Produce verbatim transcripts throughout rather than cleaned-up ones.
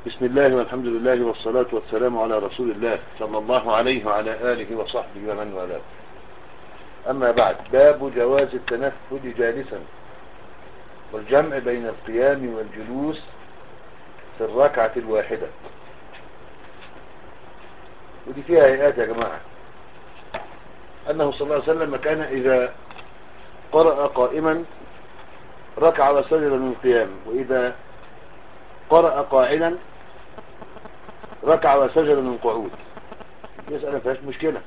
بسم الله والحمد لله والصلاة والسلام على رسول الله صلى الله عليه وعلى آله وصحبه ومن والاه. أما بعد، باب جواز التنفل جالسا والجمع بين القيام والجلوس في الركعة الواحدة. ودي فيها آيات يا جماعة، أنه صلى الله عليه وسلم كان إذا قرأ قائما ركع وسجد من القيام، وإذا قرأ قاعدا ركع وسجد من القعود. يسأل فيهاش مشكلة.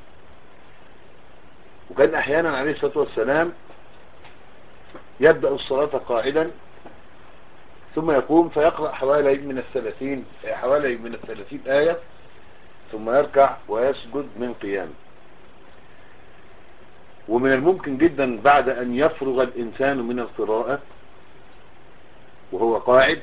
وكان أحيانا عليه الصلاة والسلام يبدأ الصلاة قاعدا ثم يقوم فيقرأ حوالي من الثلاثين حوالي من الثلاثين آية ثم يركع ويسجد من قيام. ومن الممكن جدا بعد أن يفرغ الإنسان من القراءة وهو قاعد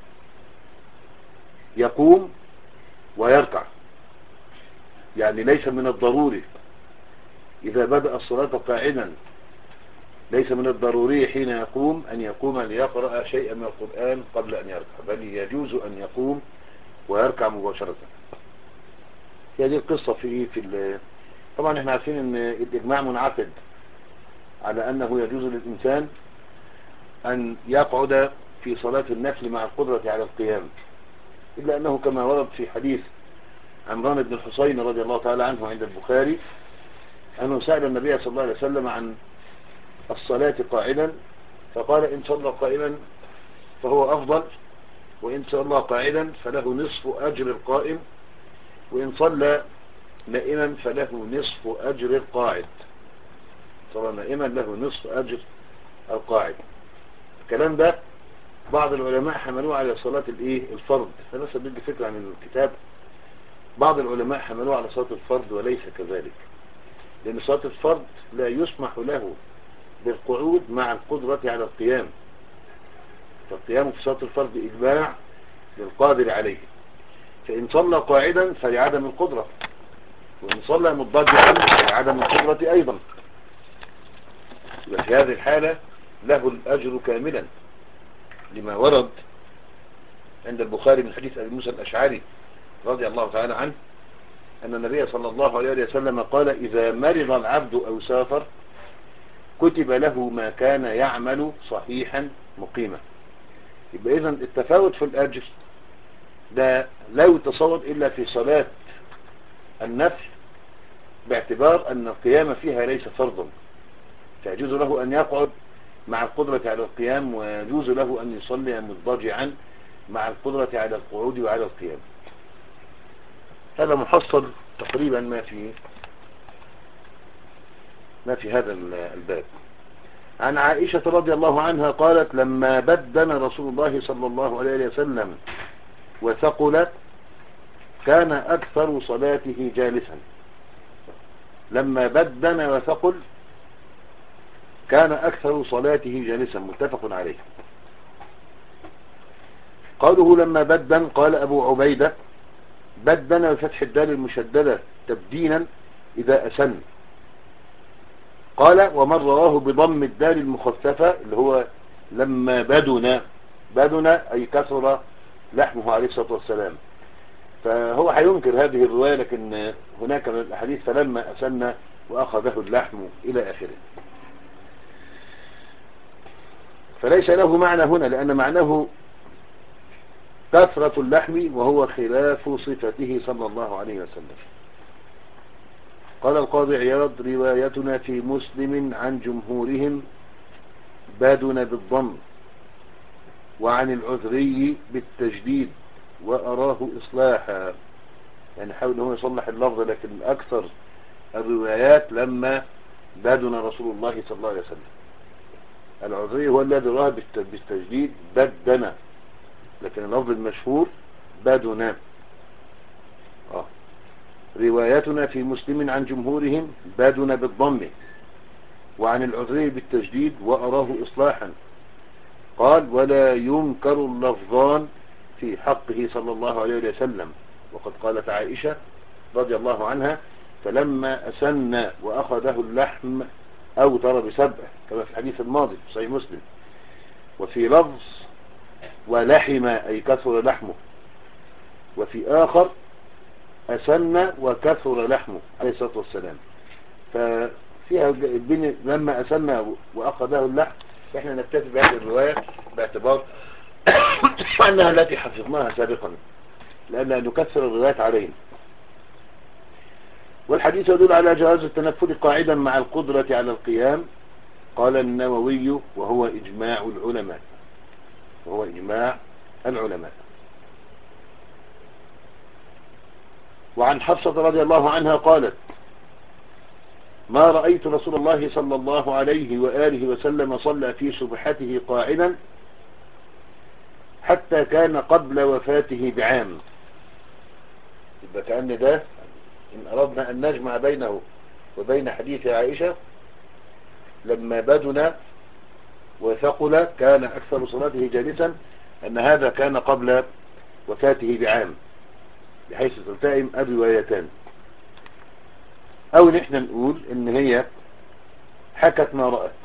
يقوم ويركع. يعني ليس من الضروري إذا بدأ الصلاة قاعدا، ليس من الضروري حين يقوم أن يقوم ليقرأ شيئا من القرآن قبل أن يركع، بل يجوز أن يقوم ويركع مباشرة. هذه القصة في في طبعا احنا عارفين ان الإجماع منعقد على أنه يجوز للإنسان أن يقعد في صلاة النفل مع القدرة على القيام، إلا أنه كما ورد في حديث عمران بن الحصين رضي الله تعالى عنه عند البخاري أنه سأل النبي صلى الله عليه وسلم عن الصلاة قاعدا فقال إن صلى قائما فهو أفضل، وإن صلى قاعدا فله نصف أجر القائم، وإن صلى نائما فله نصف أجر القاعد. صلى نائما له نصف أجر القاعد. الكلام ده بعض العلماء حملوه على صلاة الايه الفرض. فنسأل بدي فكرة عن الكتاب. بعض العلماء حملوه على صلاة الفرض وليس كذلك، لأن صلاة الفرض لا يسمح له بالقعود مع القدرة على القيام، فالقيام في صلاة الفرض إجماع للقادر عليه. فإن صلى قاعدا فلعدم القدرة، وإن صلى مضطجعا فلعدم القدرة أيضا. في هذه الحالة له الأجر كاملا، لما ورد عند البخاري من حديث أبي موسى الأشعري رضي الله تعالى عنه أن النبي صلى الله عليه وسلم قال إذا مرض العبد أو سافر كتب له ما كان يعمل صحيحا مقيما. يبقى إذن التفاوت في الأجر ده لا يتصور إلا في صلاة النفل، باعتبار أن القيام فيها ليس فرضا، فيجوز له أن يقعد مع القدرة على القيام، ويجوز له أن يصلي مضطجعا مع القدرة على القعود وعلى القيام. هذا محصل تقريبا ما في ما في هذا الباب. عن عائشة رضي الله عنها قالت لما بدن رسول الله صلى الله عليه وسلم وثقل كان أكثر صلاته جالسا. لما بدن وثقل كان أكثر صلاته جالسا، متفق عليه. قوله لما بدن قال أبو عبيدة بدن بفتح الدال المشددة تبدينا إذا أسن. قال ومن رواه بضم الدال المخففة اللي هو لما بدن بدن أي كثر لحمه عليه الصلاة والسلام، فهو هينكر هذه الرواية، لكن هناك من الأحاديث فلما أسن وأخذه اللحم إلى آخره. فليس له معنى هنا، لأن معناه كثرة اللحم وهو خلاف صفته صلى الله عليه وسلم. قال القاضي عياض روايتنا في مسلم عن جمهورهم بادن بالضم، وعن العذري بالتجديد وأراه إصلاحا. يعني حاول هو يصلح اللفظ، لكن أكثر الروايات لما بادن رسول الله صلى الله عليه وسلم. العذري هو الذي راه بالتجديد بدن، لكن اللفظ المشهور بادن. آه. روايتنا في مسلم عن جمهورهم بادن بالضم، وعن العذري بالتجديد وأراه إصلاحا. قال ولا ينكر اللفظان في حقه صلى الله عليه وسلم. وقد قالت عائشة رضي الله عنها فلما أسن وأخذه اللحم أوتر بسبع، كما في الحديث الماضي في صحيح مسلم. وفي لفظ ولحم أي كثر لحمه، وفي آخر أسن وكثر لحمه عليه الصلاة والسلام. ففيها بين لما أسن وأخذه اللحم، احنا نكتفي بهذه الرواية باعتبار أنها التي حفظناها سابقا، لأننا نكثر الروايات عليهم. والحديث يدل على جواز التنفل قاعدا مع القدرة على القيام. قال النووي وهو إجماع العلماء، وهو إجماع العلماء. وعن حفصة رضي الله عنها قالت: ما رأيت رسول الله صلى الله عليه وآله وسلم صلى في سبحته قاعدا حتى كان قبل وفاته بعام. يبقى كأن ده إن أردنا أن نجمع بينه وبين حديث عائشة لما بدنا وثقل كان أكثر صلاته جالسا، أن هذا كان قبل وفاته بعام، بحيث تلتئم الروايتان. أو نحن نقول إن هي حكت ما رأت.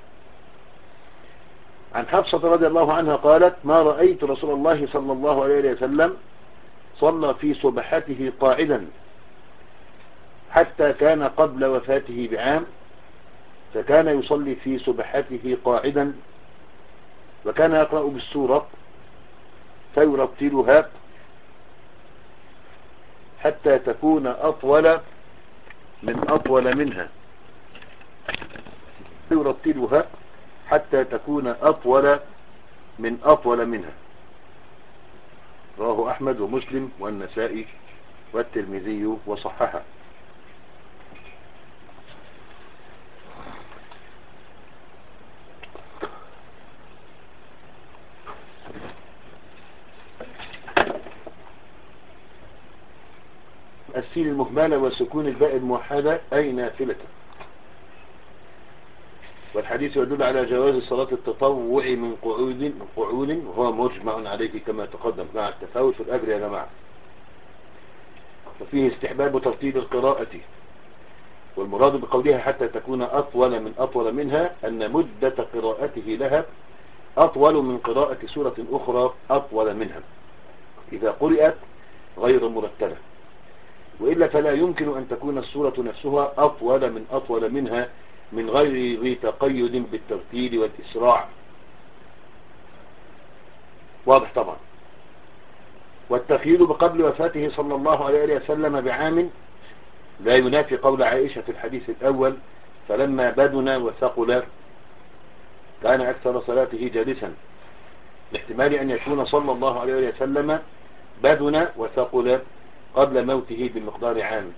عن حفصة رضي الله عنها قالت: ما رأيت رسول الله صلى الله عليه وسلم صلى في سبحته قاعدا حتى كان قبل وفاته بعام، فكان يصلي في سبحته قاعدا، وكان يقرأ بالسورة فيرتلها حتى تكون أطول من أطول منها يرتلها حتى تكون أطول من أطول منها. رواه أحمد ومسلم والنسائي والترمذي وصححه. السين المهملة وسكون الباء الموحدة أي نافلة. والحديث يدل على جواز صلاة التطوع من قعود من قعود وهو مجمع عليه كما تقدم مع التفاوت في الأجر يا جماعة. وفيه استحباب ترتيب القراءة، والمراد بقولها حتى تكون أطول من أطول منها أن مدة قراءته لها أطول من قراءة سورة أخرى أطول منها إذا قرأت غير مرتبة، وإلا فلا يمكن أن تكون السورة نفسها أطول من أطول منها من غير ذي تقيد بالترتيل والإسراع. واضح طبعا. والتقييد بقبل وفاته صلى الله عليه وسلم بعام لا ينافي قول عائشة في الحديث الأول: فلما بدنا وثقل كان أكثر صلاته جالسا، لاحتمال أن يكون صلى الله عليه وسلم بدنا وثقل قبل موته بمقدار عام.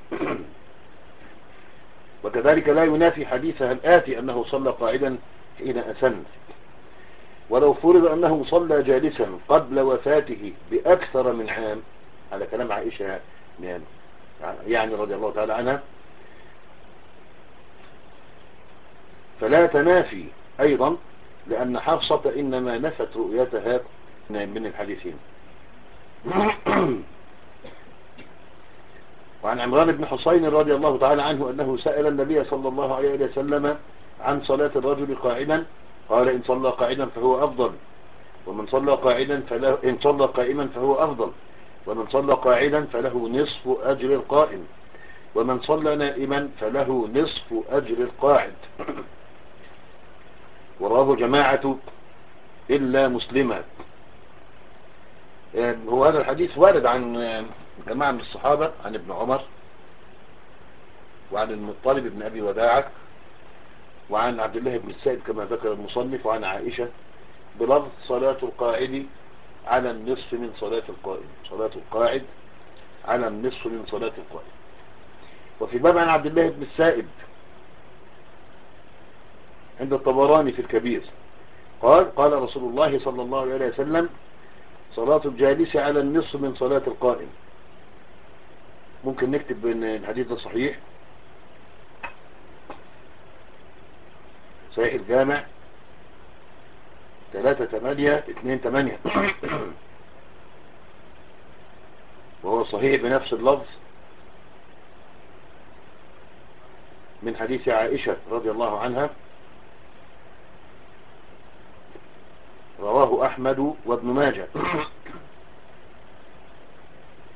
وكذلك لا ينافي حديثها الآتي أنه صلى قاعدا حين أسن. ولو فرض أنه صلى جالسا قبل وفاته بأكثر من عام على كلام عائشة يعني رضي الله تعالى عنها، فلا تنافي أيضا، لأن حفصة إنما نفت رؤيتها من الحديثين. وعن عمران بن حسين رضي الله تعالى عنه أنه سأل النبي صلى الله عليه وسلم عن صلاة الرجل قاعدا، قال: إن صلى قاعدا فهو أفضل، ومن صلى قاعدا فله إن صلى قائما فهو أفضل، ومن صلى قاعدا فله نصف أجر القائم، ومن صلى نائما فله نصف أجر القاعد. وراه جماعة إلا مسلما. هو هذا الحديث وارد عن جماعة من الصحابة، عن ابن عمر وعن المطلب بن أبي وداعة وعن عبد الله بن السائب كما ذكر المصنف، وعن عائشة بلفظ: صلاة القاعد على النصف من صلاة القائم، صلاة القاعد على النصف من صلاة القائم. وفي باب عن عبد الله بن السائب عند الطبراني في الكبير قال: قال رسول الله صلى الله عليه وسلم: صلاة الجالس على النصف من صلاة القائم. ممكن نكتب بأن الحديث ده صحيح، صحيح الجامع ثلاثة ثمانية اثنين ثمانية، وهو صحيح بنفس اللفظ من حديث عائشة رضي الله عنها، رواه أحمد وابن ماجه.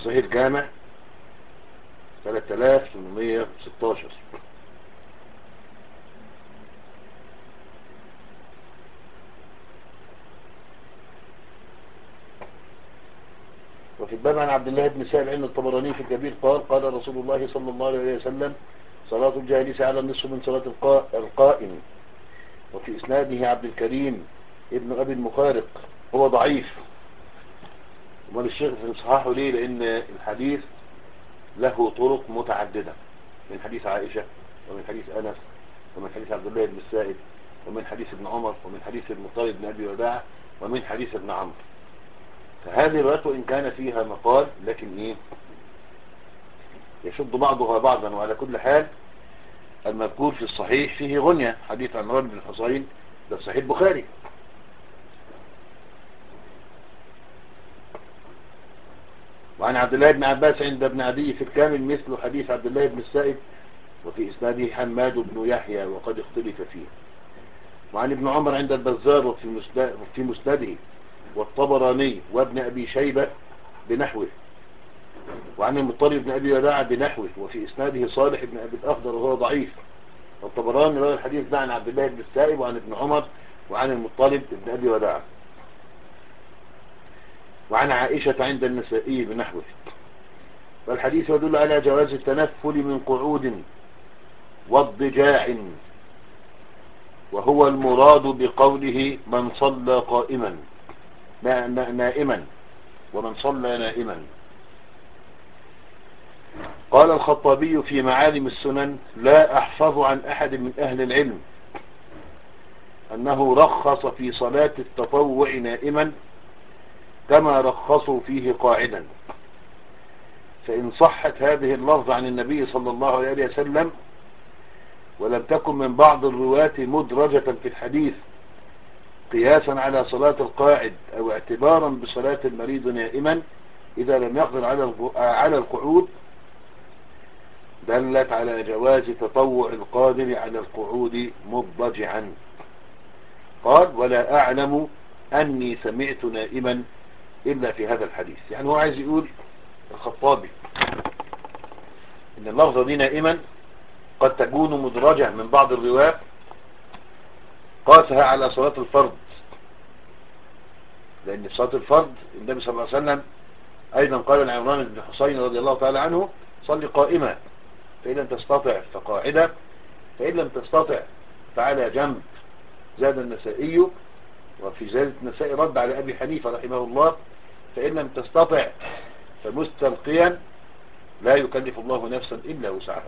صحيح الجامع ثلاثة آلاف وثمانمائة وستة عشر. وفي الباب عن عبد الله بن سهل عند الطبراني في الكبير قال قال رسول الله صلى الله عليه وسلم صلاة الجالس على النصف من صلاة القائم. وفي إسناده عبد الكريم ابن أبي المخارق هو ضعيف. ومال الشيخ في صححه ليه؟ لأن الحديث له طرق متعددة، من حديث عائشة ومن حديث أنس ومن حديث عبد الله بن السائب ومن حديث ابن عمر ومن حديث ابن طالب بن أبي وداع ومن حديث ابن عمرو. فهذه الروايات إن كان فيها مقال لكن إيه يشد بعضها بعضا. وعلى كل حال المذكور في الصحيح فيه غنية. حديث عمران بن الحصين ده في صحيح البخاري. وعن عبد الله بن عباس عند ابن عدي في الكامل مثل حديث عبد الله بن السائب وفي إسناده حماد بن يحيى وقد اختلف فيه. وعن ابن عمر عند البزار وفي مسنده والطبراني وابن أبي شيبة بنحوه. وعن المطلب بن أبي وداع بنحوه وفي إسناده صالح بن أبي الأخضر وهو ضعيف. والطبراني روى الحديث ده عن عبد الله بن السائب وعن ابن عمر وعن المطلب بن أبي وداع. وعن عائشة عند النسائي بنحوه. والحديث يدل على جواز التنفل من قعود واضجاع، وهو المراد بقوله من صلى قائما نائما ومن صلى نائما. قال الخطابي في معالم السنن لا أحفظ عن أحد من أهل العلم أنه رخص في صلاة التطوع نائما كما رخصوا فيه قاعدا. فإن صحت هذه اللفظ عن النبي صلى الله عليه وسلم ولم تكن من بعض الرواة مدرجة في الحديث قياسا على صلاة القاعد أو اعتبارا بصلاة المريض نائما إذا لم يقدر على القعود، دلت على جواز تطوع القادر على القعود مضجعا. قال ولا أعلم أني سمعت نائما إلا في هذا الحديث. يعني هو عايز يقول الخطابي إن اللفظة دي نائما قد تكون مدرجة من بعض الرواة قاسها على صلاة الفرض، لأن في صلاة الفرض النبي صلى الله عليه وسلم أيضا قال لعمران بن حسين رضي الله تعالى عنه صلي قائما فإن لم تستطع فقاعدا فإن لم تستطع فعلى جنب. زاد النسائي وفي زيادة النسائي رد على أبي حنيفة رحمه الله فإن لم تستطع فمستلقيا لا يكلف الله نفسا إلا وسعها.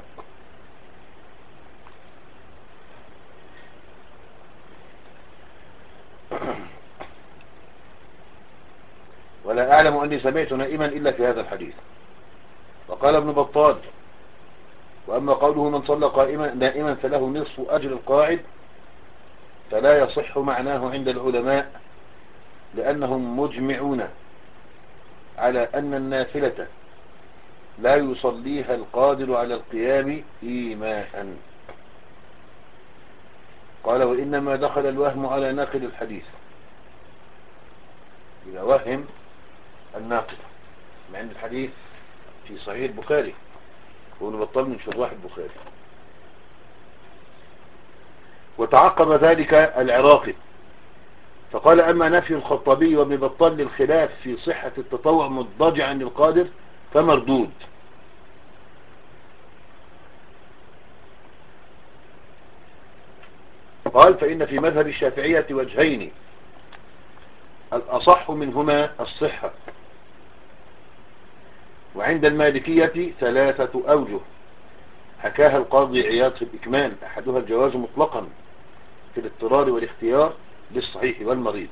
ولا أعلم أني سمعت نائما إلا في هذا الحديث. وقال ابن بطال وأما قوله من صلى قائما نائما فله نصف أجر القاعد فلا يصح معناه عند العلماء، لأنهم مجمعون على أن النافلة لا يصليها القادر على القيام إيماء. قال وإنما دخل الوهم على ناقل الحديث إذا وهم الناقل، مع أن الحديث في صحيح البخاري وابن بطال من شراح البخاري. وتعقب ذلك العراقي فقال أما نفي الخطابي وابن بطال للخلاف في صحة التطوع مضجعا للقادر فمردود. قال فإن في مذهب الشافعية وجهين الأصح منهما الصحة، وعند المالكية ثلاثة أوجه حكاها القاضي عياض في الإكمال. أحدها الجواز مطلقا في الاضطرار والاختيار للصحيح والمريض،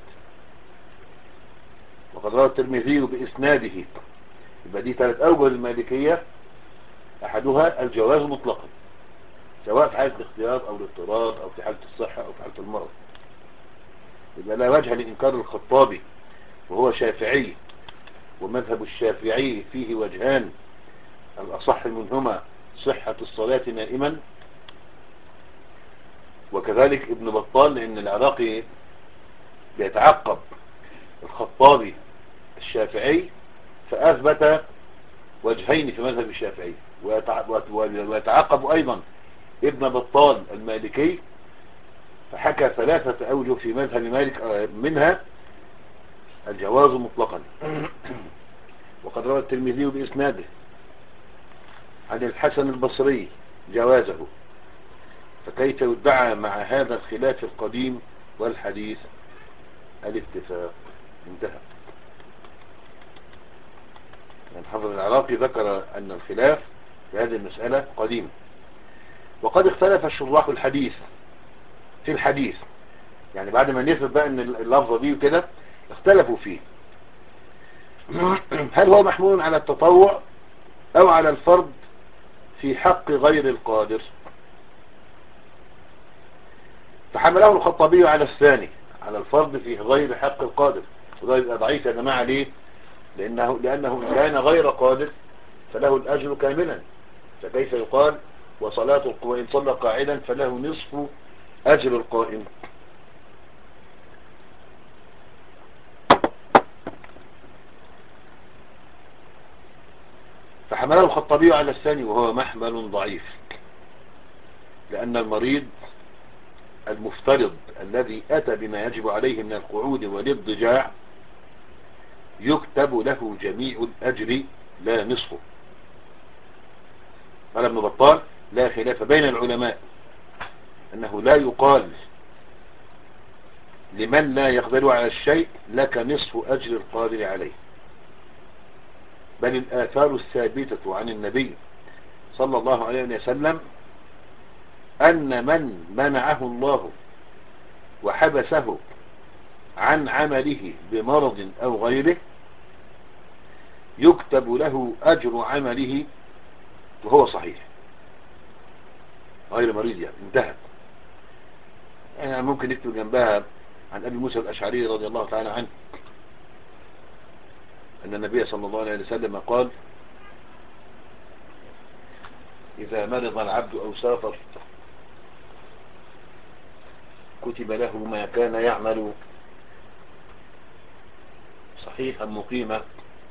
وقد روى الترمذي بإسناده. يبقى دي ثلاث أوجه للمالكية، أحدها الجواز مطلقا سواء في حالة الاختيار أو الاضطرار أو في حالة الصحة أو في حالة المرض. يبقى لا وجه لإنكار الخطابي وهو شافعي، ومذهب الشافعي فيه وجهان الأصح منهما صحة الصلاة نائما، وكذلك ابن بطال لأن العراقي بيتعقب الخطابي الشافعي فأثبت وجهين في مذهب الشافعي، ويتعقب أيضا ابن بطال المالكي فحكى ثلاثة أوجه في مذهب مالك، منها الجواز مطلقا. وقد روى الترمذي بإسناده عن الحسن البصري جوازه، فكيف يدعى مع هذا الخلاف القديم والحديث الاتفاق؟ انتهى. يعني حافظ العراقي ذكر أن الخلاف في هذه المسألة قديم. وقد اختلف الشراح الحديث في الحديث، يعني بعد ما نثبت بقى ان اللفظة دي وكده اختلفوا فيه، هل هو محمول على التطوع او على الفرض في حق غير القادر؟ فحمله الخطابي على الثاني، على الفرض في غير حق القادر، وده يبقى ضعيف يا جماعة. ليه؟ لأنه, لأنه إن كان غير قادر فله الأجر كاملا، فكيف يقال وصلاة القوائم إن صلى قاعدا فله نصف أجر القائم؟ فحمله الخطابي على الثاني وهو محمل ضعيف، لأن المريض المفترض الذي أتى بما يجب عليه من القعود والاضطجاع يكتب له جميع الأجر لا نصفه. قال ابن بطال: لا خلاف بين العلماء أنه لا يقال لمن لا يقدر على الشيء لك نصف أجر القادر عليه، بل الآثار الثابتة عن النبي صلى الله عليه وسلم أن من منعه الله وحبسه عن عمله بمرض أو غيره يكتب له أجر عمله وهو صحيح غير مريض، يعني انتهت. يعني ممكن نكتب جنبها عن أبي موسى الأشعري رضي الله تعالى عنه أن النبي صلى الله عليه وسلم قال: إذا مرض العبد أو سافر كتب له ما كان يعمل صحيحا مقيما.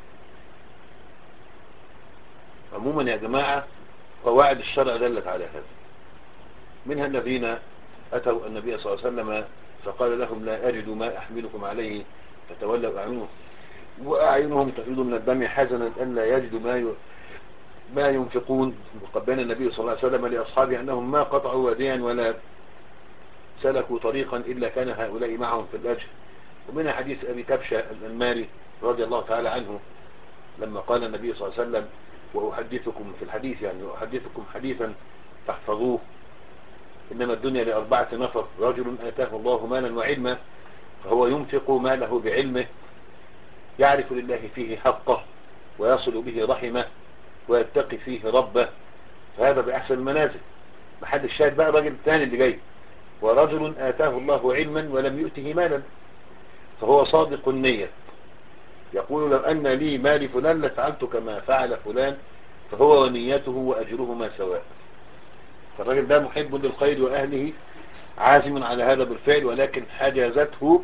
عموما يا جماعة قواعد الشرع دلت على هذا، منها الذين أتوا النبي صلى الله عليه وسلم فقال لهم: لا أجد ما أحملكم عليه، فتولوا أعينهم وأعينهم تفيض من الدم حزنا ألا يجدوا ما ما ينفقون. وقد بين النبي صلى الله عليه وسلم لأصحابه أنهم ما قطعوا واديا ولا سلكوا طريقا إلا كان هؤلاء معهم في الأجر. ومنها حديث أبي كبشة الأنماري رضي الله تعالى عنه لما قال النبي صلى الله عليه وسلم: وأحدثكم في الحديث، يعني أحدثكم حديثا تحفظوه، إنما الدنيا لأربعة نفر: رجل آتاه الله مالا وعلما فهو ينفق ماله بعلمه يعرف لله فيه حقه ويصل به رحمه ويتقي فيه ربه، فهذا بأحسن المنازل. محل الشاهد بقى الرجل الثاني اللي جاي: ورجل آتاه الله علما ولم يؤته مالا فهو صادق النية يقول: لو أن لي مال فلان لفعلت كما فعل فلان، فهو ونيته وأجرهما سواء. فالرجل ده محب للخير وأهله عازم على هذا بالفعل، ولكن حجزته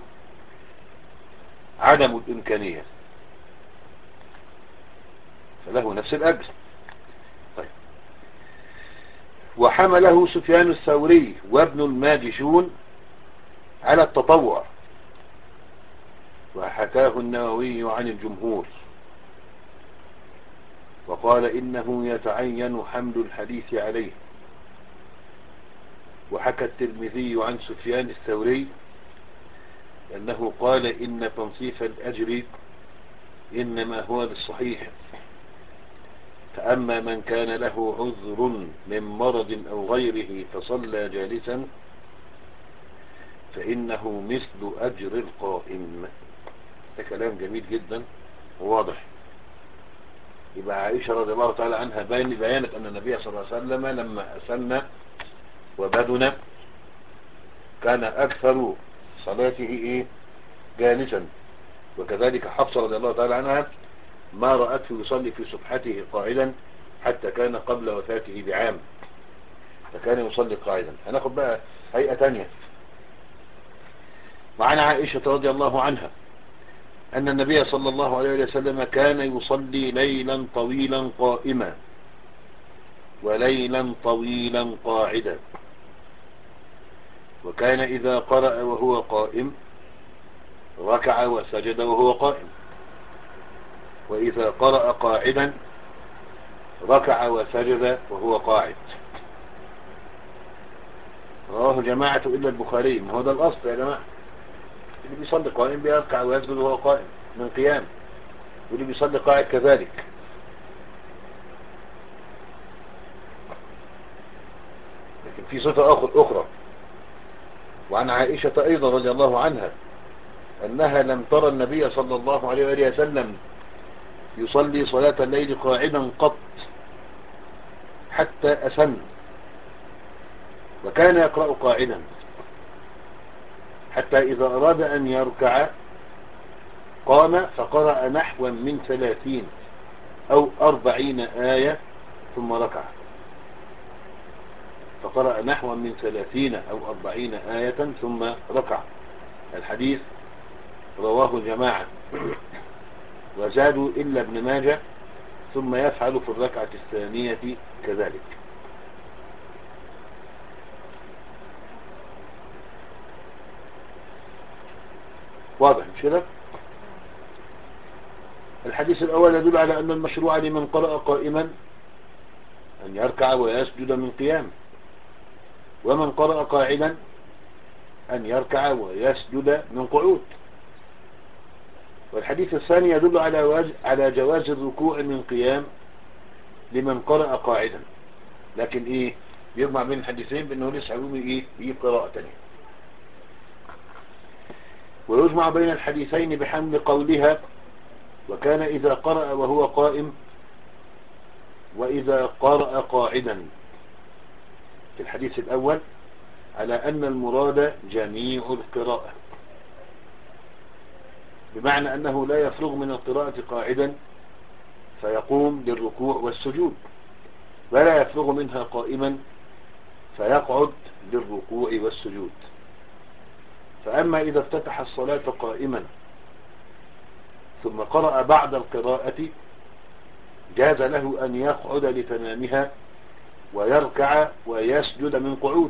عدم الإمكانية، فله نفس الأجر. طيب. وحمله سفيان الثوري وابن الماجشون على التطوع، وحكاه النووي عن الجمهور وقال: إنه يتعين حمل الحديث عليه. وحكى الترمذي عن سفيان الثوري أنه قال: إن تنصيف الأجر إنما هو للصحيح، فأما من كان له عذر من مرض أو غيره فصلى جالسا فإنه مثل أجر القائم. ده كلام جميل جدا وواضح. يبقى عائشة رضي الله تعالى عنها بيانت أن النبي صلى الله عليه وسلم لما أسن وبدن كان أكثر صلاته إيه؟ جالسا. وكذلك حفصة رضي الله تعالى عنها ما رأته يصلي في سبحته قاعدا حتى كان قبل وفاته بعام، فكان يصلي قاعدا. هناخد بقى هيئة تانية. وعن عائشة رضي الله عنها أن النبي صلى الله عليه وسلم كان يصلي ليلا طويلا قائما وليلا طويلا قاعدا، وكان إذا قرأ وهو قائم ركع وسجد وهو قائم، وإذا قرأ قاعدا ركع وسجد وهو قاعد. رواه جماعة إلا البخاري. ما هو ده الأصل يا جماعة، اللي بيصلي قائم بيركع ويسجد وهو قائم من قيام، واللي بيصلي قاعد كذلك. لكن في صفة أخرى، وعن عائشة أيضا رضي الله عنها أنها لم ترى النبي صلى الله عليه وآله وسلم يصلي صلاة الليل قاعدا قط حتى أسن، وكان يقرأ قاعدا حتى إذا أراد أن يركع قام فقرأ نحوا من ثلاثين أو أربعين آية ثم ركع، فقرأ نحوا من ثلاثين أو أربعين آية ثم ركع. الحديث رواه الجماعة، وزادوا إلا ابن ماجه ثم يفعل في الركعة الثانية كذلك. واضح مش كده؟ الحديث الأول يدل على أن المشروع لمن قرأ قائما أن يركع ويسجد من قيام، ومن قرأ قاعدا أن يركع ويسجد من قعود. والحديث الثاني يدل على على جواز الركوع من قيام لمن قرأ قاعدا، لكن إيه يجمع بين الحديثين بأنه لسه يقوم إيه يجيب قراءة تانية. ويجمع بين الحديثين بحمل قولها وكان إذا قرأ وهو قائم وإذا قرأ قاعدا في الحديث الأول على أن المراد جميع القراءة، بمعنى أنه لا يفرغ من القراءة قاعدا فيقوم للركوع والسجود، ولا يفرغ منها قائما فيقعد للركوع والسجود. فأما إذا افتتح الصلاة قائما ثم قرأ بعد القراءة جاز له أن يقعد لتمامها ويركع ويسجد من قعود.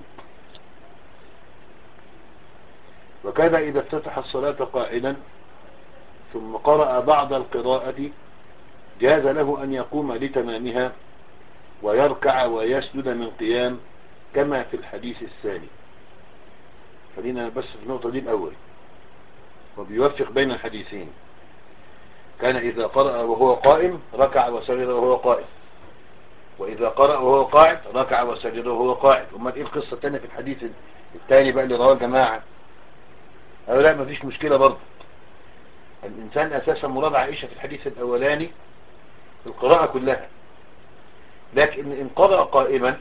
وكذا إذا افتتح الصلاة قاعدا ثم قرأ بعد القراءة جاز له أن يقوم لتمامها ويركع ويسجد من قيام كما في الحديث الثاني. خلينا بس في النقطة دي الأول، وبيوفق بين الحديثين. كان إذا قرأ وهو قائم ركع وسجد وهو قائم، وإذا قرأ وهو قاعد ركع وسجد وهو قاعد. وما إيه القصة الثانية في الحديث الثاني بقى اللي رواه الجماعة؟ أو لا مفيش مشكلة برضه. الإنسان أساسا مراد عائشة في الحديث الأولاني القراءة كلها، لكن إن قرأ قائما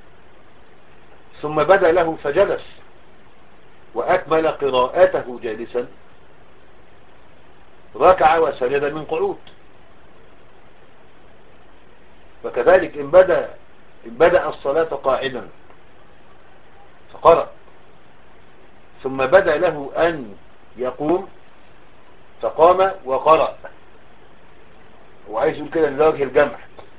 ثم بدا له فجلس وأكمل قراءته جالسا ركع وسجد من قعود. وكذلك إن بدأ, إن بدأ الصلاة قاعدا فقرأ ثم بدا له أن يقوم فقام وقرأ، وعايز يقول كده لوجه الجمع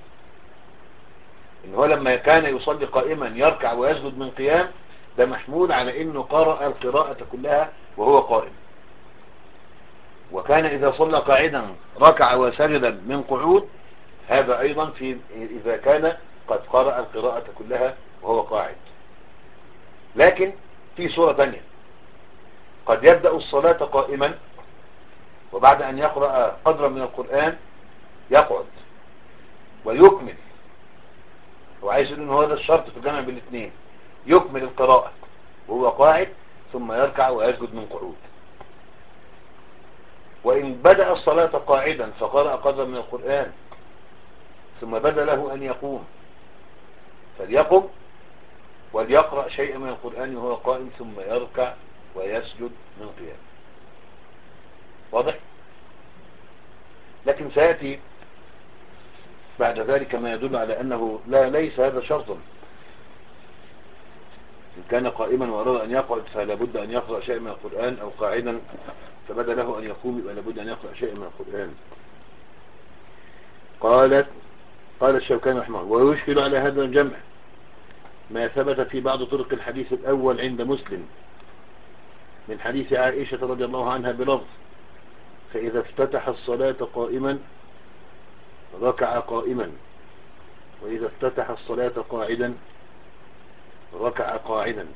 إن هو لما كان يصلي قائما يركع ويسجد من قيام ده محمول على إنه قرأ القراءة كلها وهو قائم. وكان إذا صلى قاعدا ركع وسجد من قعود هذا أيضا في إذا كان قد قرأ القراءة كلها وهو قاعد. لكن في صورة ثانية، قد يبدأ الصلاة قائما وبعد أن يقرأ قدرا من القرآن يقعد ويكمل. وعايز يقول إن هو هذا الشرط في الجمع بين الاثنين، يكمل القراءة وهو قاعد ثم يركع ويسجد من قعود. وإن بدأ الصلاة قاعدا فقرأ قدرا من القرآن ثم بدا له أن يقوم فليقم وليقرأ شيئا من القرآن وهو قائم ثم يركع ويسجد من قيام. واضح؟ لكن سيأتي بعد ذلك ما يدل على أنه لا ليس هذا شرطا، إن كان قائما وأراد أن يقعد فلا بد أن يقرأ شيء من القرآن، أو قاعدا فبدا له أن يقوم يبقى لابد أن يقرأ شيء من القرآن. قالت قال الشوكاني رحمه الله: ويشكل على هذا الجمع ما ثبت في بعض طرق الحديث الأول عند مسلم من حديث عائشة رضي الله عنها بلفظ: فإذا افتتح الصلاة قائما ركع قائما، وإذا افتتح الصلاة قاعدا ركع قاعدا.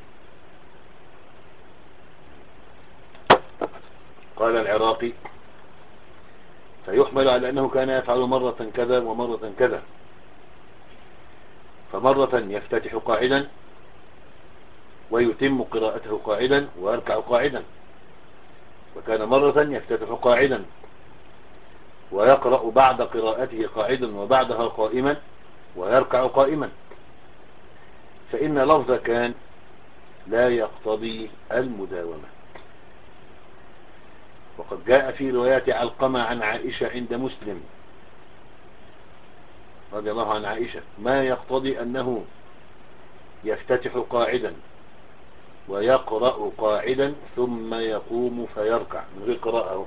قال العراقي: فيحمل على أنه كان يفعل مرة كذا ومرة كذا، فمرة يفتتح قاعدا ويتم قراءته قاعدا ويركع قاعدا، وكان مرة يفتتح قاعدا ويقرأ بعد قراءته قاعدا وبعدها قائما ويركع قائما، فإن لفظ كان لا يقتضي المداومة. وقد جاء في روايات علقمة عن عائشة عند مسلم رضي الله عن عائشة ما يقتضي أنه يفتتح قاعدا ويقرأ قاعدا ثم يقوم فيركع من غير قراءة،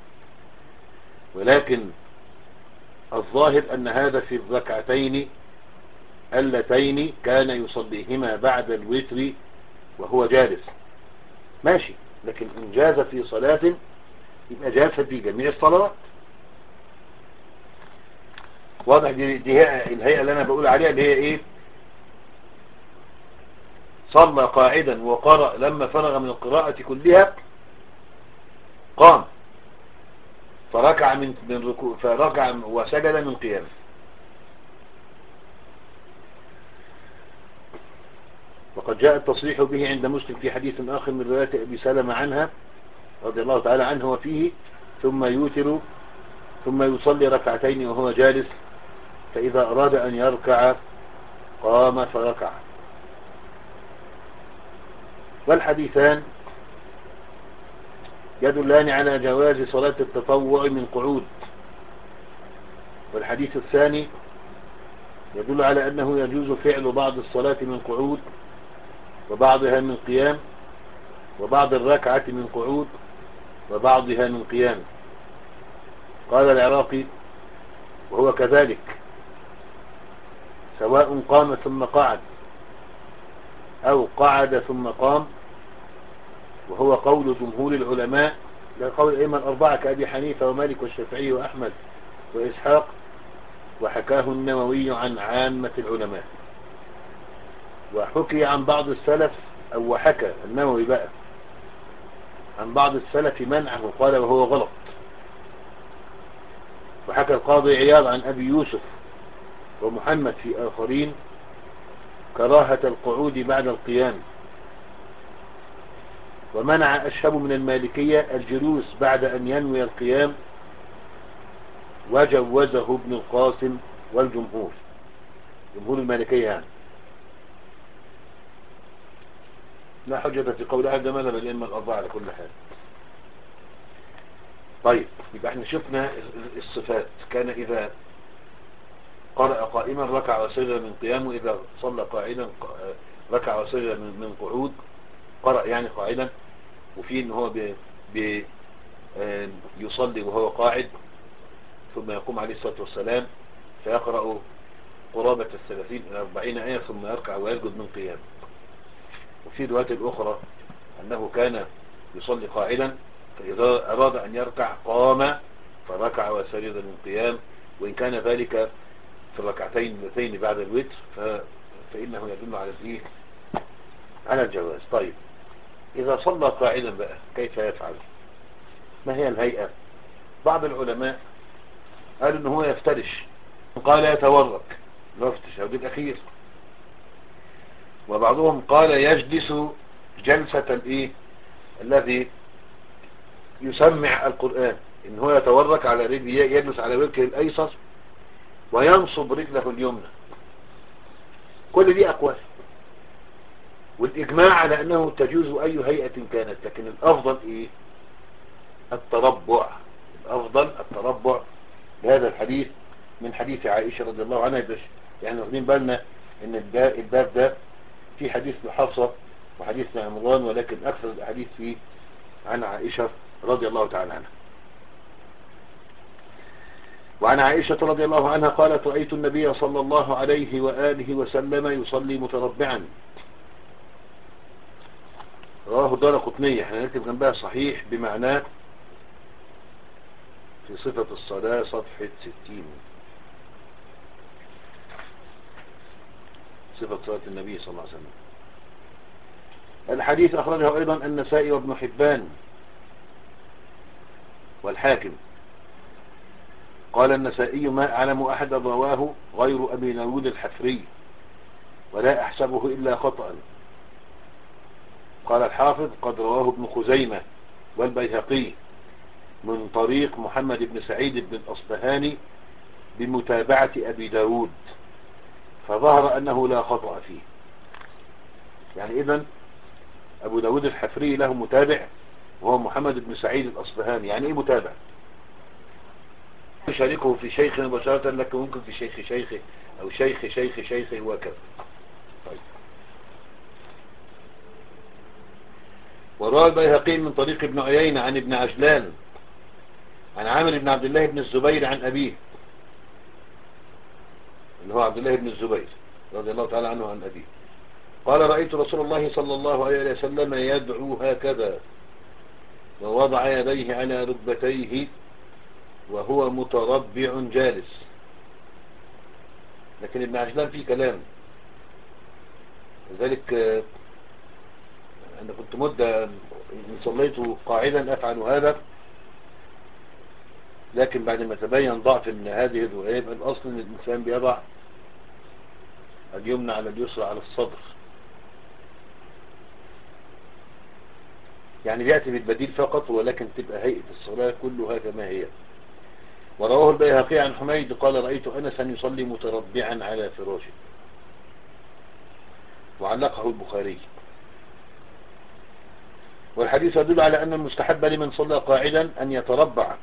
ولكن الظاهر أن هذا في الركعتين اللتين كان يصليهما بعد الوتر وهو جالس ماشي، لكن إن جاز في صلاة يبقى جاز في جميع الصلوات. واضح؟ دي, دي هي الهيئة اللي أنا بقول عليها، اللي هي إيه؟ صلى قاعدا وقرأ، لما فرغ من القراءة كلها قام فركع من من ركوع فركع وسجد من قيام. وقد جاء التصريح به عند مسلم في حديث آخر من رواية أبي سلمة عنها رضي الله تعالى عنه وفيه: ثم يوتر ثم يصلي ركعتين وهو جالس، فإذا أراد أن يركع قام فركع. والحديثان يدلان على جواز صلاة التطوع من قعود، والحديث الثاني يدل على أنه يجوز فعل بعض الصلاة من قعود وبعضها من قيام، وبعض الركعة من قعود وبعضها من قيام. قال العراقي: وهو كذلك سواء قام ثم قعد أو قعد ثم قام، وهو قول جمهور العلماء، لا قول الأئمة الأربعة كأبي حنيفة ومالك والشافعي وأحمد وإسحاق، وحكاه النووي عن عامة العلماء. وحكي عن بعض السلف، أو وحكى النووي بقى عن بعض السلف منعه، قال وهو غلط. وحكى القاضي عياض عن أبي يوسف ومحمد في آخرين كراهة القعود بعد القيام. ومنع أشهب من المالكية الجلوس بعد أن ينوي القيام، وجوزه ابن القاسم والجمهور، جمهور المالكية يعني. لا حجة في قول أحد مذهب الأئمة الأربعة على كل حال. طيب، يبقى احنا شفنا الصفات: كان إذا قرأ قائما ركع وسجد من قيام، وإذا صلى قاعدا ركع وسجد من قعود، قرأ يعني قاعدا، وفيه ان هو بي بي يصلي وهو قاعد ثم يقوم عليه الصلاة والسلام فيقرأ قرابة الثلاثين إلى أربعين آية ثم يركع ويسجد من قيام. وفي روايات الأخرى أنه كان يصلي قاعدا فإذا أراد أن يركع قام فركع وسجد من قيام، وإن كان ذلك في الركعتين اللتين بعد الوتر فإنه يدل على الإيه؟ على الجواز. طيب، إذا صلى قاعدا بقى كيف يفعل؟ ما هي الهيئة؟ بعض العلماء قالوا إنه هو يفترش، قال يتورك يفتش أو دي الأخير، وبعضهم قال يجلس جلسة الإيه الذي يسمع القرآن، إن هو يتورك على رجله، يجلس على وجهه الأيسر وينصب رجله اليمنى. كل دي أقوال، والإجماع على أنه تجوز أي هيئة كانت، لكن الأفضل إيه؟ التربع. الأفضل التربع بهذا الحديث من حديث عائشة رضي الله عنها. يعني واخدين بالنا ان الباب ده في حديث لحفصة وحديث عمران، ولكن أكثر الأحاديث فيه عن عائشة رضي الله تعالى عنها. وعن عائشة رضي الله عنها قالت: رأيت النبي صلى الله عليه وآله وسلم يصلي متربعا. رواه الدارقطني. احنا نكتب جنبها صحيح بمعناه في صفة الصلاة صفحة ستين، صفة صلاة النبي صلى الله عليه وسلم. الحديث أخرجه أيضا النسائي وابن حبان والحاكم. قال النسائي: ما أعلم أحد رواه غير أبي داود الحفري، ولا أحسبه إلا خطأ. قال الحافظ: قد رواه ابن خزيمة والبيهقي من طريق محمد بن سعيد بن الأصبهاني بمتابعة أبي داود، فظهر أنه لا خطأ فيه. يعني إذن أبو داود الحفري له متابع وهو محمد بن سعيد الأصبهاني. يعني إيه متابع؟ يشاركه في شيخ مباشرة، لكن ممكن في شيخ شيخه أو شيخ شيخ شيخه وكذا. طيب. وروى البيهقي من طريق ابن عيينة عن ابن عجلان عن عامر بن عبد الله بن الزبير عن أبيه، اللي هو عبد الله بن الزبير رضي الله تعالى عنه عن أبيه، قال: رأيت رسول الله صلى الله عليه وسلم يدعو هكذا ووضع يديه على ركبتيه وهو متربع جالس. لكن ابن عجلان فيه كلام، لذلك أنا كنت مدة إن صليت قاعدا أفعل هذا، لكن بعد ما تبين ضعف ان هذه الرواية يبقى الأصل أن الإنسان بيضع اليمنى على اليسرى على الصدر، يعني بيأتي بالبديل فقط، ولكن تبقى هيئة الصلاة كلها كما هي. ورواه البيهقي عن حميد قال: رأيت أنسا يصلي متربعا على فراشه، وعلقه البخاري. والحديث يدل على أن المستحب لمن صلى قاعدا أن يتربع،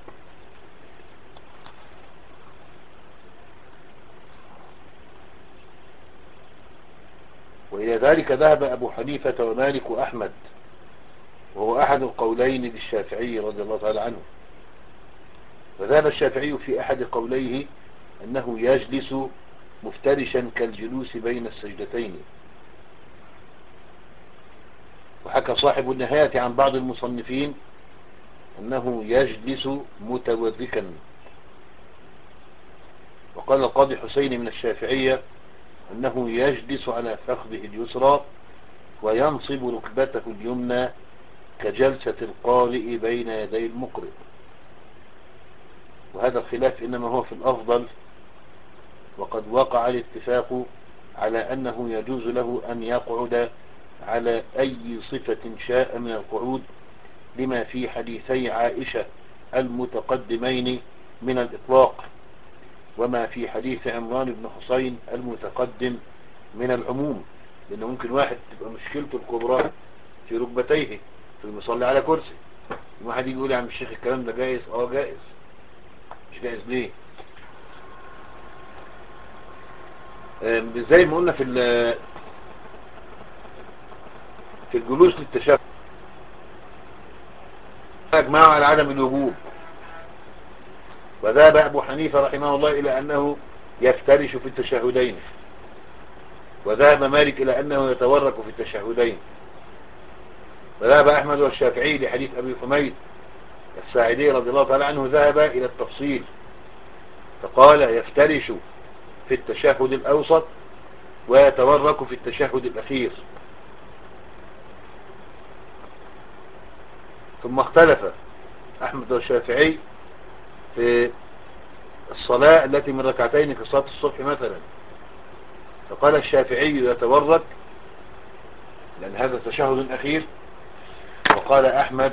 وإلى ذلك ذهب أبو حنيفة ومالك وأحمد، وهو أحد القولين للشافعي رضي الله تعالى عنه. وذهب الشافعي في أحد قوليه أنه يجلس مفترشا كالجلوس بين السجدتين. وحكى صاحب النهاية عن بعض المصنفين أنه يجلس متوركا. وقال القاضي حسين من الشافعية أنه يجلس على فخذه اليسرى وينصب ركبته اليمنى كجلسة القارئ بين يدي المقرئ. وهذا الخلاف إنما هو في الأفضل، وقد وقع الاتفاق على أنه يجوز له أن يقعد على أي صفة شاء من القعود، لما في حديثي عائشة المتقدمين من الإطلاق، وما في حديث عمران بن حسين المتقدم من العموم. لأنه ممكن واحد تبقى مشكلته الكبرى في ركبتيه في المصلي على كرسي، واحد يجي يقول: يا عم الشيخ الكلام ده جائز؟ اه جائز. مش جائز ليه؟ زي ما قلنا في في الجلوس للتشهد اجمعوا على عدم الوجوب، وذهب أبو حنيفة رحمه الله إلى أنه يفترش في التشهدين، وذهب مالك إلى أنه يتورك في التشهدين، وذهب أحمد والشافعي لحديث أبي حميد الساعدي رضي الله تعالى عنه ذهب إلى التفصيل، فقال: يفترش في التشهد الأوسط ويتورك في التشهد الأخير. ثم اختلف أحمد والشافعي في الصلاة التي من ركعتين كصلاة الصبح مثلا، فقال الشافعي: يتورك لأن هذا التشهد أخير، وقال أحمد: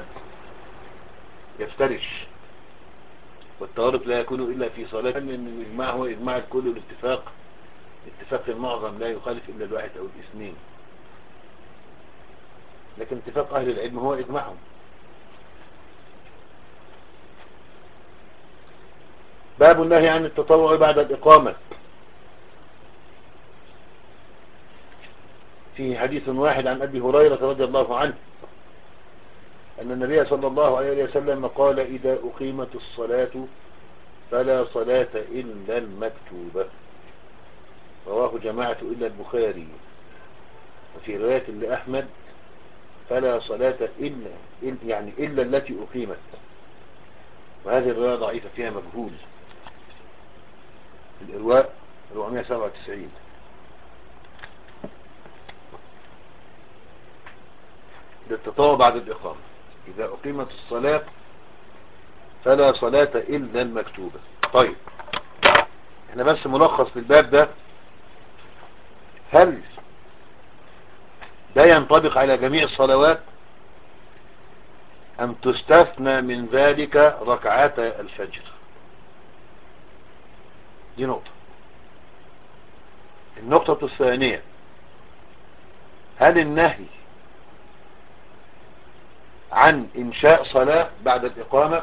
يفترش. والتورك لا يكون إلا في صلاة، أن الإجماع هو إجماع الكل والاتفاق، اتفاق المعظم لا يخالف إلا الواحد أو الاثنين، لكن اتفاق أهل العلم هو إجماعهم. باب النهي عن التطوع بعد الإقامة. في حديث واحد عن أبي هريرة رضي الله عنه أن النبي صلى الله عليه وسلم قال إذا أقيمت الصلاة فلا صلاة إلا المكتوبة. رواه جماعة إلا البخاري. وفي رواية لأحمد فلا صلاة إلا يعني إلا التي أقيمت، وهذه الرواية ضعيفة فيها مجهول. الإرواء أربعمائة وسبعة وتسعين. للتطوع بعد الإقامة إذا أقيمت الصلاة فلا صلاة إلا المكتوبة. طيب احنا بس ملخص للباب ده، هل ده ينطبق على جميع الصلوات أم تستثنى من ذلك ركعات الفجر؟ دي نقطة. النقطة الثانية، هل النهي عن إنشاء صلاة بعد الإقامة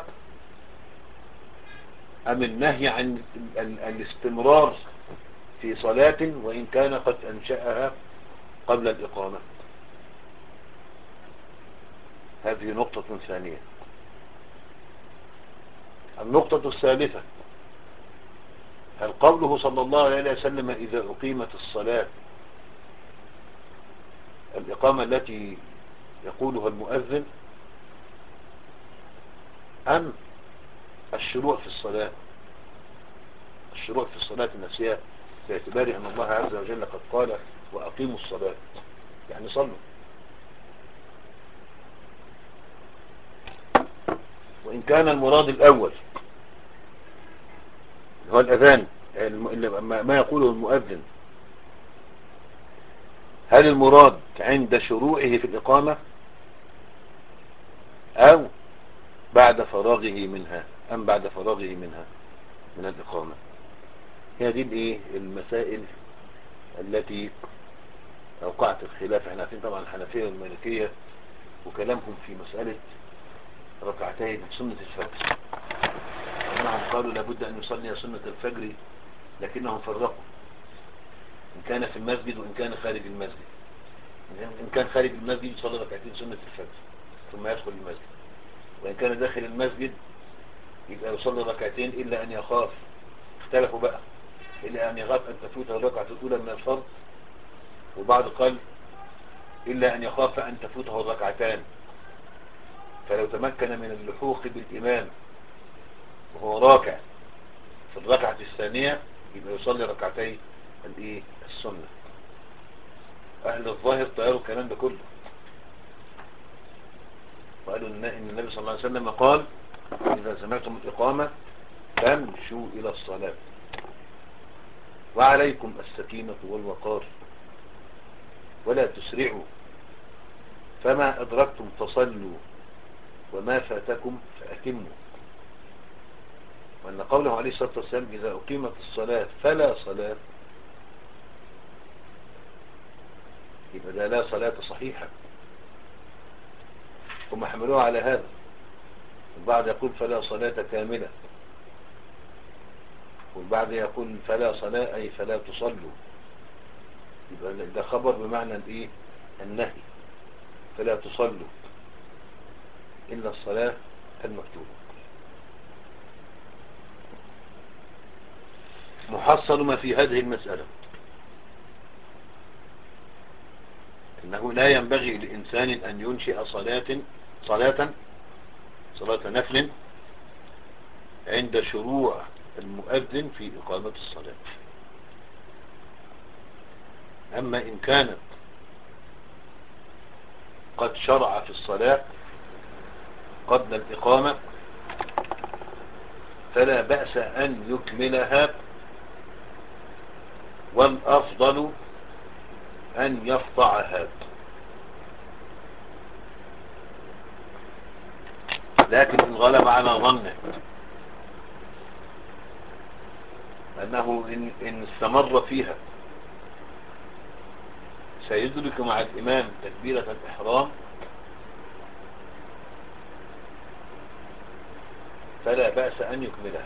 أم النهي عن الاستمرار في صلاة وإن كان قد أنشأها قبل الإقامة؟ هذه نقطة ثانية. النقطة الثالثة، هل قوله صلى الله عليه وسلم إذا أقيمت الصلاة الإقامة التي يقولها المؤذن أم الشروع في الصلاة؟ الشروع في الصلاة نفسها، باعتبار أن الله عز وجل قد قال وأقيموا الصلاة، يعني صلوا. وإن كان المراد الأول هو الأذان ما يقوله المؤذن، هل المراد عند شروعه في الإقامة أو بعد فراغه منها أم بعد فراغه منها من الإقامة؟ هي دي الايه المسائل التي أوقعت الخلاف. احنا عارفين طبعا الحنفية والمالكية وكلامهم في مسألة ركعتين سنة الفجر، أنهم قالوا لابد أن يصلي سنة الفجر لكنهم فرقوا إن كان في المسجد وإن كان خارج المسجد. إن كان خارج المسجد يصلي ركعتين سنة الفجر ثم يدخل المسجد، وإن كان داخل المسجد يبقى يصلي ركعتين إلا أن يخاف. اختلفوا بقى، إلا أن يخاف أن تفوت الركعة الأولى من الفرض، وبعض قال إلا أن يخاف أن تفوته الركعتان، فلو تمكن من اللحوق بالإمام وهو راكع في الركعة الثانية يبقى يصلي ركعتين الايه السنة. أهل الظاهر طيروا الكلام ده كله، وقالوا إن النبي صلى الله عليه وسلم قال إذا سمعتم الإقامة فامشوا إلى الصلاة وعليكم السكينة والوقار ولا تسرعوا، فما أدركتم فصلوا وما فاتكم فأتموا. وأن قوله عليه الصلاة والسلام إذا أقيمت الصلاة فلا صلاة، يبقى ده لا صلاة صحيحة. هم حملوها على هذا. البعض يقول فلا صلاة كاملة، والبعض يقول فلا صلاة أي فلا تصلوا. يبقى ده خبر بمعنى الايه النهي، فلا تصلوا إلا الصلاة المكتوبة. محصل ما في هذه المسألة إنه لا ينبغي لإنسان أن ينشئ صلاة صلاة صلاة نفل عند شروع المؤذن في إقامة الصلاة. أما إن كانت قد شرع في الصلاة قبل الإقامة فلا بأس أن يكملها، والأفضل أن يقطعها. لكن إن غلب على ظنه أنه إن, إن استمر فيها سيدرك مع الإمام تكبيرة الإحرام فلا بأس أن يكملها.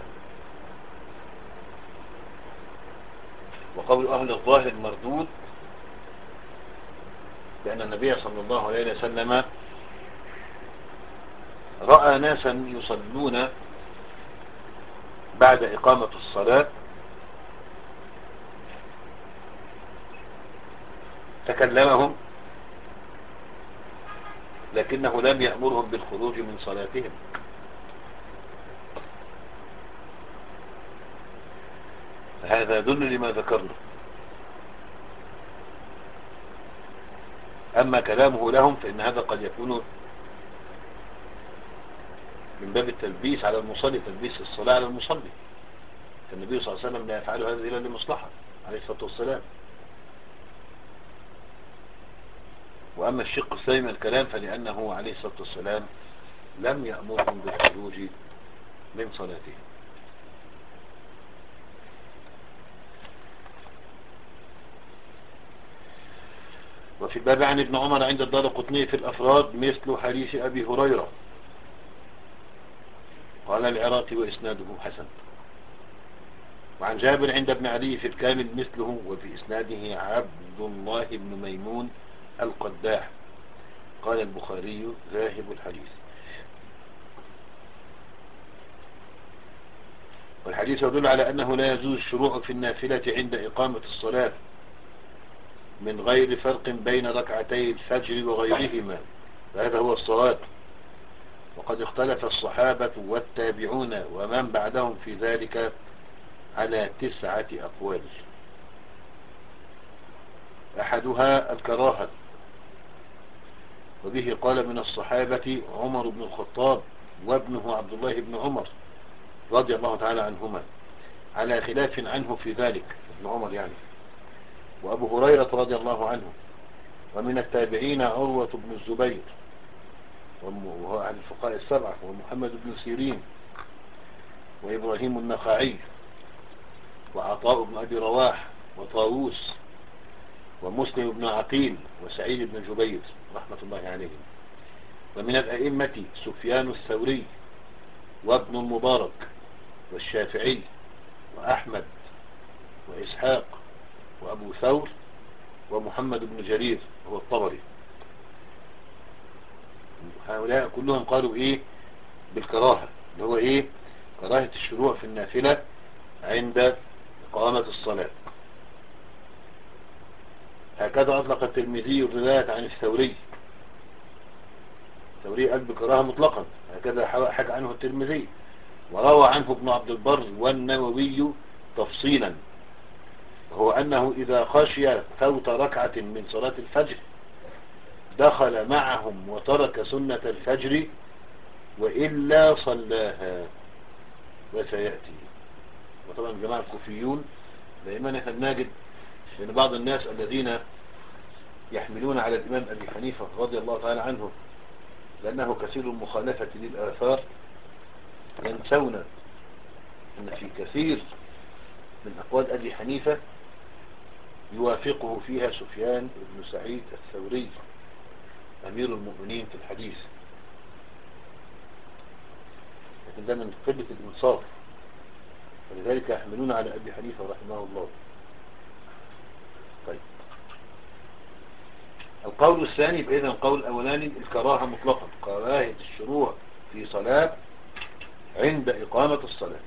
وقول أهل الظاهر مردود لأن النبي صلى الله عليه وسلم رأى ناسا يصلون بعد إقامة الصلاة تكلمهم، لكنه لم يأمرهم بالخروج من صلاتهم. هذا يدل لما ذكرنا. أما كلامه لهم فإن هذا قد يكون من باب التلبيس على المصلي، تلبيس الصلاة على المصلي، فالنبي صلى الله عليه وسلم لا يفعل هذا إلا لمصلحة عليه الصلاة والسلام. وأما الشق الثاني من الكلام فلأنه عليه الصلاة والسلام لم يأمرهم بالخروج من صلاتهم. وفي الباب عن ابن عمر عند الدارقطني في الأفراد مثل حديث أبي هريرة. قال العراقي وإسناده حسن. وعن جابر عند ابن علي في الكامل مثله، وفي إسناده عبد الله بن ميمون القداح. قال البخاري ذاهب الحديث. والحديث يدل على أنه لا يجوز الشروع في النافلة عند إقامة الصلاة من غير فرق بين ركعتي الفجر وغيرهما، فهذا هو الصواب. وقد اختلف الصحابة والتابعون ومن بعدهم في ذلك على تسعة أقوال. أحدها الكراهة، وبه قال من الصحابة عمر بن الخطاب وابنه عبد الله بن عمر رضي الله تعالى عنهما، على خلاف عنه في ذلك، ابن عمر يعني، وأبو هريرة رضي الله عنه. ومن التابعين عروة بن الزبير وهو عن الفقهاء السبعة، ومحمد بن سيرين، وإبراهيم النخعي، وعطاء بن أبي رواح، وطاووس، ومسلم بن عقيل، وسعيد بن جبير رحمة الله عليهم. ومن الأئمة سفيان الثوري وابن المبارك والشافعي وأحمد وإسحاق وأبو ثور ومحمد بن جرير هو الطبري. هؤلاء كلهم قالوا إيه بالكراهة، اللي هو إيه كراهة الشروع في النافلة عند إقامة الصلاة. هكذا أطلق الترمذي الرواية عن الثوري. الثوري قال بكراهة مطلقا، هكذا حكى عنه الترمذي. وروى عنه ابن عبد البر والنووي تفصيلا، وهو أنه إذا خشي فوت ركعة من صلاة الفجر دخل معهم وترك سنة الفجر وإلا صلاها، وسيأتي. وطبعا جماعة الكوفيون دائما احنا بنجد من بعض الناس الذين يحملون على الإمام أبي حنيفة رضي الله تعالى عنه لأنه كثير المخالفة للآثار، ينسون أن في كثير من أقوال أبي حنيفة يوافقه فيها سفيان بن سعيد الثوري أمير المؤمنين في الحديث، لكن ده من قلة الإنصاف، ولذلك يحملون على أبي حنيفة رحمه الله. طيب، القول الثاني بإذن القول الأولاني الكراهة مطلقا، كراهة الشروع في صلاة عند إقامة الصلاة.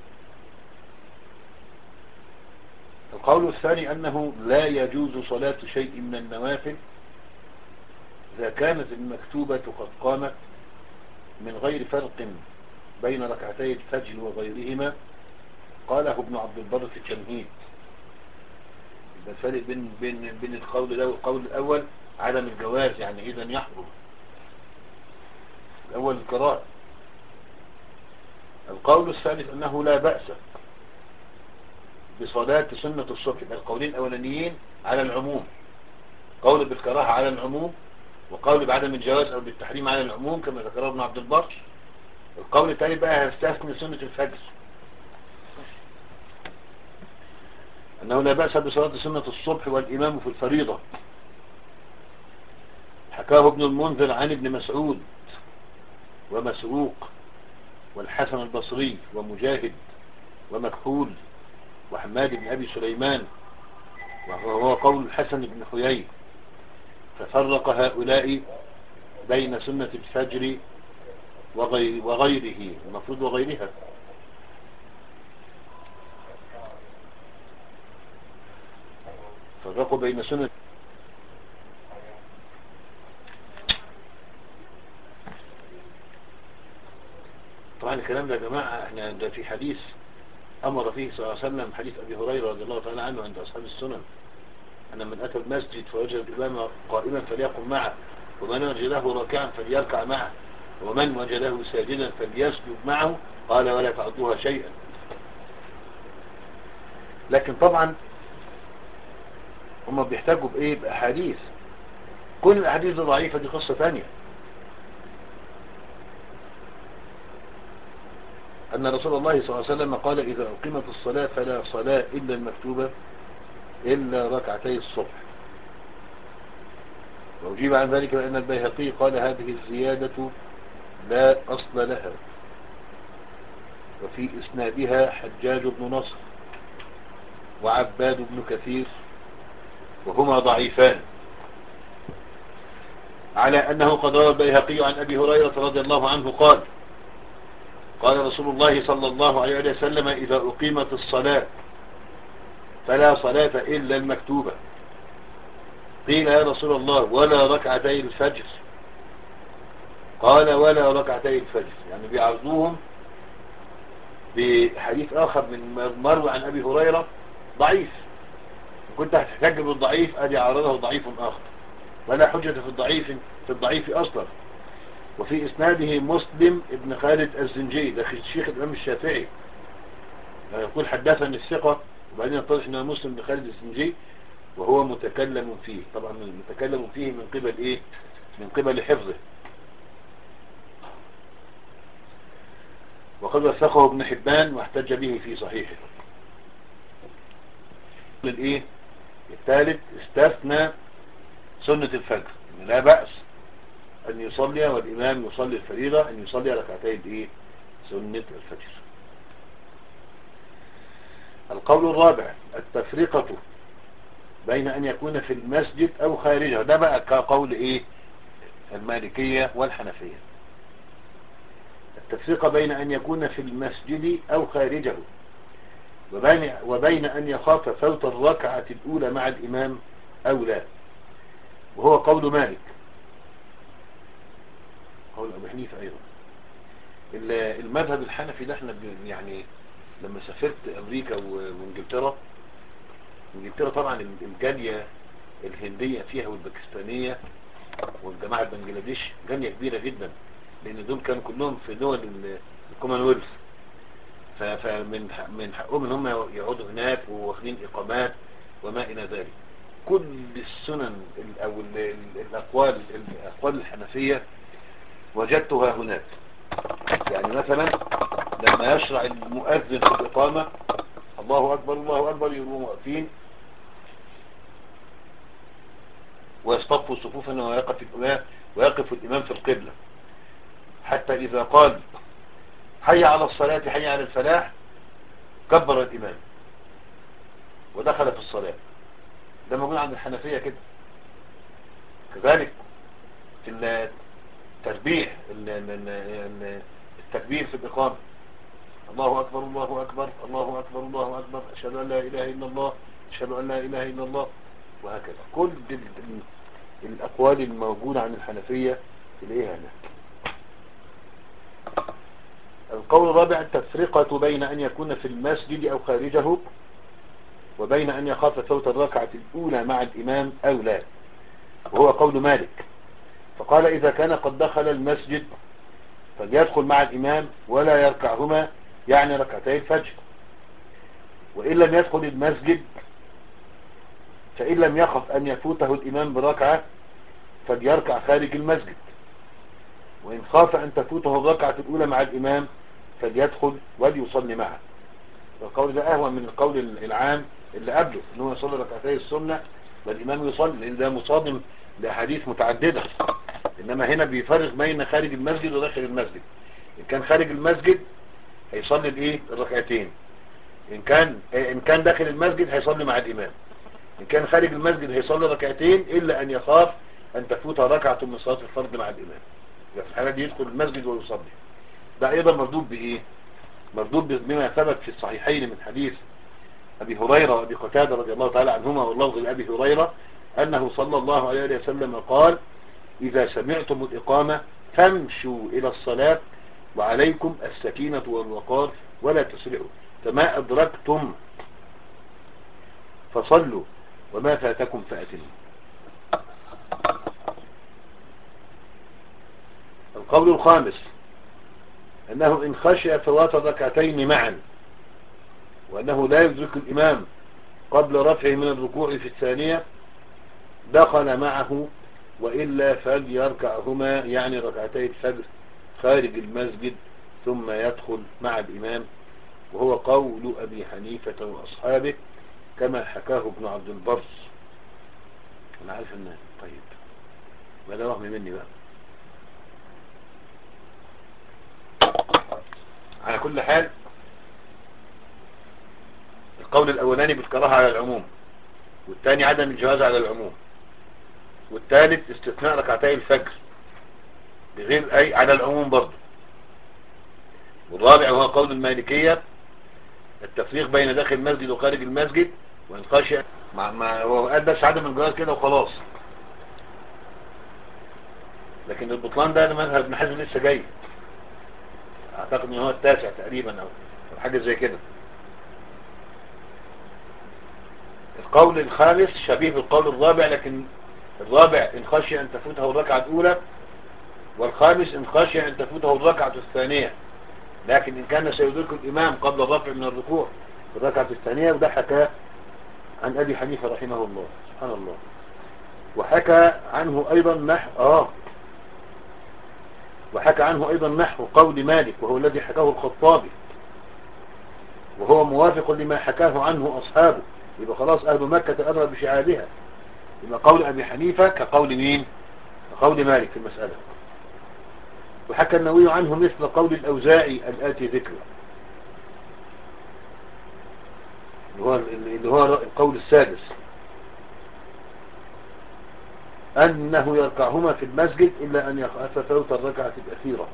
القول الثاني أنه لا يجوز صلاة شيء من النوافل إذا كانت المكتوبة قد قامت من غير فرق بين ركعتي الفجر وغيرهما. قاله ابن عبد البر في التمهيد. الفرق بين بين بين القول ده والقول الأول عدم الجواز، يعني إذا يحرم. الأول الكراهة. القول الثالث أنه لا بأس بصلاة سنة الصبح. القولين الأولانيين على العموم، قول بالكراهة على العموم، وقول بعدم الجواز أو بالتحريم على العموم كما ذكره ابن عبد البر. القول الثاني بقى هيستثني سنة الفجر، أنه لا بأس بصلاة سنة الصبح والإمام في الفريضة. حكاه ابن المنذر عن ابن مسعود ومسروق والحسن البصري ومجاهد ومكحول وحماد بن أبي سليمان، وهو قول الحسن بن حيي. ففرق هؤلاء بين سنة الفجر وغير وغيره، المفروض وغيرها. فرقوا بين سنة طبعا الكلام ده يا جماعة احنا ده في حديث أمر فيه صلى الله عليه وسلم، حديث أبي هريرة رضي الله تعالى عنه عند أصحاب السنن، أن من أتى المسجد فوجد الإمام قائما فليقم معه، ومن وجده راكعا فليركع معه، ومن وجده ساجدا فليسجد معه، قال ولا تعدوها شيئا. لكن طبعا هم بيحتاجوا بإيه؟ بأحاديث. كل الأحاديث ضعيفة دي قصة ثانية. أن رسول الله صلى الله عليه وسلم قال إذا أقيمت الصلاة فلا صلاة إلا المكتوبة إلا ركعتي الصبح. وأجيب عن ذلك بأن البيهقي قال هذه الزيادة لا أصل لها، وفي إسنادها حجاج بن نصر وعباد بن كثير وهما ضعيفان، على أنه قد روى البيهقي عن أبي هريرة رضي الله عنه قال قال رسول الله صلى الله عليه وسلم إذا أقيمت الصلاة فلا صلاة إلا المكتوبة. قيل يا رسول الله ولا ركعتي الفجر؟ قال ولا ركعتي الفجر، يعني بيعرضوهم بحديث آخر من مروي عن أبي هريرة ضعيف، كنت هتحتاج بالضعيف أدي عرضه ضعيف آخر، ولا حجة في الضعيف في الضعيف أصلا. وفي إسناده مسلم ابن خالد الزنجي، ده شيخ الإمام الشافعي، يقول حدثني الثقة، وبعدين يطلع أنه مسلم ابن خالد الزنجي وهو متكلم فيه، طبعا متكلم فيه من قبل إيه؟ من قبل حفظه. وقد وثقه ابن حبان واحتج به في صحيحه. الإيه؟ الثالث استثنى سنة الفجر، لا بأس أن يصلي والإمام يصلي الفريضة أن يصلي ركعتين إيه؟ سنة الفجر. القول الرابع التفرقة بين أن يكون في المسجد أو خارجه، ده بقى كقول إيه؟ المالكية والحنفية. التفرقة بين أن يكون في المسجد أو خارجه، وبين, وبين أن يخاف فوت الركعة الأولى مع الإمام أو لا، وهو قول مالك، قول أبو حنيفة أيضا. المذهب الحنفي ده احنا يعني لما سافرت أمريكا وانجلترا، انجلترا طبعا الجالية الهندية فيها والباكستانية والجماعة البنجلاديش جالية كبيرة جدا، لأن دول كانوا كلهم في دول الكومنولث، فمن من حقهم ان هم يقعدوا هناك وواخدين إقامات وما إلى ذلك. كل السنن أو الأقوال الأقوال الحنفية وجدتها هناك. يعني مثلا لما يشرع المؤذن في الإقامة الله أكبر الله أكبر يقوموا واقفين ويصطفوا صفوفا ويقف الإمام ويقف الإمام في القبلة، حتى إذا قال حي على الصلاة حي على الفلاح كبر الإمام ودخل في الصلاة. ده موجود عند الحنفية كده. كذلك في التسبيح التكبير في الإقامة الله أكبر الله أكبر الله أكبر الله أكبر أشهد أن لا إله إلا الله أشهد أن لا إله إلا الله، وهكذا. كل الأقوال الموجودة عن الحنفية إليها هنا. القول الرابع التفرقة بين أن يكون في المسجد أو خارجه، وبين أن يخاف فوت الركعة الأولى مع الإمام أو لا، وهو قول مالك، فقال إذا كان قد دخل المسجد فليدخل مع الإمام ولا يركعهما، يعني ركعتي الفجر. وإن لم يدخل المسجد فإن لم يخف أن يفوته الإمام بركعة فليركع خارج المسجد، وإن خاف أن تفوته الركعة الأولى مع الإمام فليدخل وليصلي معه. والقول ده أهون من القول العام اللي قبله أنه يصلي ركعتي السنة والإمام يصلي، لأن ده مصادم لأحاديث متعددة. إنما هنا بيفرق بين خارج المسجد وداخل المسجد. إن كان خارج المسجد هيصلي الإيه؟ الركعتين. إن كان إن كان داخل المسجد هيصلي مع الإمام. إن كان خارج المسجد هيصلي ركعتين، إلا أن يخاف أن تفوت ركعة من صلاة الفرض مع الإمام. في الحالة دي يدخل المسجد ويصلي. ده أيضا مردود بإيه؟ مردود بما ثبت في الصحيحين من حديث أبي هريرة وأبي قتادة رضي الله تعالى عنهما، واللفظ لأبي هريرة أنه صلى الله عليه وسلم قال: إذا سمعتم الإقامة فامشوا إلى الصلاة وعليكم السكينة والوقار ولا تسرعوا، فما أدركتم فصلوا وما فاتكم فأتموا. القول الخامس أنه إن خشي فوات الركعتين معا، وأنه لا يدرك الإمام قبل رفعه من الركوع في الثانية، دخل معه، وإلا فليركعهما يعني ركعتي الفجر خارج المسجد ثم يدخل مع الإمام، وهو قول أبي حنيفة وأصحابه كما حكاه ابن عبد البر. أنا عارف أنه طيب ما ده وهم مني بقى. على كل حال القول الأولاني بالكراهة على العموم، والثاني عدم الجواز على العموم، والثالث استثناء ركعتي الفجر بغير أي على العموم برضه، والرابع هو قول المالكية التفريق بين داخل المسجد وخارج المسجد، وإن خشي مع ما هو قال بس عدم الجواز كده وخلاص. لكن البطلان ده مذهب ابن حزم لسه جاي، اعتقد ان هو التاسع تقريبا او حاجه زي كده. القول الخامس شبيه بالقول الرابع، لكن الرابع إن خشي أن تفوته الركعة الأولى، والخامس إن خشي أن تفوته الركعة الثانية، لكن إن كان سيدرك الإمام قبل الرفع من الركوع في الركعة الثانية. وده حكى عن أبي حنيفة رحمه الله، سبحان الله. وحكى عنه أيضا نحو آه وحكى عنه أيضا نحو قول مالك، وهو الذي حكاه الخطابي، وهو موافق لما حكاه عنه أصحابه. يبقى خلاص أهل مكة أدرى بشعابها. يبقى قول أبي حنيفة كقول مين؟ كقول مالك في المسألة. وحكى النووي عنه مثل قول الأوزاعي الآتي ذكره، اللي هو, اللي هو القول السادس، أنه يركعهما في المسجد إلا أن يخاف فوت الركعة الأخيرة،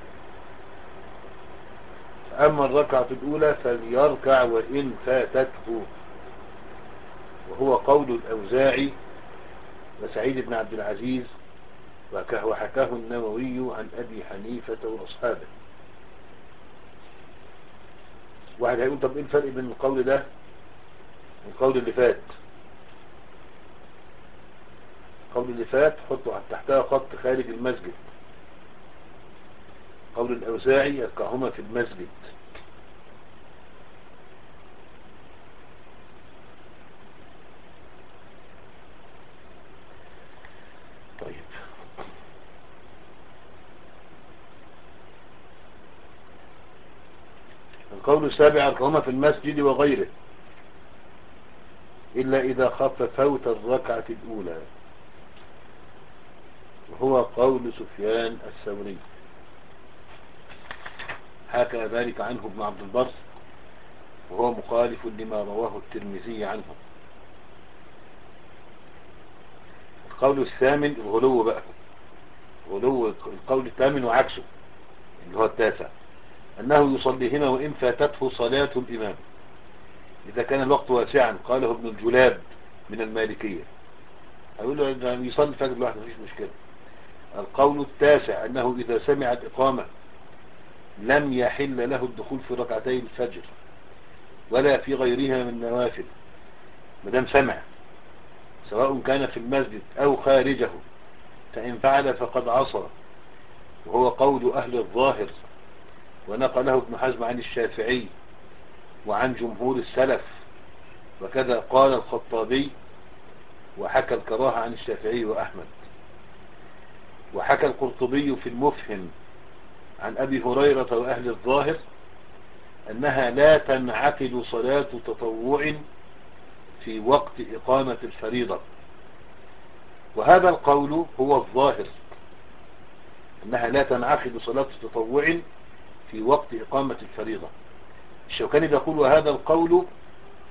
أما الركعة الأولى فليركع وإن فاتته، وهو قول الأوزاعي وسعيد بن عبد العزيز، وحكاه النووي عن أبي حنيفة وأصحابه. واحد هيقول طب إيه الفرق بين القول ده والقول اللي فات؟ القول اللي فات حطوا تحتها خط خارج المسجد، قول الأوزاعي يركعهما في المسجد. طيب القول السابع يركعهما في المسجد وغيره إلا إذا خاف فوت الركعة الأولى، وهو قول سفيان الثوري، حكى ذلك عنه ابن عبد البر، وهو مخالف لما رواه الترمذي عنه. القول الثامن الغلو بقى، غلو القول الثامن وعكسه اللي هو التاسع، أنه يصليهما وإن فاتته صلاة الإمام إذا كان الوقت واسعا، قاله ابن الجلاب من المالكية. أقول له أنه يصلي الفجر لوحده مفيش مشكلة. القول التاسع أنه إذا سمع الإقامة لم يحل له الدخول في ركعتي الفجر ولا في غيرها من نوافل مدام سمع، سواء كان في المسجد أو خارجه، فإن فعل فقد عصى، وهو قول أهل الظاهر، ونقله ابن حزم عن الشافعي وعن جمهور السلف، وكذا قال الخطابي، وحكى الكراهة عن الشافعي وأحمد. وحكى القرطبي في المفهم عن أبي هريرة وأهل الظاهر أنها لا تنعقد صلاة تطوع في وقت إقامة الفريضة، وهذا القول هو الظاهر، أنها لا تنعقد صلاة تطوع في وقت إقامة الفريضة. الشوكاني يقول وهذا القول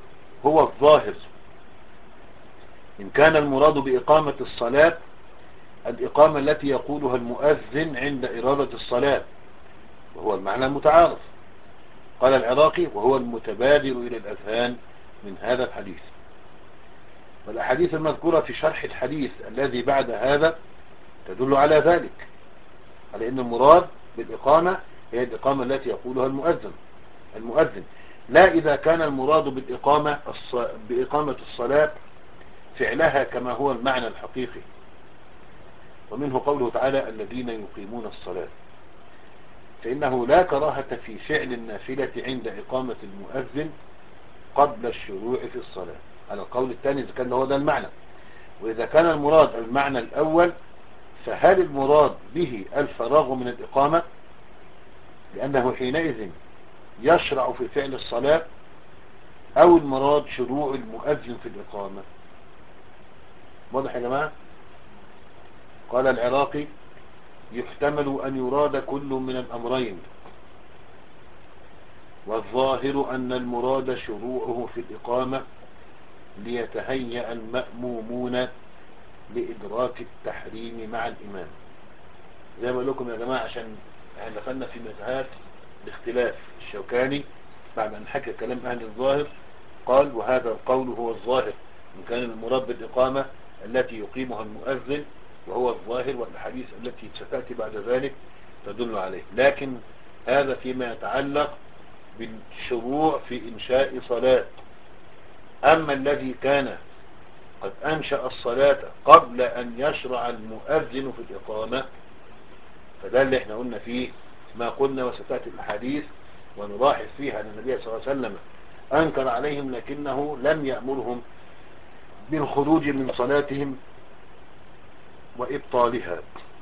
هو الظاهر إن كان المراد بإقامة الصلاة الإقامة التي يقولها المؤذن عند إرادة الصلاة، وهو المعنى المتعارف. قال العراقي: وهو المتبادر إلى الأذهان من هذا الحديث. والأحاديث المذكورة في شرح الحديث الذي بعد هذا تدل على ذلك، على أن المراد بالإقامة هي الإقامة التي يقولها المؤذن المؤذن لا إذا كان المراد بالإقامة بإقامة الصلاة فعلها كما هو المعنى الحقيقي. ومنه قوله تعالى: الذين يقيمون الصلاة، فإنه لا كراهة في فعل النافلة عند إقامة المؤذن قبل الشروع في الصلاة، على القول الثاني إذا كان هو ده المعنى. وإذا كان المراد المعنى الأول فهل المراد به الفراغ من الإقامة، لأنه حينئذ يشرع في فعل الصلاة، أو المراد شروع المؤذن في الإقامة؟ واضح يا جماعة؟ قال العراقي: يحتمل أن يراد كل من الأمرين، والظاهر أن المراد شروعه في الإقامة ليتهيأ المأمومون لإدراك التحريم مع الإمام. زي ما أقول لكم يا جماعة، عشان احنا دخلنا في مذهب الاختلاف. الشوكاني بعد أن حكى كلام أهل الظاهر قال: وهذا القول هو الظاهر، إن كان المراد بالإقامة التي يقيمها المؤذن، وهو الظاهر، والحديث التي ستأتي بعد ذلك تدل عليه. لكن هذا فيما يتعلق بالشروع في إنشاء صلاة. أما الذي كان قد أنشأ الصلاة قبل أن يشرع المؤذن في الإقامة، فده اللي احنا قلنا فيه ما قلنا، وستأتي الحديث ونلاحظ فيها أن النبي صلى الله عليه وسلم أنكر عليهم لكنه لم يأمرهم بالخروج من صلاتهم وإبطالها.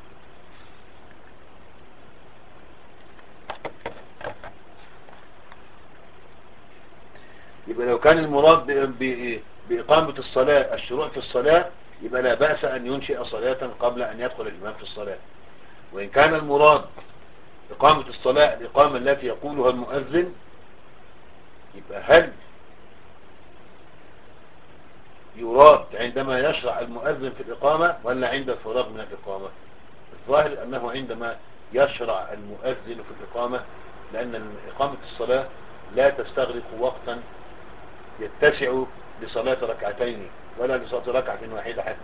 يبقى لو كان المراد بإقامة الصلاة الشروع في الصلاة، يبقى لا بأس أن ينشئ صلاة قبل أن يدخل الإمام في الصلاة. وإن كان المراد إقامة الصلاة الإقامة التي يقولها المؤذن، يبقى هل يراد عندما يشرع المؤذن في الإقامة ولا عند الفراغ من الإقامة؟ الظاهر أنه عندما يشرع المؤذن في الإقامة، لأن إقامة الصلاة لا تستغرق وقتا يتسع لصلاة ركعتين ولا لصلاة ركعة واحدة حتى،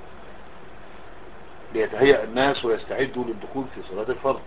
ليتهيأ الناس ويستعدوا للدخول في صلاة الفرض.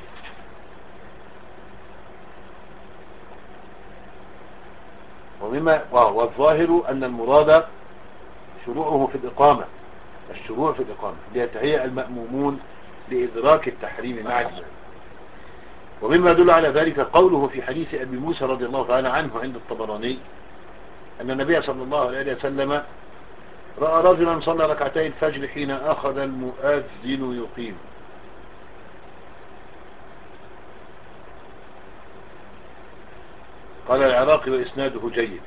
ومما والظاهر أن المراد شروعه في الإقامة الشروع في الإقامة ليتهيأ المأمومون لإدراك التحريم مع الإمام. ومما يدل على ذلك قوله في حديث أبي موسى رضي الله تعالى عنه عند الطبراني أن النبي صلى الله عليه وسلم رأى رجلا صلى ركعتي الفجر حين أخذ المؤذن يقيم. قال العراقي: وإسناده جيد.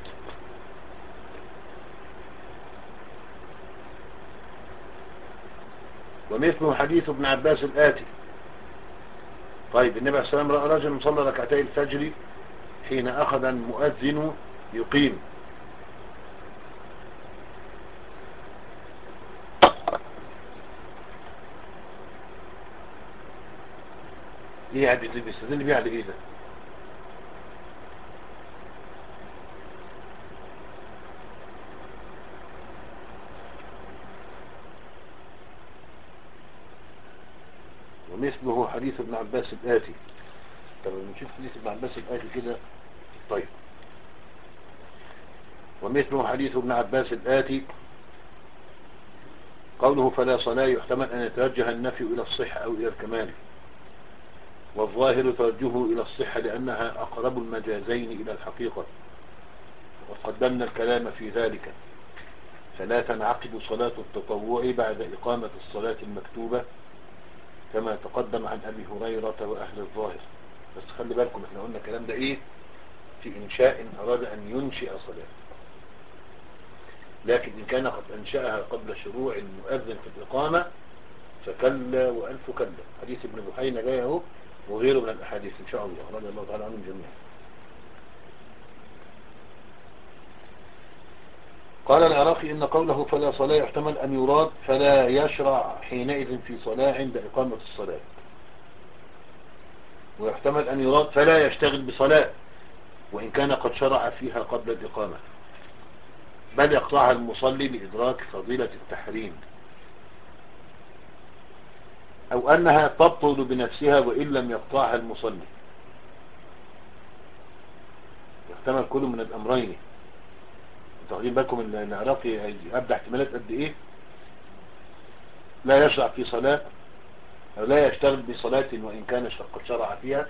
ومثله حديث ابن عباس الآتي. طيب، النبي عليه الصلاة والسلام رأى رجلا صلى ركعتي الفجر حين أخذ المؤذن يقيم. ايه عدد اللي بيستدل بيه على ايه ده؟ ومثله حديث ابن عباس الآتي. طب نشوف حديث ابن عباس الآتي كده. طيب، ومثله حديث ابن عباس الآتي قوله: فلا صلاة يحتمل أن يتوجه النفي إلى الصحة أو إلى الكمال، والظاهر توجهه إلى الصحة لأنها أقرب المجازين إلى الحقيقة، وقدمنا الكلام في ذلك. فلا تنعقد صلاة التطوع بعد إقامة الصلاة المكتوبة كما تقدم عن أبي هريرة وأهل الظاهر. بس خلي بالكم، احنا قلنا الكلام ده إيه في إنشاء أراد أن ينشئ صلاة، لكن إن كان قد أنشأها قبل شروع المؤذن في الإقامة فكلا وألف كلا. حديث ابن بحينا جاي اهو وغيره من الأحاديث إن شاء الله رضي الله تعالى عنهم جميعا. قال العراقي إن قوله فلا صلاة يحتمل أن يراد فلا يشرع حينئذ في صلاة عند إقامة الصلاة، ويحتمل أن يراد فلا يشتغل بصلاة وإن كان قد شرع فيها قبل الإقامة، بل يقطعها المصلي لإدراك فضيلة التحريم، أو أنها تبطل بنفسها وإن لم يقطعها المصلي. يحتمل كل من الأمرين. تاخدين بالكم ان العراقي أبدأ احتمالات قد إيه؟ لا يشرع في صلاة، أو لا يشتغل بصلاة وإن كان قد شرع فيها،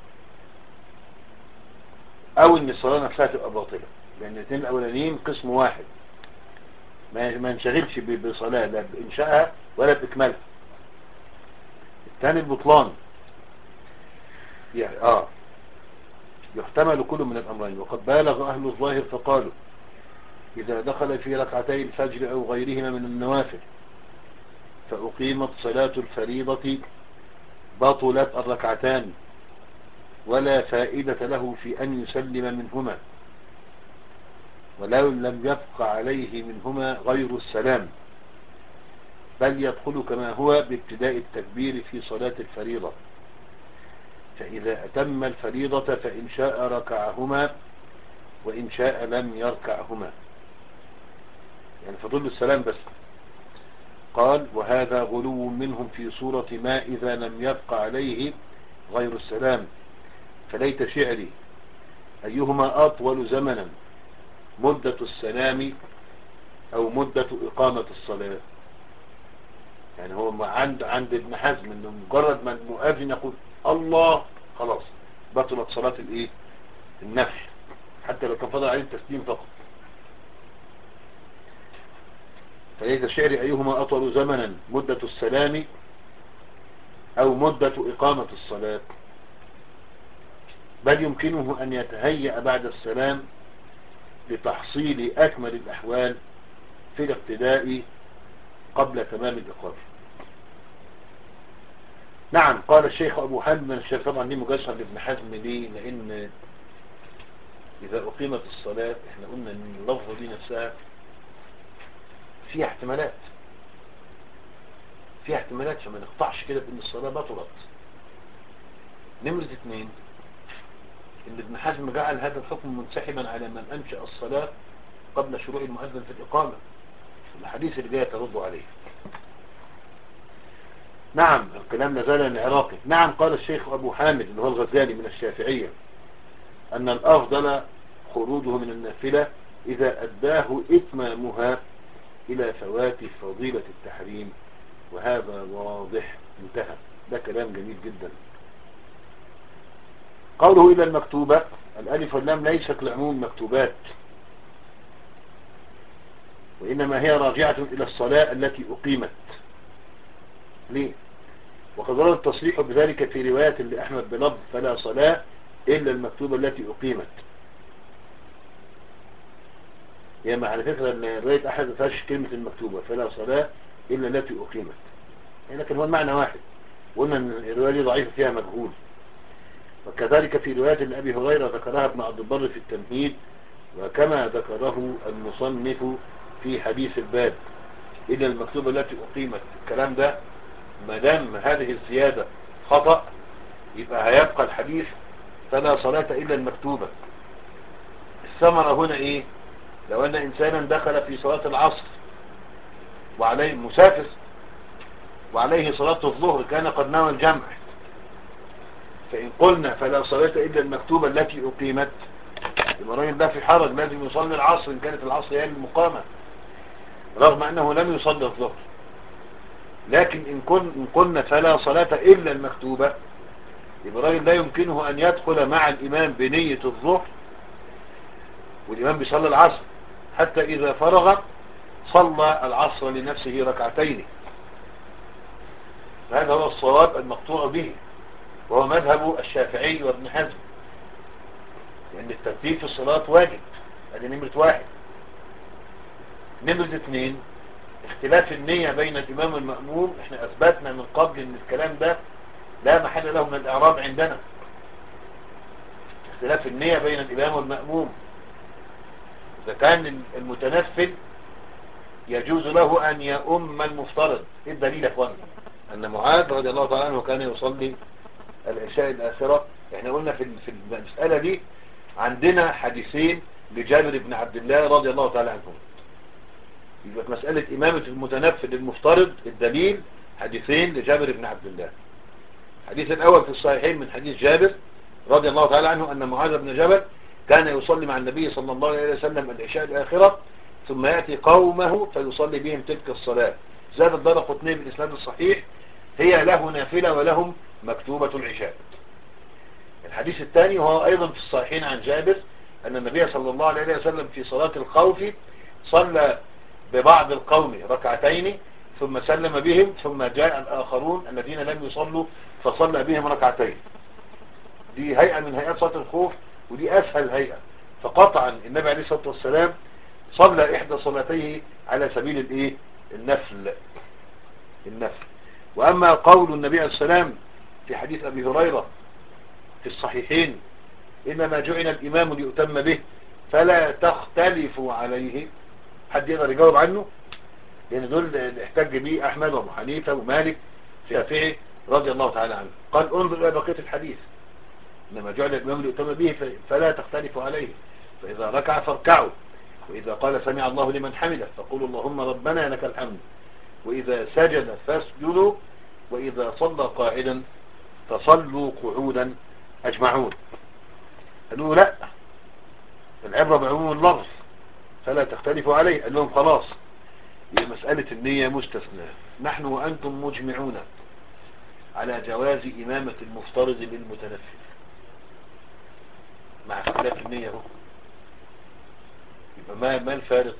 أو إن الصلاة نفسها تبقى باطلة، لأن الاثنين الأولانيين قسم واحد، ما ما ينشغلش بصلاة لا بإنشائها ولا بإكمالها. الثاني البطلان، يعني آه يحتمل كل من الأمرين. وقد بالغ أهل الظاهر فقالوا إذا دخل في ركعتي الفجر أو غيرهما من النوافل فأقيمت صلاة الفريضة بطلت الركعتان ولا فائدة له في أن يسلم منهما، ولو لم يبق عليه منهما غير السلام، بل يدخل كما هو بابتداء التكبير في صلاة الفريضة، فإذا أتم الفريضة فإن شاء ركعهما وإن شاء لم يركعهما، يعني فضل السلام بس. قال وهذا غلو منهم في صورة ما إذا لم يبق عليه غير السلام، فليت شعري أيهما أطول زمنا مدة السلام أو مدة إقامة الصلاة. يعني هو عند عند ابن حزم انه مجرد ما المؤذن يقول الله خلاص بطلت صلاة الايه النفل، حتى لو كان فضل عليه التسليم فقط. فليس الشعر أيهما أطول زمنا مدة السلام أو مدة إقامة الصلاة، بل يمكنه أن يتهيأ بعد السلام لتحصيل أكمل الأحوال في الاقتداء قبل تمام الإقامة. نعم قال الشيخ أبو حامد من الشيخ، طبعا دي مجازفة لابن حزم. ليه؟ لأن إذا أقيمت الصلاة احنا قلنا أن اللفظة دي نفسها فيها احتمالات فيها احتمالات فما نقطعش كده بأن الصلاة بطلت. نمرة اثنين ان ابن حزم جعل هذا الحكم منسحبا على من أنشأ الصلاة قبل شروع المؤذن في الإقامة، الحديث اللي جاي ترد عليه. نعم الكلام لازال العراقي. نعم قال الشيخ أبو حامد اللي هو الغزالي من الشافعية أن الأفضل خروجه من النافلة إذا أداه إتمامها إلى فوات فضيلة التحريم، وهذا واضح. انتهى. ده كلام جميل جدا. قوله إلى المكتوبة، الألف واللام ليست لعموم المكتوبات، وإنما هي راجعة إلى الصلاة التي أقيمت. ليه؟ وقد ورد التصريح بذلك في رواية لأحمد بلفظ فلا صلاة إلا المكتوبة التي أقيمت. يعني على فكرة أن رواية أحد ما فيهاش كلمة المكتوبة فلا صلاة إلا التي أقيمت، يعني لكن هو المعنى واحد، وقلنا أن الرواية دي ضعيفة فيها مجهول. وكذلك في رواية لأبي هريرة ذكرها ابن عبد البر في التمهيد، وكما ذكره المصنف في حديث الباب إلا المكتوبة التي أقيمت. الكلام ده ما دام هذه الزيادة خطأ يبقى هيبقى الحديث فلا صلاة إلا المكتوبة. الثمرة هنا إيه؟ لو أن إنسانا دخل في صلاة العصر وعليه مسافر وعليه صلاة الظهر كان قد نوى الجمع، فإن قلنا فلا صلاة إلا المكتوبة التي أقيمت يبقى الراجل ده في حرج، لازم يصلي العصر إن كانت العصر هي المقامة رغم أنه لم يصلي الظهر. لكن إن, كن إن قلنا فلا صلاة إلا المكتوبة يبقى الراجل لا يمكنه أن يدخل مع الإمام بنية الظهر والإمام بيصلي العصر، حتى إذا فرغ صلى العصر لنفسه ركعتين. هذا هو الصواب المقطوع به، وهو مذهب الشافعي وابن حزم، لأن الترتيب في الصلاة واجب. هذه نمرة واحد. نمرة اثنين اختلاف النية بين الإمام والمأموم. احنا أثبتنا من قبل أن الكلام ده لا محل له من الإعراب عندنا. اختلاف النية بين الإمام والمأموم إذا كان المتنفل يجوز له أن يؤم المفترض. إيه الدليل يا أخوان؟ أن معاذ رضي الله تعالى عنه كان يصلي العشاء الآخرة. احنا قلنا في في المسألة دي عندنا حديثين لجابر بن عبد الله رضي الله تعالى عنه. يبقى في مسألة إمامة المتنفل المفترض الدليل حديثين لجابر بن عبد الله. الحديث الأول في الصحيحين من حديث جابر رضي الله تعالى عنه أن معاذ بن جبل كان يصلي مع النبي صلى الله عليه وسلم العشاء الآخرة ثم يأتي قومه فيصلي بهم تلك الصلاة. زاد الدارقطني بالإسناد الصحيح هي له نافلة ولهم مكتوبة العشاء. الحديث الثاني وهو أيضا في الصحيحين عن جابر أن النبي صلى الله عليه وسلم في صلاة الخوف صلى ببعض القوم ركعتين ثم سلم بهم ثم جاء الآخرون الذين لم يصلوا فصلى بهم ركعتين. دي هيئة من هيئات صلاة الخوف ودي أسهل هيئة. فقطعا النبي عليه الصلاة والسلام صلى إحدى صلاتيه على سبيل الإيه؟ النفل النفل. وأما قول النبي عليه السلام في حديث أبي هريرة في الصحيحين إنما جعل الإمام ليؤتم به فلا تختلفوا عليه، حد يقدر يجاوب عنه؟ لأن دول احتج به أحمد وأبو حنيفة ومالك الشافعي رضي الله تعالى عنه. قال انظر إلى بقية الحديث إنما جعل الإمام ليؤتم به فلا تختلفوا عليه، فإذا ركع فاركعوا، وإذا قال سمع الله لمن حمده فقولوا اللهم ربنا لك الحمد، وإذا سجد فاسجدوا، وإذا صلى قاعدا فصلوا قعودا أجمعون. قالوا لا، العبرة بعموم اللفظ فلا تختلفوا عليه. قال لهم خلاص، هي مسألة النية مستثنى، نحن وأنتم مجمعون على جواز إمامة المفترض للمتنفل مع اختلاف النية. هو يبقى ما ما الفارق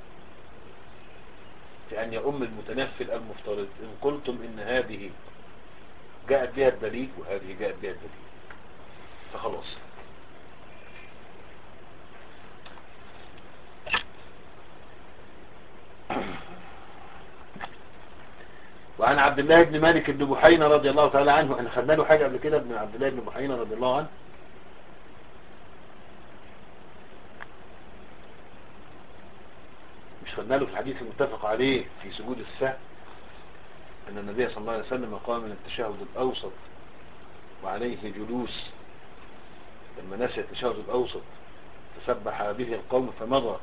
في أن يؤم المتنفل المفترض إن قلتم إن هذه جاءت بها الدليل وهذه جاءت بها الدليل فخلاص. وعن عبد الله بن مالك بن بحينة رضي الله تعالى عنه، احنا خدنا له حاجة قبل كده ابن عبد الله بن بحينة رضي الله عنه. مش خدنا له في الحديث المتفق عليه في سجود السهو أن النبي صلى الله عليه وسلم قام من التشهد الأوسط وعليه جلوس، لما نسي التشهد الأوسط تسبح به القوم فمضى،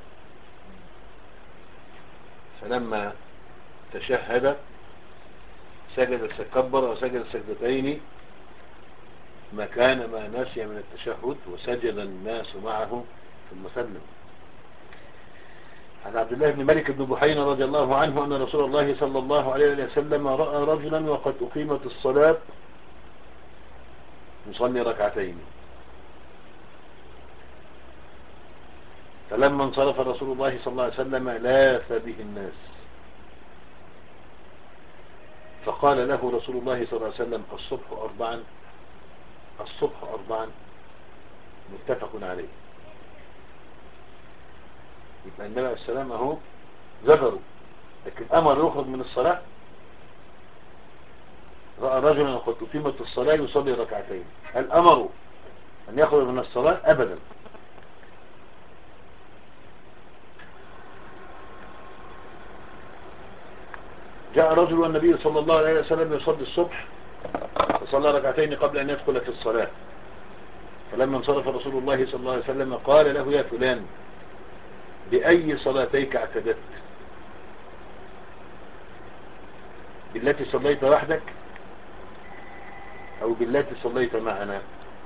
فلما تشهد سجد كبر وسجد السجدتين مكان ما نسي من التشهد وسجد الناس معه ثم سلم. عن عبد الله بن مالك بن بحينة رضي الله عنه أن رسول الله صلى الله عليه وسلم رأى رجلا وقد أقيمت الصلاة يصلي ركعتين، فلما انصرف رسول الله صلى الله عليه وسلم لاث به الناس، فقال له رسول الله صلى الله عليه وسلم الصبح أربعا الصبح أربعا متفق عليه. يبقى النبي عليه السلام اهو زجروا، لكن أمر يخرج من الصلاة. رأى رجلا قد أقيمت الصلاة يصلي ركعتين، هل أمروا أن يخرج من الصلاة؟ أبدا. جاء رجل والنبي صلى الله عليه وسلم يصلي الصبح فصلى ركعتين قبل أن يدخل في الصلاة، فلما انصرف رسول الله صلى الله عليه وسلم قال له يا فلان بأي صلاتيك اعتدت؟ بالتي صليت وحدك أو بالتي صليت معنا؟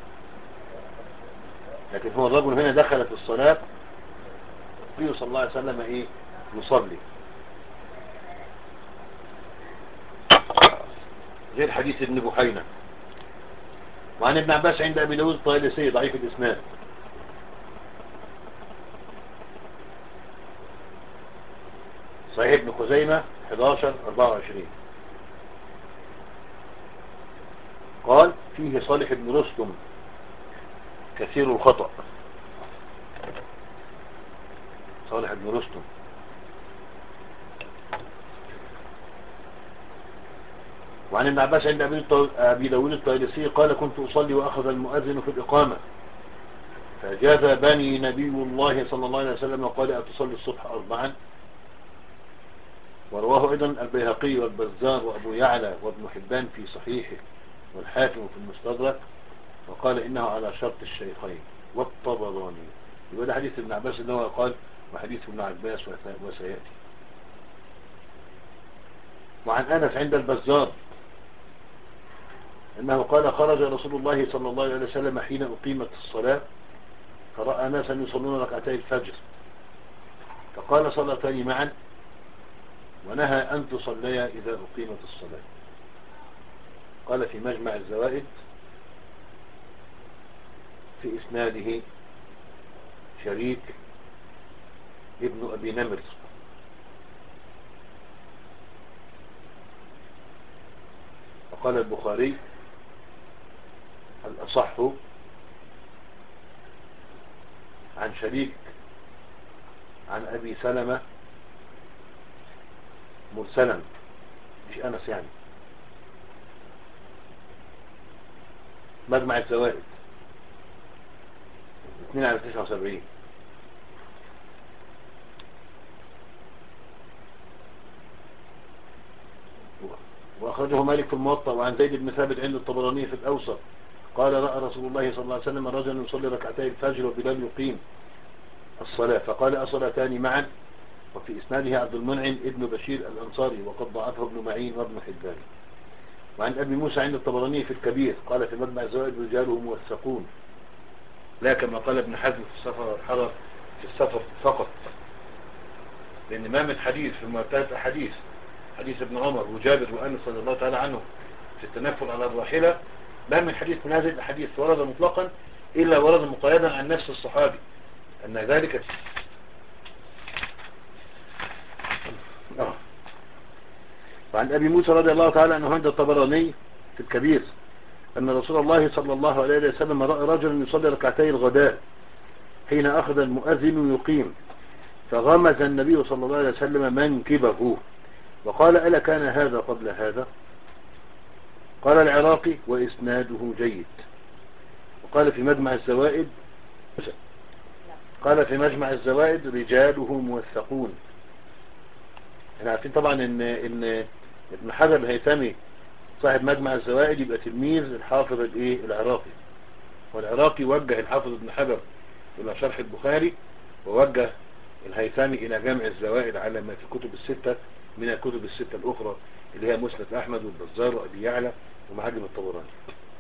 لكن هو الرجل هنا دخلت الصلاة النبي صلى الله عليه وسلم إيه يصلي، غير حديث ابن بحينة. وعن ابن عباس عند أبي داود الطيالسي ضعيف الإسناد صحيح ابن خزيمة أحد عشر أربعة وعشرين قال فيه صالح بن رستم كثير الخطأ. صالح بن رستم. وعن ابن عباس عند أبي داود الطيالسي قال كنت أصلي وأخذ المؤذن في الإقامة فجذبني نبي الله صلى الله عليه وسلم وقال أتصلي الصبح أربعا. ورواه أيضا البيهقي والبزار وأبو يعلى وابن حبان في صحيحه والحاكم في المستدرك، وقال إنه على شرط الشيخين والطبراني. يبقى ده حديث ابن عباس اللي هو قال وحديث ابن عباس وسيأتي. وعن أنس عند البزار أنه قال خرج رسول الله صلى الله عليه وسلم حين أقيمت الصلاة فرأى ناسا يصلون ركعتي الفجر فقال صلاتان معا ونهى أن تصليا إذا أقيمت الصلاة. قال في مجمع الزوائد في إسناده شريك ابن أبي نمر. وقال البخاري الأصح عن شريك عن أبي سلمة مرسلا، مش أنس يعني. مجمع الزوائد اثنين على تسعة وسبعين. وأخرجه مالك في الموطأ. وعن زيد بن ثابت عند الطبراني في الأوسط قال رأى رسول الله صلى الله عليه وسلم رجلا يصلي ركعتي الفجر وبلال يقيم الصلاة فقال أصلتان معا. وفي إسناده عبد المنعم ابن بشير الأنصاري وقد ضعفه ابن معين وابن حبان. وعن أبي موسى عند الطبراني في الكبير قال في مجمع الزوائد رجاله موثقون، لا كما قال ابن حزم في السفر الحضر في السفر فقط، لأن ما من حديث في المرتبة أحاديث حديث ابن عمر وجابر وأنس صلى الله تعالى عنه في التنفل على الراحلة، ما من حديث من هذه الأحاديث ورد مطلقا إلا ورد مقيدا عن نفس الصحابي أن ذلك. آه. وعن أبي موسى رضي الله تعالى عنه عند الطبراني في الكبير أن رسول الله صلى الله عليه وسلم رأى رجلا يصلي ركعتي الغداء حين أخذ المؤذن يقيم فغمز النبي صلى الله عليه وسلم منكبه وقال ألا كان هذا قبل هذا؟ قال العراقي وإسناده جيد. وقال في مجمع الزوائد قال في مجمع الزوائد رجاله موثقون. احنا عارفين طبعا ان ان ابن حجر الهيثمي صاحب مجمع الزوائد يبقى تلميذ الحافظ الايه العراقي، والعراقي وجه الحافظ ابن حجر الى شرح البخاري ووجه الهيثمي الى جمع الزوائد على ما في الكتب الستة من الكتب الستة الاخرى اللي هي مسند احمد والبزار وابي يعلى ومعاجم الطبراني.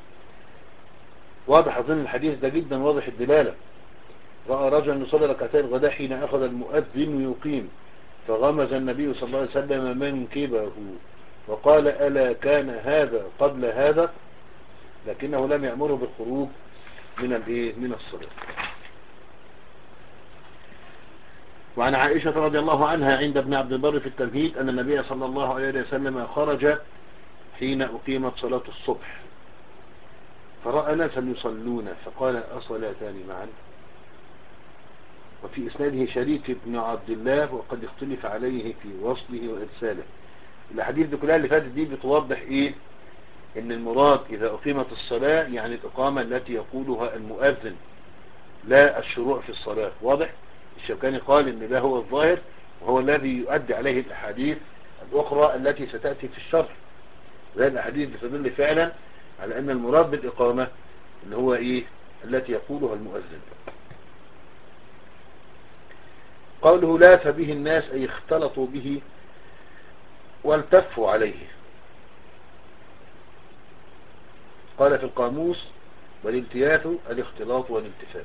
واضح اظن الحديث ده جدا واضح الدلالة. رأى رجلا يصلي ركعتي الغداء حين اخذ المؤذن يقيم فغمز النبي صلى الله عليه وسلم منكبه وقال ألا كان هذا قبل هذا؟ لكنه لم يأمره بالخروج من الايه من الصلاة. وعن عائشة رضي الله عنها عند ابن عبد البر في التمهيد أن النبي صلى الله عليه وسلم خرج حين أقيمت صلاة الصبح فرأى ناسا يصلون فقال أصلاتان معا. وفي إسناده شريك بن عبد الله وقد اختلف عليه في وصله وإرساله. الحديث دي كلها اللي فاتت دي بتوضح إيه؟ إن المراد إذا أقيمت الصلاة يعني الإقامة التي يقولها المؤذن لا الشروع في الصلاة. واضح؟ الشوكاني قال إن ده هو الظاهر وهو الذي يؤدي عليه الأحاديث الأخرى التي ستأتي في الشرح. وهذه الأحاديث بتدل فعلا على أن المراد بالإقامة اللي هو إيه؟ التي يقولها المؤذن. قوله لاف به الناس أي اختلطوا به والتفوا عليه. قال في القاموس والالتياف الاختلاط والالتفاف.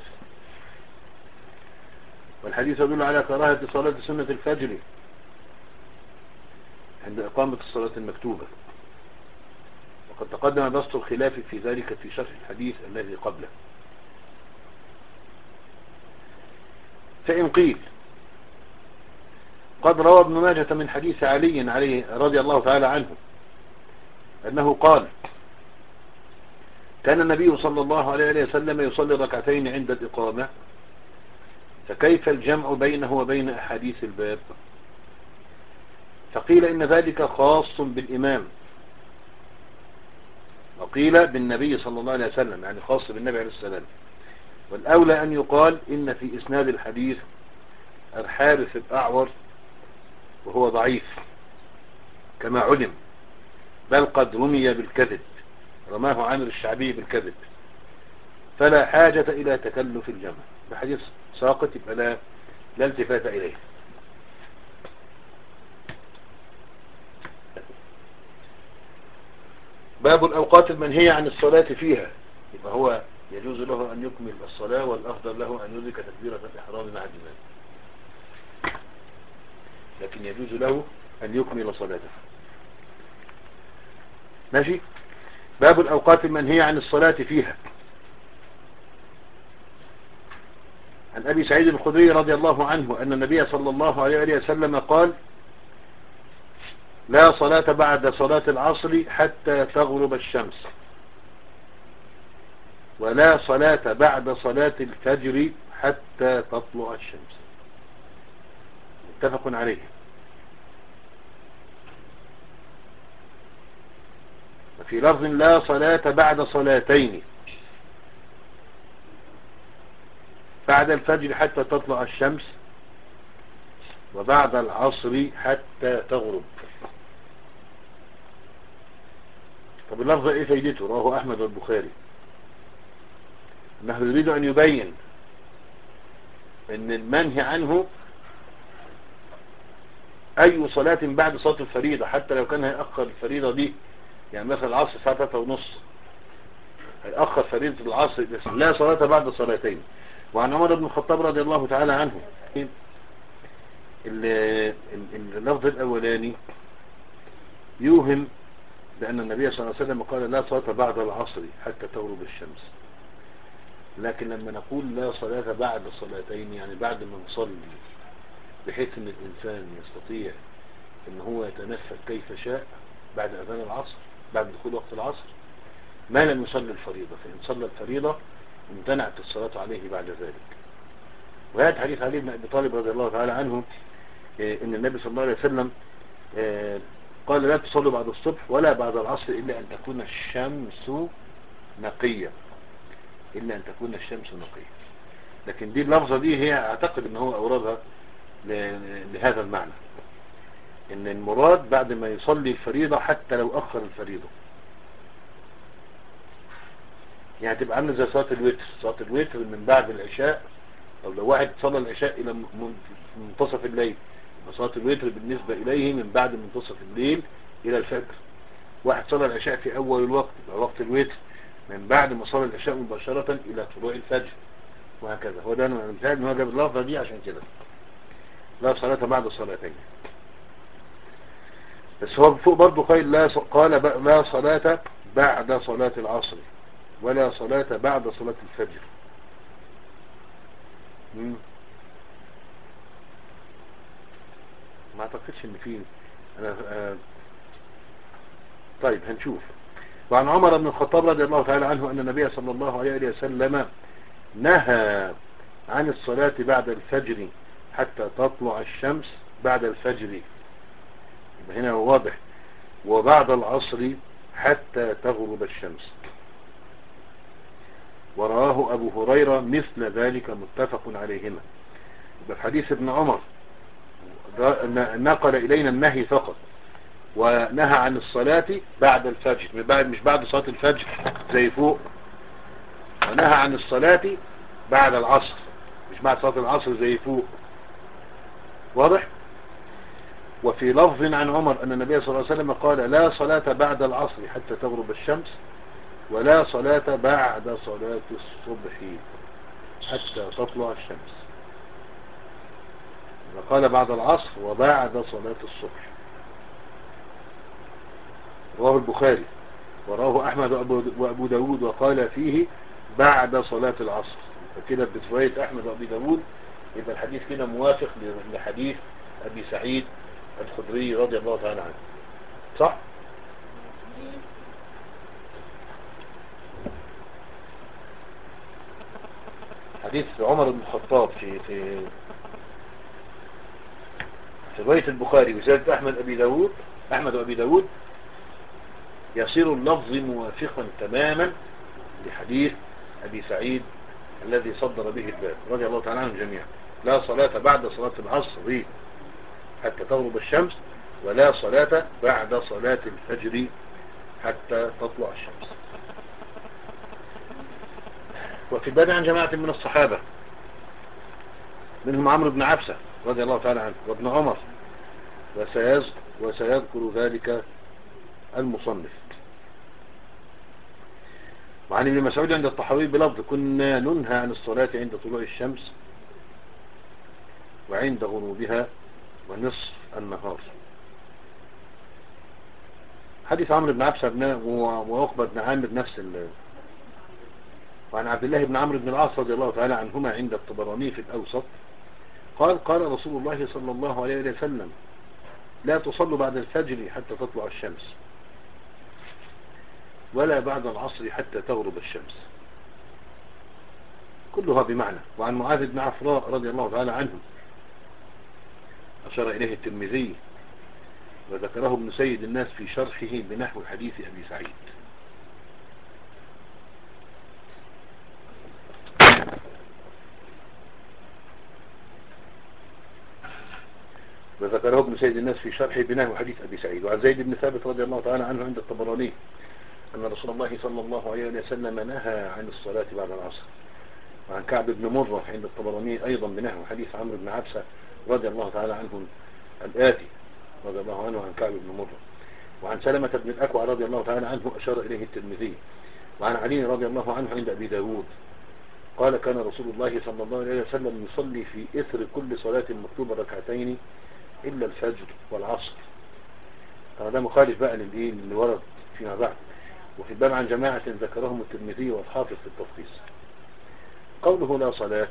والحديث يدل على كراهة صلاة سنة الفجر عند إقامة الصلاة المكتوبة، وقد تقدم بسط الخلاف في ذلك في شرح الحديث الذي قبله. فإن قيل قد روى ابن ماجة من حديث علي عليه رضي الله تعالى عنه أنه قال كان النبي صلى الله عليه وسلم يصلي ركعتين عند الإقامة فكيف الجمع بينه وبين أحاديث الباب؟ فقيل إن ذلك خاص بالإمام وقيل بالنبي صلى الله عليه وسلم يعني خاص بالنبي عليه السلام. والأولى أن يقال إن في إسناد الحديث الحارث الأعور وهو ضعيف كما علم، بل قد رمي بالكذب، رماه عامر الشعبي بالكذب، فلا حاجة إلى تكلف الجمع. بحديث ساقط يبقى لا لا التفات إليه. باب الأوقات المنهية عن الصلاة فيها، يبقى هو يجوز له أن يكمل الصلاة، والأفضل له أن يدرك تكبيرة الإحرام مع الإمام، لكن يجوز له أن يكمل صلاته. ماشي. باب الأوقات المنهية عن الصلاة فيها. عن أبي سعيد الخدري رضي الله عنه أن النبي صلى الله عليه وسلم قال: لا صلاة بعد صلاة العصر حتى تغرب الشمس، ولا صلاة بعد صلاة الفجر حتى تطلع الشمس. متفق عليه. وفي لفظ: لا صلاة بعد صلاتين، بعد الفجر حتى تطلع الشمس، وبعد العصر حتى تغرب. طب اللفظ ايه فايدته؟ رواه احمد والبخاري. انه يريد ان يبين ان المنهي عنه اي صلاة بعد صلاة الفريضة، حتى لو كان هيأخر الفريضة دي، يعني مثلا العصر الساعة ثلاثة ونص، هيأخر فريضة العصر، لا صلاة بعد صلاتين. وعن عمر بن الخطاب رضي الله تعالى عنه اللفظ الاولاني يوهم بأن النبي صلى الله عليه وسلم قال: لا صلاة بعد العصر حتى تغرب الشمس. لكن لما نقول لا صلاة بعد صلاتين، يعني بعد ما نصلي، بحيث ان الانسان يستطيع ان هو يتنفس كيف شاء بعد اذان العصر، بعد دخول وقت العصر، ما لم يصلي الفريضة. فإن صلى الفريضة امتنعت الصلاة عليه بعد ذلك. وهذا حديث علي بن أبي طالب رضي الله تعالى عنه ان النبي صلى الله عليه وسلم قال: لا تصلوا بعد الصبح ولا بعد العصر إلا أن تكون الشمس نقية، إلا أن تكون الشمس نقية. لكن دي اللفظة دي هي أعتقد أنه هو أوردها لهذا المعنى، إن المراد بعد ما يصلي الفريضة حتى لو أخر الفريضة. يعني تبقى عامله زي صلاة الوتر. صلاة الوتر من بعد العشاء، أو لو واحد صلى العشاء إلى منتصف الليل، صلاة الوتر بالنسبة إليه من بعد منتصف الليل إلى الفجر. واحد صلى العشاء في أول الوقت، يبقى وقت الوتر من بعد ما صلى العشاء مباشرة إلى طلوع الفجر، وهكذا. هو ده أنا مثال إن هو جاب اللفظة دي عشان كده، لا صلاة بعد الصلاتين. بس هو فوق برضه قال لا قال لا صلاة بعد صلاة العصر ولا صلاة بعد صلاة الفجر. مم. ما اعتقدش ان فيه انا آه طيب هنشوف. وعن عمر بن الخطاب رضي الله تعالى عنه ان النبي صلى الله عليه وسلم نهى عن الصلاة بعد الفجر حتى تطلع الشمس، بعد الفجر هنا واضح، وبعد العصر حتى تغرب الشمس. وراه أبو هريرة مثل ذلك متفق عليهما. في حديث ابن عمر نقل إلينا النهي فقط، ونهى عن الصلاة بعد الفجر، مش بعد صلاة الفجر زي فوق، ونهى عن الصلاة بعد العصر، مش بعد صلاة العصر زي فوق. واضح؟ وفي لفظ عن عمر أن النبي صلى الله عليه وسلم قال: لا صلاة بعد العصر حتى تغرب الشمس، ولا صلاة بعد صلاة الصبح حتى تطلع الشمس. وقال بعد العصر وبعد صلاة الصبح. رواه البخاري وراه أحمد وأبو داود وقال فيه بعد صلاة العصر. فكده بتفوية أحمد وأبو داود يبقى الحديث كده موافق لحديث أبي سعيد الخدري رضي الله تعالى عنه. صح؟ حديث عمر بن الخطاب في في في رواية البخاري وزيادة أحمد أبي داود أحمد وأبي داود يصير اللفظ موافقا تماما لحديث أبي سعيد الذي صدر به الباب رضي الله تعالى عنهم جميعا. لا صلاة بعد صلاة العصر حتى تغرب الشمس، ولا صلاة بعد صلاة الفجر حتى تطلع الشمس. وفي الباب عن جماعة من الصحابة منهم عمرو بن عبسة رضي الله تعالى عنه وابن عمر، وسيذكر ذلك المصنف. وعن ابن مسعود عند الطحاوي بلفظ: كنا ننهى عن الصلاة عند طلوع الشمس وعند غروبها ونصف النهار. حديث عمرو بن عبسة وعقبة بن عامر نفس ال وعن عبد الله بن عمرو بن العاص رضي الله تعالى عنهما عند الطبراني في الأوسط قال: قال رسول الله صلى الله عليه وسلم: لا تصلوا بعد الفجر حتى تطلع الشمس، ولا بعد العصر حتى تغرب الشمس. كلها بمعنى. وعن معاذ بن عفراء رضي الله تعالى عنه أشار إليه الترمذي وذكره ابن سيد الناس في شرحه بنحو حديث أبي سعيد. وذكره ابن سيد الناس في شرحه بنحو حديث أبي سعيد. وعن زيد بن ثابت رضي الله تعالى عنه عند الطبراني أن رسول الله صلى الله عليه وسلم نهى عن الصلاة بعد العصر. وعن كعب بن مرة عند الطبراني أيضا بنحو حديث عمرو بن عبسة رضي الله تعالى عنه الآتي رضي الله عنه عن كعب بن مرة. وعن سلمة بن الأكوع رضي الله تعالى عنه أشار إليه الترمذي. وعن علي رضي الله عنه عند أبي داود قال: كان رسول الله صلى الله عليه وسلم يصلي في إثر كل صلاة مكتوبة ركعتين إلا الفجر والعصر. هذا مخالف بقى للإيه اللي ورد فيما بعد. وفي الباب عن جماعة ذكرهم الترمذي والحافظ في التلخيص. قوله لا صلاة،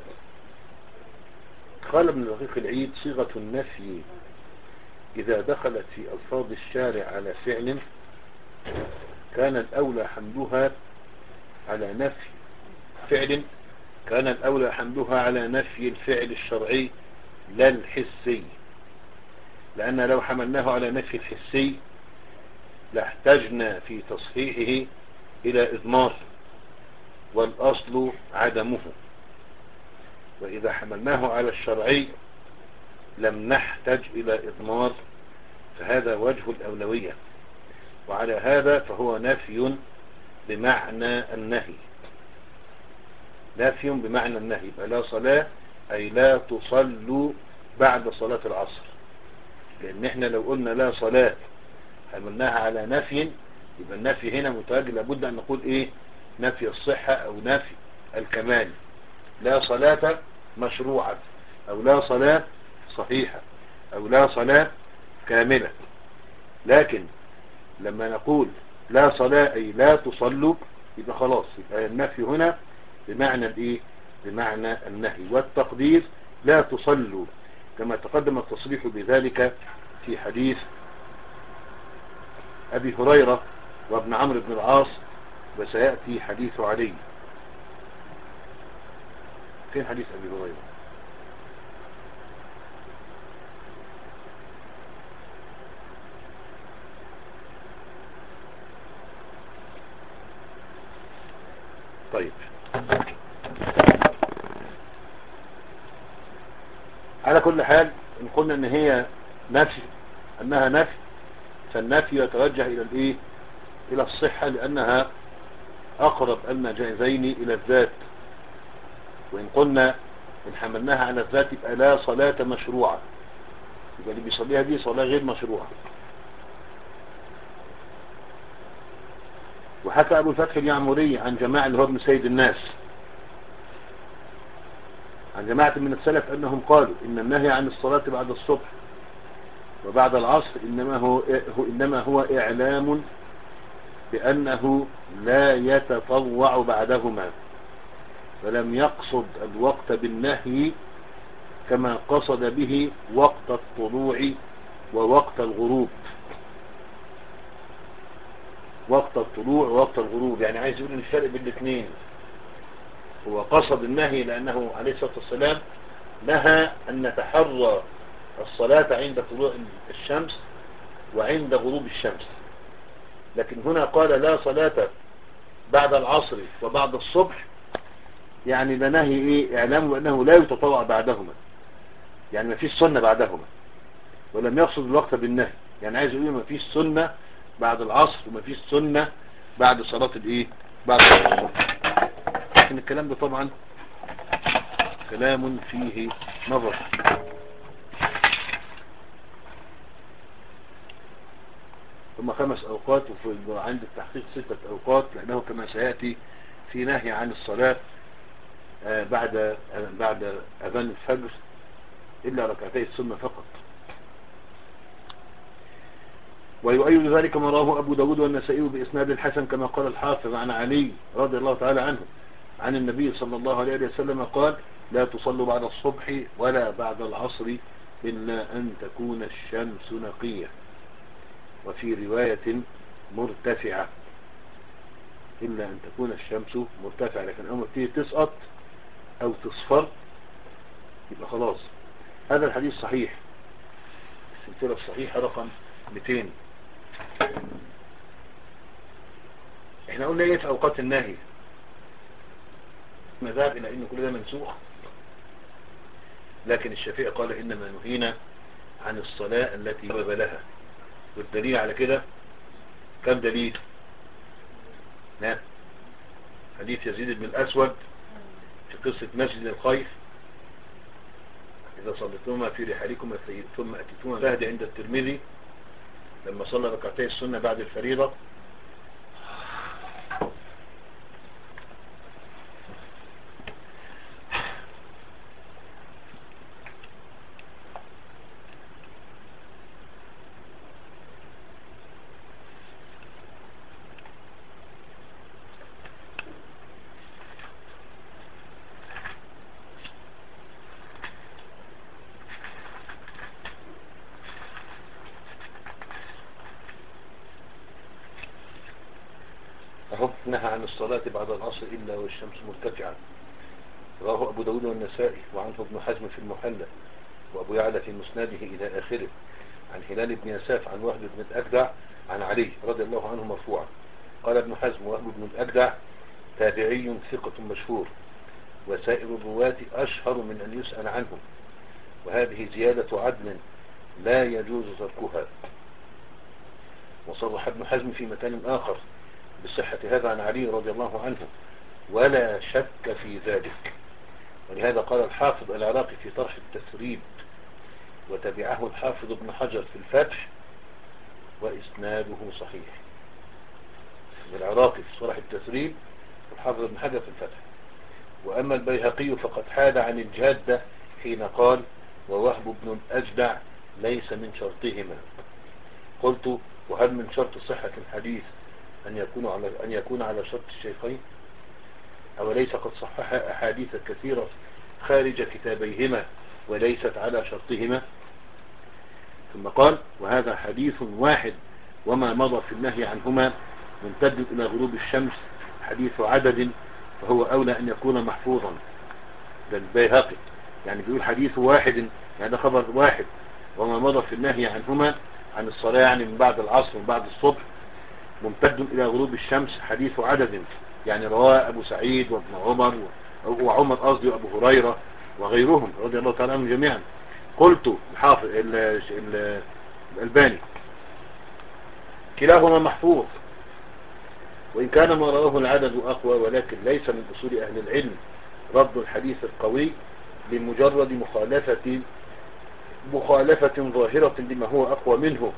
قال ابن دقيق العيد: صيغة النفي إذا دخلت في ألفاظ الشارع على فعل كان الأولى حملها على نفي فعل كان الأولى حملها على نفي الفعل الشرعي لا الحسي، لأن لو حملناه على نفي الحسي لاحتجنا في تصحيحه إلى إضمار، والأصل عدمه. وإذا حملناه على الشرعي لم نحتج إلى إضمار، فهذا وجه الأولوية. وعلى هذا فهو نفي بمعنى النهي. نفي بمعنى النهي. لا صلاة أي لا تصلوا بعد صلاة العصر، لأن احنا لو قلنا لا صلاة حملناها على نفي يبقى النفي هنا متوجه، لابد أن نقول إيه؟ نفي الصحة أو نفي الكمال. لا صلاة مشروعة، أو لا صلاة صحيحة، أو لا صلاة كاملة. لكن لما نقول لا صلاة أي لا تصلوا يبقى خلاص، يبقى النفي هنا بمعنى الإيه؟ بمعنى النهي. والتقدير لا تصلوا، كما تقدم التصريح بذلك في حديث أبي هريرة وابن عمرو بن العاص، وسيأتي حديث علي. فين حديث أبي هريرة؟ طيب، على كل حال إن قلنا إن هي نفي أنها نفي، فالنفي يتوجه إلى الإيه؟ إلى الصحة، لأنها أقرب المجازين إلى الذات. وإن قلنا إن حملناها على الذات يبقى لا صلاة مشروعة، يبقى اللي بيصليها دي صلاة غير مشروعة. وحكى أبو الفتح اليعمري عن جماعة اللي هو ابن سيد الناس عن جماعة من السلف أنهم قالوا إن النهي عن الصلاة بعد الصبح وبعد العصر إنما هو, إنما هو إعلام بأنه لا يتطوع بعدهما، ولم يقصد الوقت بالنهي كما قصد به وقت الطلوع ووقت الغروب. وقت الطلوع ووقت الغروب يعني عايز يقول الفرق بين الاثنين. هو قصد النهي لأنه عليه الصلاة والسلام نهى أن نتحرى الصلاة عند طلوع الشمس وعند غروب الشمس، لكن هنا قال لا صلاة بعد العصر وبعد الصبح يعني ده نهي ايه؟ اعلام بانه لا يتطوع بعدهما، يعني ما فيش سنة بعدهما، ولم يقصد الوقت بالنهي، يعني عايز يقول ما فيش سنة بعد العصر وما فيش سنة بعد صلاة الايه، بعد صلاة الصبح. لكن الكلام ده طبعا كلام فيه نظر. ثم خمس اوقات، وفي عند التحقيق ستة اوقات، لانه كما سيأتي في نهي عن الصلاة بعد بعد اذان الفجر الا ركعتي السنة فقط. ويؤيد ذلك ما رواه ابو داود والنسائي باسناد الحسن كما قال الحافظ عن علي رضي الله تعالى عنه عن النبي صلى الله عليه وسلم قال: لا تصلوا بعد الصبح ولا بعد العصر إلا أن تكون الشمس نقية، وفي رواية مرتفعة، إلا أن تكون الشمس مرتفعة. لكن أول ما تيجي تسقط أو تصفر يبقى خلاص. هذا الحديث صحيح، السلسلة الصحيحة رقم مئتين. احنا قلنا ايه في أوقات النهي؟ مذهب إلى أن كل ده منسوخ، لكن الشافعي قال إنما نهينا عن الصلاة التي سبب لها. والدليل على كده كم دليل؟ نعم، حديث يزيد بن الأسود في قصة مسجد الخيف: إذا صليتما في رحالكم ثم أتيتما فهد عند الترمذي لما صلى ركعتي السنة بعد الفريضة. أهو نهى عن الصلاة بعد العصر إلا والشمس مرتفعة، رواه أبو داود والنسائي، وعنه ابن حزم في المحلى، وأبو يعلى في مسنده إلى آخره، عن هلال بن يساف عن وهب بن الأجدع عن علي رضي الله عنه مرفوعا. قال ابن حزم: وهب بن الأجدع تابعي ثقة مشهور، وسائر الرواة أشهر من أن يسأل عنهم، وهذه زيادة عدل لا يجوز تركها. وصرح ابن حزم في مكان آخر بصحة هذا عن علي رضي الله عنه ولا شك في ذلك. ولهذا قال الحافظ العراقي في طرح التسريب، وتبعه الحافظ ابن حجر في الفتح: وإسناده صحيح. العراقي في طرح التسريب والحافظ ابن حجر في الفتح. وأما البيهقي فقد حاد عن الجادة حين قال: ووهب بن الأجدع ليس من شرطهما. قلت: وهل من شرط صحة الحديث أن يكون على أن يكون على شرط الشيخين؟ أوليس قد صحح أحاديث كثيرة خارج كتابيهما وليست على شرطهما؟ ثم قال: وهذا حديث واحد، وما مضى في النهي عنهما ممتد إلى غروب الشمس حديث عدد، فهو أولى أن يكون محفوظا. ده البيهقي يعني بيقول حديث واحد، يعني خبر واحد، وما مضى في النهي عنهما عن الصلاة يعني من بعد العصر ومن بعد الصبح ممتد إلى غروب الشمس حديث عدد، يعني رواه أبو سعيد وابن عمر وعمر قصدي وأبو هريرة وغيرهم رضي الله تعالى عنهم جميعا. قلت الحافظ الألباني: كلاهما محفوظ، وإن كان ما رواه العدد أقوى، ولكن ليس من أصول أهل العلم رد الحديث القوي لمجرد مخالفة مخالفة ظاهرة لما هو أقوى منه،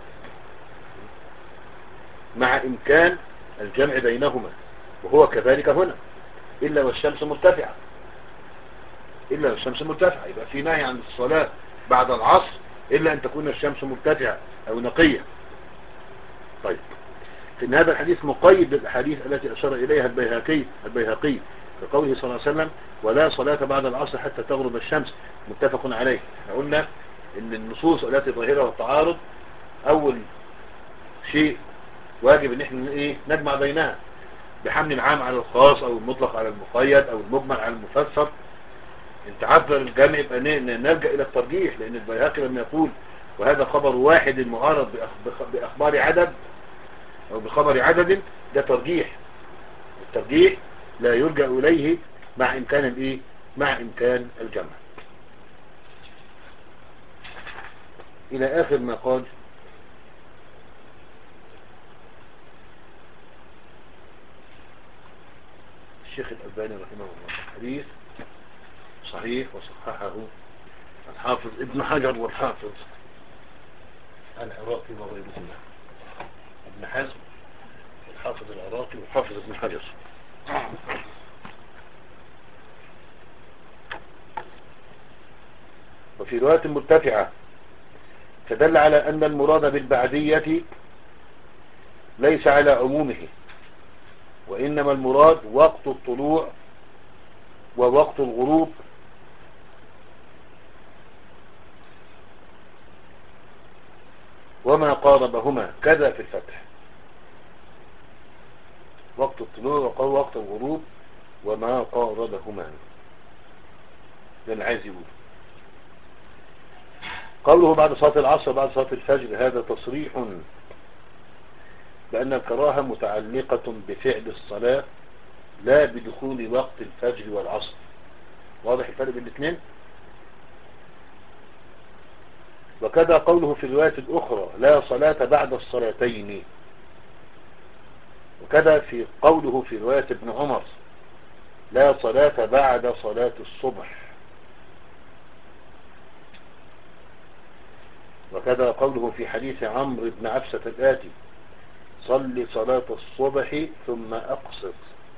مع إمكان الجمع بينهما، وهو كذلك هنا. إلا والشمس مرتفعة، إلا والشمس مرتفعة، يبقى في نهي عن الصلاة بعد العصر إلا أن تكون الشمس مرتفعة أو نقية. طيب، في هذا الحديث مقيد بالأحاديث التي أشار إليها البيهقي البيهقي بقوله صلى الله عليه وسلم: ولا صلاة بعد العصر حتى تغرب الشمس، متفق عليه. احنا قلنا إن النصوص التي ظاهرها التعارض أول شيء واجب إن احنا إيه نجمع بينها بحمل العام على الخاص أو المطلق على المقيد أو المجمل على المفسر. انت عذر الجمع يبقى نلجأ إلى الترجيح، لأن البيهقي لما يقول وهذا خبر واحد معارض بأخبار عدد أو بخبر عدد، ده ترجيح. الترجيح لا يرجع إليه مع إمكان الإيه؟ مع إمكان الجمع. إلى آخر ما قال الشيخ الألباني رحمه الله: الحديث صحيح وصححه الحافظ ابن حجر والحافظ العراقي وغيرهما. ابن حزم الحافظ العراقي والحافظ ابن حجر. وفي رواية مرتفعة فدل على أن المراد بالبعدية ليس على عمومه، وإنما المراد وقت الطلوع ووقت الغروب وما قاربهما، كذا في الفتح. وقت الطلوع ووقت الغروب وما قاربهما، ده اللي عايز يقول. قوله بعد صلاة العصر بعد صلاة الفجر هذا تصريح بأن الكراهة متعلقة بفعل الصلاة لا بدخول وقت الفجر والعصر. واضح الفرق بين الاثنين؟ وكذا قوله في الرواية الأخرى لا صلاة بعد الصلاتين، وكذا في قوله في رواية ابن عمر لا صلاة بعد صلاة الصبح، وكذا قوله في حديث عمرو بن عبسة الآتي صل صلاة الصبح ثم أقصر،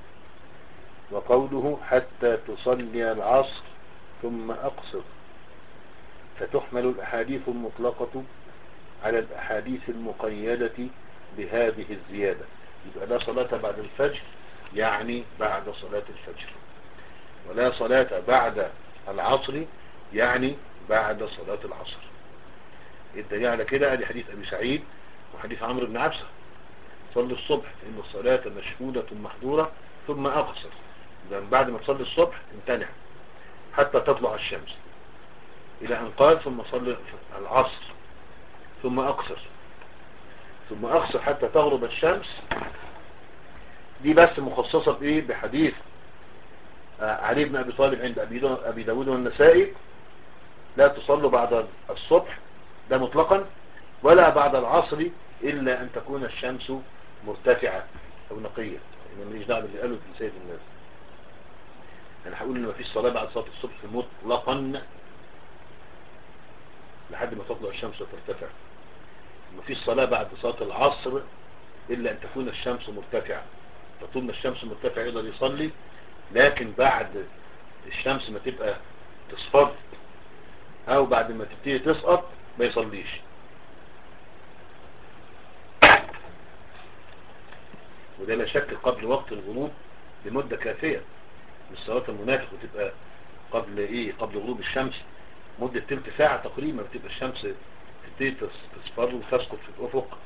وقوله حتى تصلي العصر ثم أقصر، فتحمل الأحاديث المطلقة على الأحاديث المقيدة بهذه الزيادة. يبقى لا صلاة بعد الفجر يعني بعد صلاة الفجر، ولا صلاة بعد العصر يعني بعد صلاة العصر. الدليل على كده ادي حديث أبي سعيد وحديث عمرو بن عبسة صلي الصبح إن الصلاة مشهودة محظورة ثم أقصر، بعد ما تصلي الصبح امتنع حتى تطلع الشمس، إلى أن قال ثم صلي العصر ثم أقصر ثم أقصر حتى تغرب الشمس. دي بس مخصصة بإيه؟ بحديث علي بن أبي طالب عند أبي داود والنسائي لا تصلوا بعد الصبح ده مطلقا، ولا بعد العصر إلا أن تكون الشمس مرتفعة أو نقية. أنا ماليش دعوة باللي قالوا لسيد الناس، أنا هقول إن مفيش صلاة بعد صلاة الصبح مطلقا لحد ما تطلع الشمس وترتفع. مفيش صلاة بعد صلاة العصر إلا أن تكون الشمس مرتفعة، فطول ما الشمس مرتفعة يقدر يصلي، لكن بعد الشمس ما تبقى تصفر أو بعد ما تبتدي تسقط ما يصليش. وده لا شك قبل وقت الغروب بمدة كافية، مش صلاة المنافق وتبقى قبل ايه قبل غروب الشمس مدة تلت ساعة تقريبا، بتبقى الشمس تبتدي تصفر وتسقط في الأفق،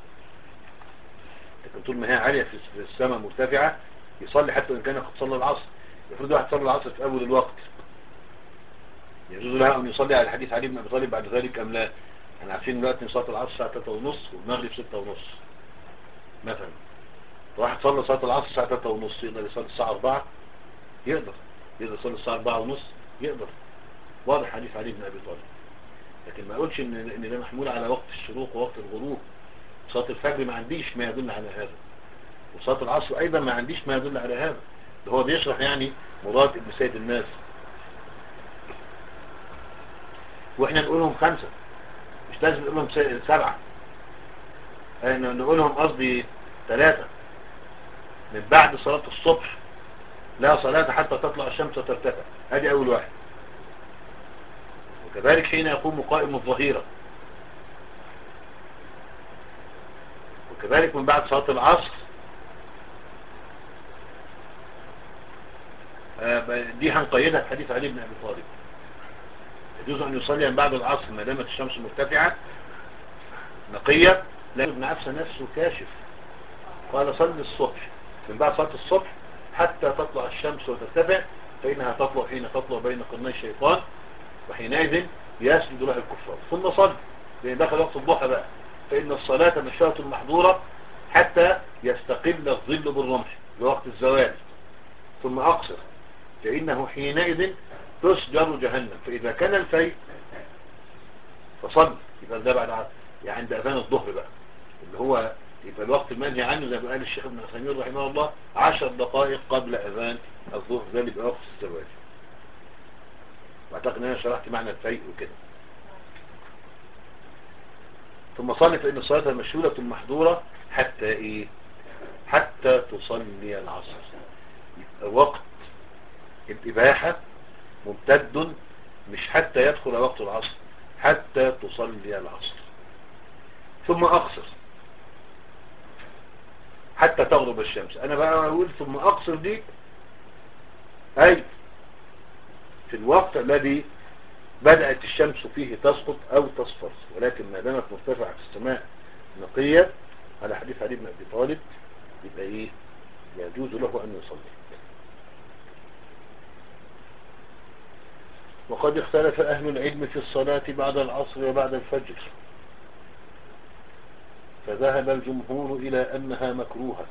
لكن طول ما هي عالية في السماء مرتفعة يصلي حتى إن كان قد صلى العصر. يفرض واحد صلى العصر في أول الوقت يجوز له أن يصلي على الحديث علي بن أبي طالب بعد ذلك أم لا؟ احنا عارفين دلوقتي صلاة العصر الساعة تلاتة ونص والمغرب ستة ونص مثلا، واحد صلى صلاة العصر الساعة تلاتة ونص يقدر يصلي الساعة أربعة؟ يقدر يقدر يصلي الساعة أربعة ونص؟ يقدر. واضح حديث علي بن أبي طالب. لكن ما أقولش إن إن ده محمول على وقت الشروق ووقت الغروب. صلاة الفجر ما عنديش ما يدل على هذا، وصلاة العصر أيضا ما عنديش ما يدل على هذا. ده هو بيشرح يعني مراد ابن سيد الناس، واحنا نقولهم خمسة مش لازم نقولهم سبعة، نقولهم قصدي ثلاثة. من بعد صلاة الصبح لا صلاة حتى تطلع الشمس وترتفع، هذه أول واحد. وكذلك حين يقوم قائم الظهيرة، وكذلك من بعد صلاة العصر دي هنقيدها في حديث علي بن أبي طالب، يجوز أن يصلي من بعد العصر ما دامت الشمس مرتفعة نقية. لأن ابن عبسة نفسه كاشف قال صلي الصبح من بعد صلاة الصبح حتى تطلع الشمس وترتفع، فإنها تطلع حين تطلع بين قرني الشيطان، وحينئذ يسجد لها الكفار، ثم صلي لأن دخل وقت الضحى بقى، فإن الصلاة مشاة محظورة حتى يستقل الظل بالرمح لوقت الزوال، ثم أقصر فإنه حينئذ تسجر جهنم. فإذا كان الفيء فصل، يبقى ده بعد يعني عند أذان الظهر بقى، اللي هو يبقى الوقت المنهي عنه زي ما قال الشيخ ابن عثيمين رحمه الله عشر دقائق قبل أذان الظهر، ده بيبقى وقت الزواج. واعتقد ان انا شرحت معنى الفيء وكده. ثم صلي فإن الصلاة مشهولة محظورة حتى ايه؟ حتى تصلي العصر. يبقى وقت الإباحة ممتد، مش حتى يدخل وقت العصر، حتى تصلي العصر. ثم أقصر حتى تغرب الشمس. أنا بقى أقول ثم أقصر دي أي في الوقت الذي بدأت الشمس فيه تسقط أو تصفر، ولكن ما دامت مرتفعة في السماء نقية على حديث علي بن أبي طالب يبقى إيه؟ يجوز له أن يصلي. وقد اختلف أهل العلم في الصلاة بعد العصر وبعد الفجر، فذهب الجمهور إلى أنها مكروهة،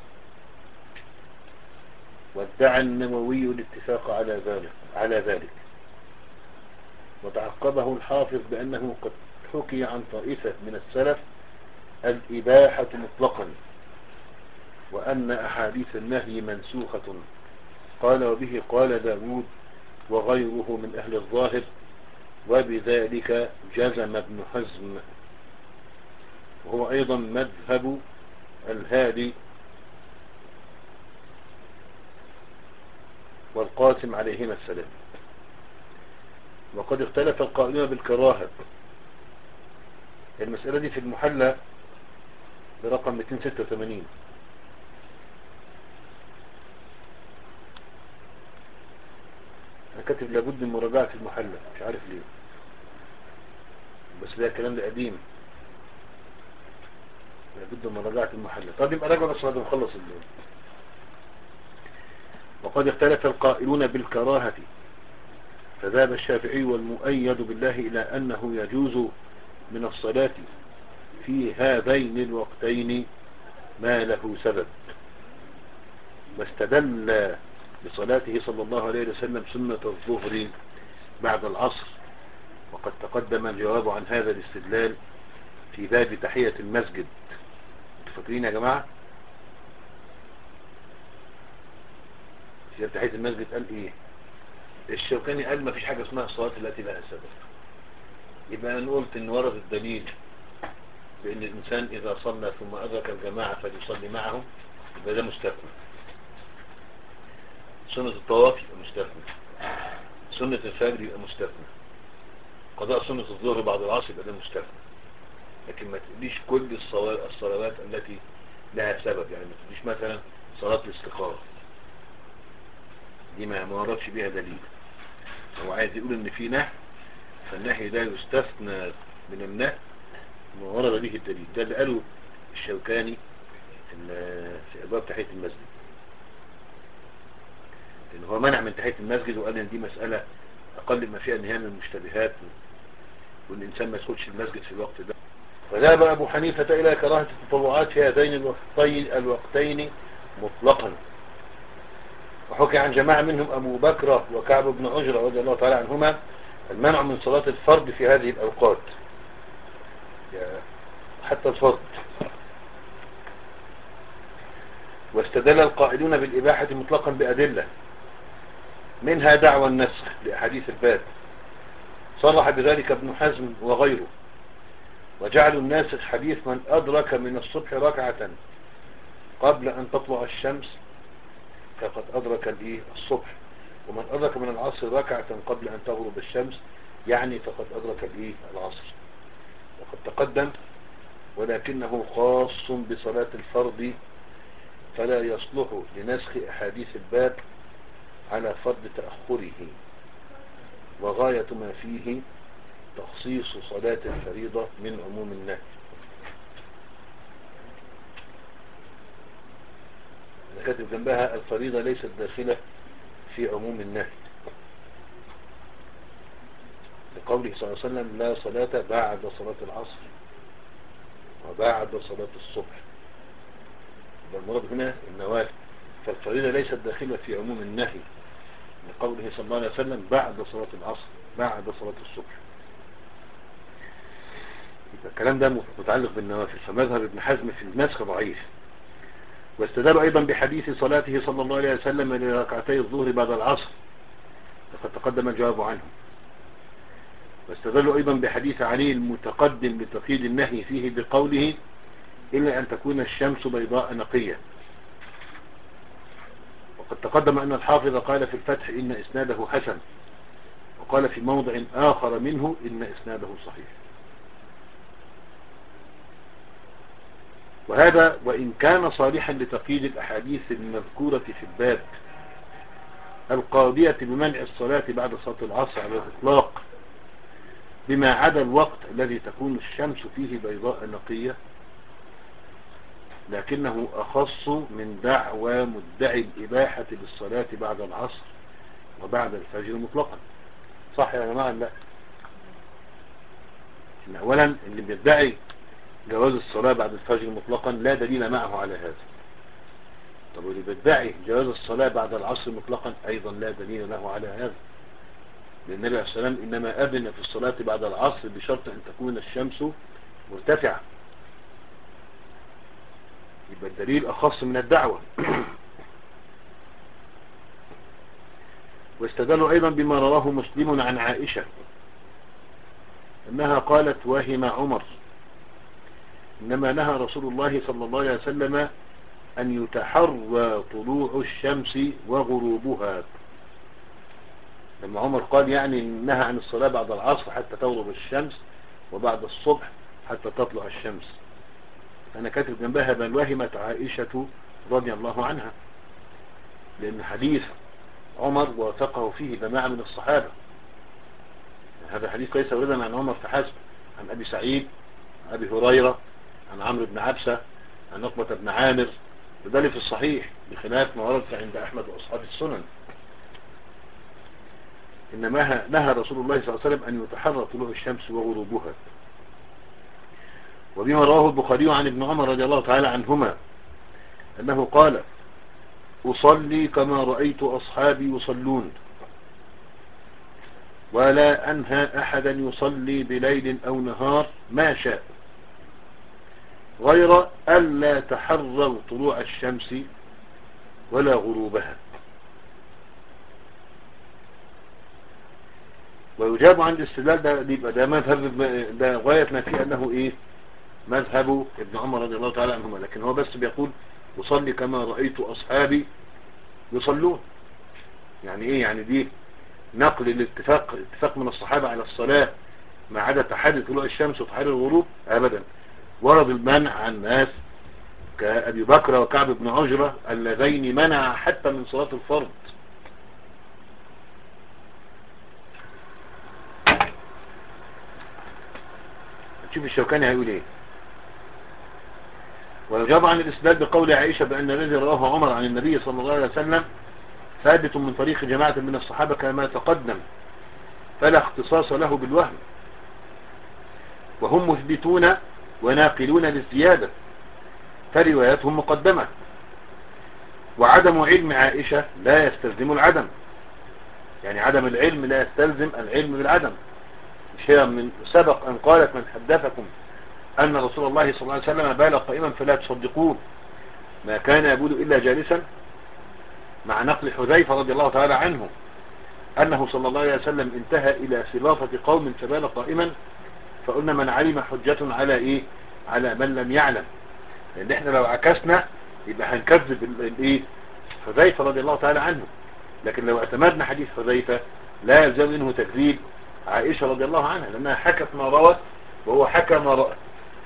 وادعى النووي الاتفاق على ذلك على ذلك وتعقبه الحافظ بأنه قد حكي عن طائفة من السلف الإباحة مطلقا، وأن أحاديث النهي منسوخة. قال وبه قال داود وغيره من أهل الظاهر، وبذلك جزم ابن حزم، وهو أيضا مذهب الهادي والقاسم عليهما السلام. وقد اختلف القائلون بالكراهة. المسألة دي في المحلى برقم مئتين وستة وثمانين. أنا كاتب لابد من مراجعة المحلى، مش عارف ليه، بس ده الكلام ده قديم، لابد من مراجعة المحلى. طب يبقى راجع بس بعد ما نخلص الليل. وقد اختلف القائلون بالكراهة، فذهب الشافعي والمؤيد بالله إلى أنه يجوز من الصلاة في هذين الوقتين ما له سبب، واستدل بصلاته صلى الله عليه وسلم سنة الظهر بعد العصر، وقد تقدم الجواب عن هذا الاستدلال في باب تحية المسجد. فاكرين يا جماعة في باب تحية المسجد قال ايه؟ الشوكاني قال ما فيش حاجة اسمها الصلاة التي لها سبب. يبقى أنا قلت ان ورد الدليل بأن الإنسان إذا صلى ثم أدرك الجماعة فليصلي معهم، يبقى ده مستثنى. سنة الطواف يبقى مستثنى، سنة الفجر يبقى مستثنى، قضاء سنة الظهر بعد العصر يبقى ده مستثنى. لكن ما تقوليش كل الصلوات التي لها سبب، يعني ما تقوليش مثلا صلاة الاستخارة دي ما وردش بيها دليل. هو عايز يقول ان في نهي، فالنهي ده يستثنى من النهي ما ورد به الدليل. ده اللي قاله الشوكاني في أبواب تحية المسجد، لأن هو منع من تحية المسجد وقال ان دي مسألة أقل ما فيها نهاية من المشتبهات، والإنسان ما يدخلش المسجد في الوقت ده. فذهب أبو حنيفة إلى كراهة التطوعات في هذين الوقتين, الوقتين مطلقا، وحكي عن جماعة منهم أبو بكر وكعب بن عجرة رضي الله تعالى عنهما المنع من صلاة الفرد في هذه الأوقات، حتى الفرد. واستدل القائلون بالإباحة مطلقا بأدلة، منها دعوى النسخ لأحاديث الباب، صرح بذلك ابن حزم وغيره، وجعلوا الناسخ حديث من أدرك من الصبح ركعة قبل أن تطلع الشمس فقد أدرك الإيه الصبح، ومن أدرك من العصر ركعة قبل أن تغرب الشمس يعني فقد أدرك الإيه العصر. وقد تقدم ولكنه خاص بصلاة الفرض، فلا يصلح لنسخ أحاديث الباب على فرض تأخره، وغاية ما فيه تخصيص صلاة الفريضة من عموم النهي. أنا كاتب جنبها الفريضة ليست داخلة في عموم النهي، لقوله صلى الله عليه وسلم لا صلاة بعد صلاة العصر وبعد صلاة الصبح، المراد هنا النوافل. فالفريضة ليست داخلة في عموم النهي، لقوله صلى الله عليه وسلم بعد صلاة العصر بعد صلاة الصبح. الكلام ده متعلق بالنوافل، فمذهب ابن حزم في النسخ ضعيف. واستدلوا أيضا بحديث صلاته صلى الله عليه وسلم لركعتي الظهر بعد العصر، وقد تقدم الجواب عنه. واستدلوا أيضا بحديث علي المتقدم لتقييد النهي فيه بقوله إلا أن تكون الشمس بيضاء نقية. وقد تقدم أن الحافظ قال في الفتح إن إسناده حسن، وقال في موضع آخر منه إن إسناده صحيح. وهذا وإن كان صالحا لتقييد الأحاديث المذكورة في الباب القاضية بمنع الصلاة بعد صلاة العصر على الإطلاق بما عدا الوقت الذي تكون الشمس فيه بيضاء نقية، لكنه أخص من دعوى مدعي الإباحة بالصلاة بعد العصر وبعد الفجر مطلقا. صح يا جماعة؟ لا، إن أولا اللي بيدعي جواز الصلاة بعد الفجر مطلقا لا دليل معه على هذا. طب واللي بيدعي جواز الصلاة بعد العصر مطلقا أيضا لا دليل له على هذا، لأن النبي عليه السلام إنما أذن في الصلاة بعد العصر بشرط أن تكون الشمس مرتفعة. يبقى الدليل أخص من الدعوة. واستدلوا أيضا بما رواه مسلم عن عائشة أنها قالت وهم عمر إنما نهى رسول الله صلى الله عليه وسلم أن يتحرى طلوع الشمس وغروبها. لما عمر قال يعني نهى عن الصلاة بعد العصر حتى تغرب الشمس وبعد الصبح حتى تطلع الشمس، أنا كاتب جنبها بل وهمت عائشة رضي الله عنها، لأن حديث عمر وثقه فيه جماعة من الصحابة. هذا حديث ليس وردا عن عمر فحسب، عن أبي سعيد، عن أبي هريرة، عن عمرو بن عبسة، عن عقبة بن عامر، وذلك في الصحيح بخلاف ما ورد عند أحمد وأصحاب السنن. إنما نهى رسول الله صلى الله عليه وسلم أن يتحرى طلوع الشمس وغروبها. وبما رواه البخاري عن ابن عمر رضي الله تعالى عنهما أنه قال أصلي كما رأيت أصحابي يصلون ولا أنهى أحدا يصلي بليل أو نهار ما شاء غير ألا تحروا طلوع الشمس ولا غروبها. ويجاب عن الاستدلال ده يبقى ده مذهب، ده غاية ما فيه أنه إيه مذهب ابن عمر رضي الله تعالى عنهما، لكن هو بس بيقول أصلي كما رأيت أصحابي يصلون. يعني إيه؟ يعني دي نقل الاتفاق اتفاق من الصحابة على الصلاة ما عدا تحدي طلوع الشمس وتحدي الغروب أبدا. ورد المنع عن ناس كأبي بكر وكعب بن عجرة اللذين منع حتى من صلاة الفرض. شوف الشوكاني هيقول ايه. ويجاب عن الإسناد بقول عائشة بأن الذي رواه عمر عن النبي صلى الله عليه وسلم ثابت من طريق جماعة من الصحابة كما تقدم فلا اختصاص له بالوهم، وهم مثبتون وناقلون للزيادة فرواياتهم مقدمة. وعدم علم عائشة لا يستلزم العدم، يعني عدم العلم لا يستلزم العلم بالعدم. مش هي من سبق أن قالت من حدثكم أن رسول الله صلى الله عليه وسلم بال قائما فلا تصدقوه ما كان يبول إلا جالسا، مع نقل حذيفة رضي الله تعالى عنه أنه صلى الله عليه وسلم انتهى إلى سلافة قوم فبال قائما، فقلنا من علم حجة على إيه؟ على من لم يعلم. لأن احنا لو عكسنا يبقى هنكذب الإيه؟ حذيفة رضي الله تعالى عنه، لكن لو اعتمدنا حديث حذيفة لا يلزم منه تكذيب عائشة رضي الله عنها، لأنها حكت ما روت وهو حكى ما رأت.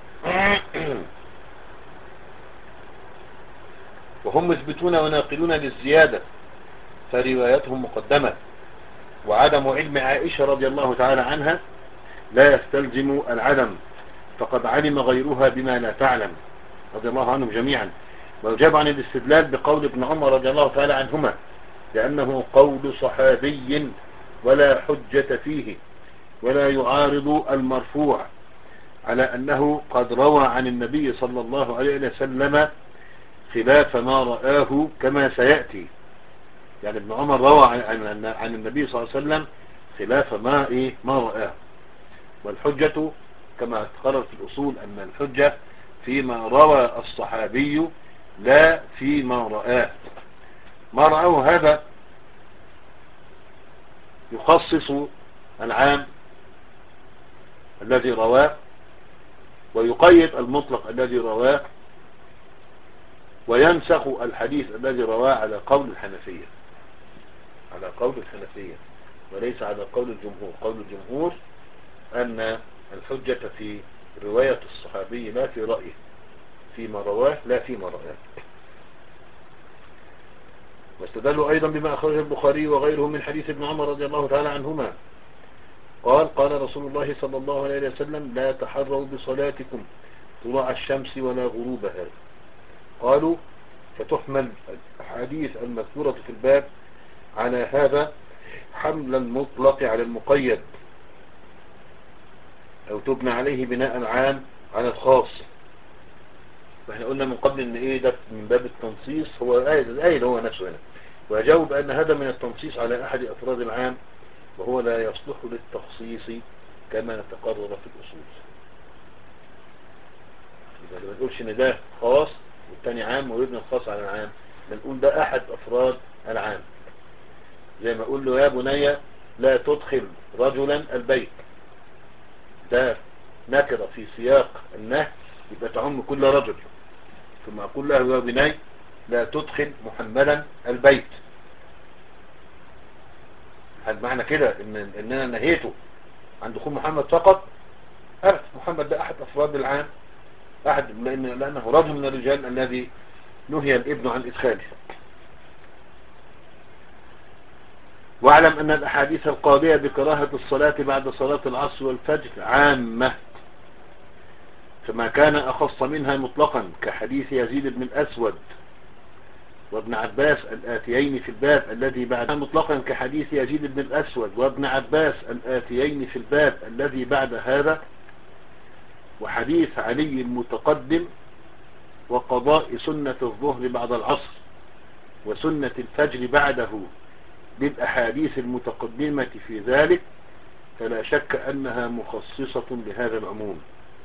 وهم مثبتون وناقلون للزيادة فرواياتهم مقدمة. وعدم علم عائشة رضي الله تعالى عنها لا يستلزم العدم، فقد علم غيرها بما لا تعلم رضي الله عنهم جميعا. ويجاب عن الاستدلال بقول ابن عمر رضي الله تعالى عنهما لأنه قول صحابي ولا حجة فيه ولا يعارض المرفوع، على أنه قد روى عن النبي صلى الله عليه وسلم خلاف ما رآه كما سيأتي. يعني ابن عمر روى عن, عن, عن النبي صلى الله عليه وسلم خلاف ما ايه ما رآه. والحجة كما تقرر في الأصول أن الحجة فيما روى الصحابي لا فيما رآه. ما رآه هذا يخصص العام الذي رواه، ويقيد المطلق الذي رواه، وينسخ الحديث الذي رواه على قول الحنفية، على قول الحنفية وليس على قول الجمهور. قول الجمهور أن الحجة في رواية الصحابي لا في رأيه، فيما رواه لا فيما رآه. واستدلوا أيضا بما أخرجه البخاري وغيره من حديث ابن عمر رضي الله تعالى عنهما قال قال رسول الله صلى الله عليه وسلم لا تحروا بصلاتكم طلوع الشمس ولا غروبها. قالوا فتحمل الحديث المذكورة في الباب على هذا حمل المطلق على المقيد، أو تبنى عليه بناء عام على الخاص. فاحنا قلنا من قبل ان ايه ده من باب التنصيص، هو الآية هو نفسه هنا، ويجاوب أن هذا من التنصيص على أحد أفراد العام، وهو لا يصلح للتخصيص كما تقرر في الأصول. إذا ما نقولش ان ده خاص والتاني عام ويبني الخاص على العام، بنقول ده أحد أفراد العام. زي ما أقول له يا بني لا تدخل رجلا البيت، ده نكرة في سياق النهي يبقى تعم كل رجل. ثم أقول له يا بني لا تدخل محمدا البيت، هل معنى كده ان ان انا نهيته عن دخول محمد فقط؟ أبدا، محمد ده احد افراد العام، احد لأن لانه رجل من الرجال الذي نهي الابن عن ادخاله. واعلم ان الاحاديث القاضية بكراهة الصلاة بعد صلاة العصر والفجر عامة، فما كان اخص منها مطلقا كحديث يزيد بن الاسود وابن عباس الآتيين في الباب الذي بعد مطلقا كحديث يزيد بن الأسود وابن عباس الآتيين في الباب الذي بعد هذا، وحديث علي المتقدم وقضاء سنة الظهر بعد العصر وسنة الفجر بعده بالأحاديث المتقدمة في ذلك، فلا شك أنها مخصصة لهذا العموم،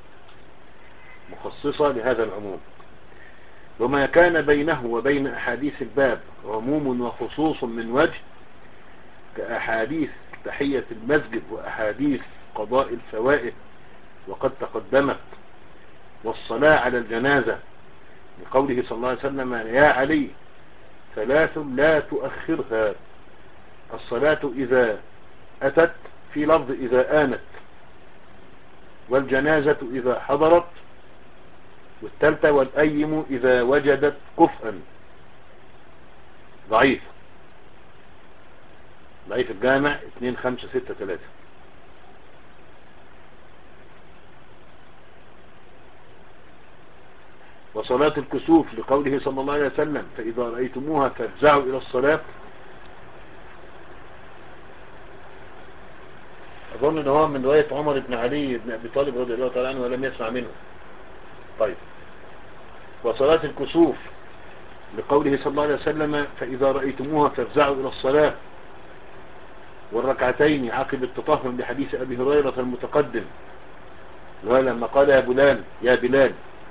مخصصة لهذا العموم. وما كان بينه وبين أحاديث الباب عموم وخصوص من وجه كأحاديث تحية المسجد وأحاديث قضاء الفوائد وقد تقدمت، والصلاة على الجنازة لقوله صلى الله عليه وسلم يا علي ثلاث لا تؤخرها، الصلاة إذا أتت في لفظ إذا آنت، والجنازة إذا حضرت، والثالثة والأيم إذا وجدت كفءا. ضعيف ضعيف الجامع اثنين خمسة ستة ثلاثة. وصلاة الكسوف لقوله صلى الله عليه وسلم فإذا رأيتموها فافزعوا إلى الصلاة، أظن أنه هو من رواية عمر بن علي بن أبي طالب رضي الله تعالى عنه ولم يسمع منه. طيب. وصلاة الكسوف لقوله صلى الله عليه وسلم فإذا رأيتموها فافزعوا إلى الصلاة، والركعتين عقب التطهر بحديث أبي هريرة المتقدم لما قال يا بلال يا بلال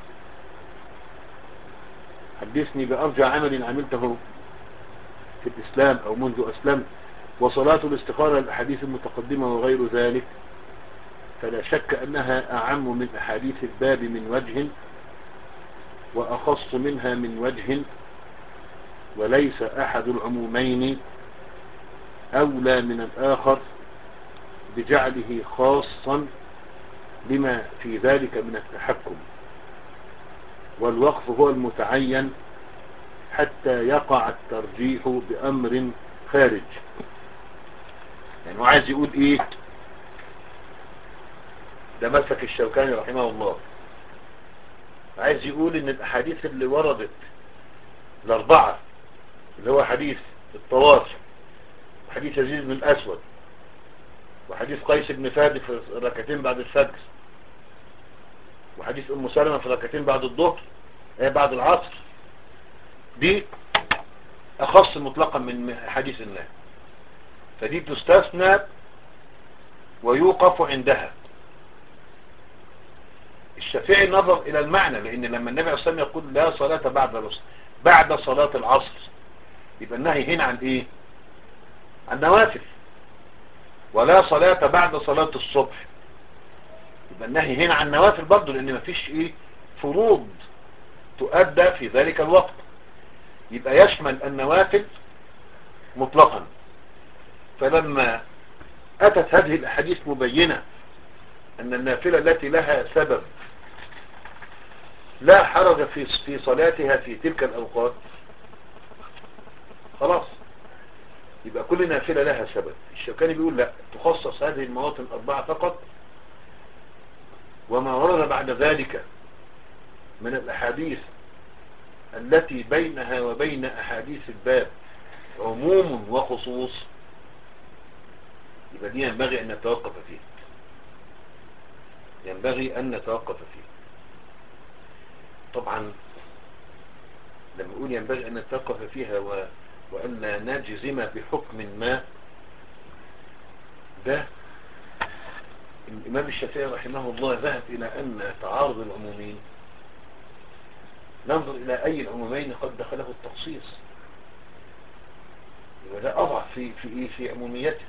حدثني بأرجع عمل عملته في الإسلام أو منذ أسلمت. وصلاة الاستخارة الأحاديث المتقدمة وغير ذلك، فلا شك أنها أعم من أحاديث الباب من وجه وأخص منها من وجه، وليس أحد العمومين أولى من الآخر بجعله خاصا لما في ذلك من التحكم، والوقف هو المتعين حتى يقع الترجيح بأمر خارج. يعني هو عايز يقول ايه؟ ده مسلك الشوكاني رحمه الله، عايز يقول ان الاحاديث اللي وردت الاربعة اللي هو حديث الطواف وحديث يزيد بن الاسود وحديث قيس بن فادي في ركعتين بعد الفجر وحديث ام سلمة في ركعتين بعد الظهر بعد العصر، دي أخص مطلقا من حديث النهي، فدي تستثنى ويوقف عندها. الشافعي نظر إلى المعنى، لأن لما النبي عليه الصلاة والسلام يقول لا صلاة بعد العصر بعد صلاة العصر، يبقى النهي هنا عن إيه؟ عن نوافل. ولا صلاة بعد صلاة الصبح، يبقى النهي هنا عن نوافل برضه، لأن مفيش إيه فروض تؤدى في ذلك الوقت، يبقى يشمل النوافل مطلقا. فلما أتت هذه الأحاديث مبينة أن النافلة التي لها سبب لا حرج في في صلاتها في تلك الأوقات، خلاص يبقى كل نافلة لها سبب. الشوكاني بيقول لا، تخصص هذه المواطن الأربعة فقط، وما ورد بعد ذلك من الأحاديث التي بينها وبين أحاديث الباب عموم وخصوص، يبقى دي ينبغي أن نتوقف فيه، ينبغي أن نتوقف فيه. طبعا لما نقول ينبغي أن نتوقف فيها و... وأن نجزم بحكم ما، ده الإمام الشافعي رحمه الله ذهب إلى أن تعارض العمومين ننظر إلى أي العمومين قد دخله التخصيص، وده أضعف في في إيه في عموميته.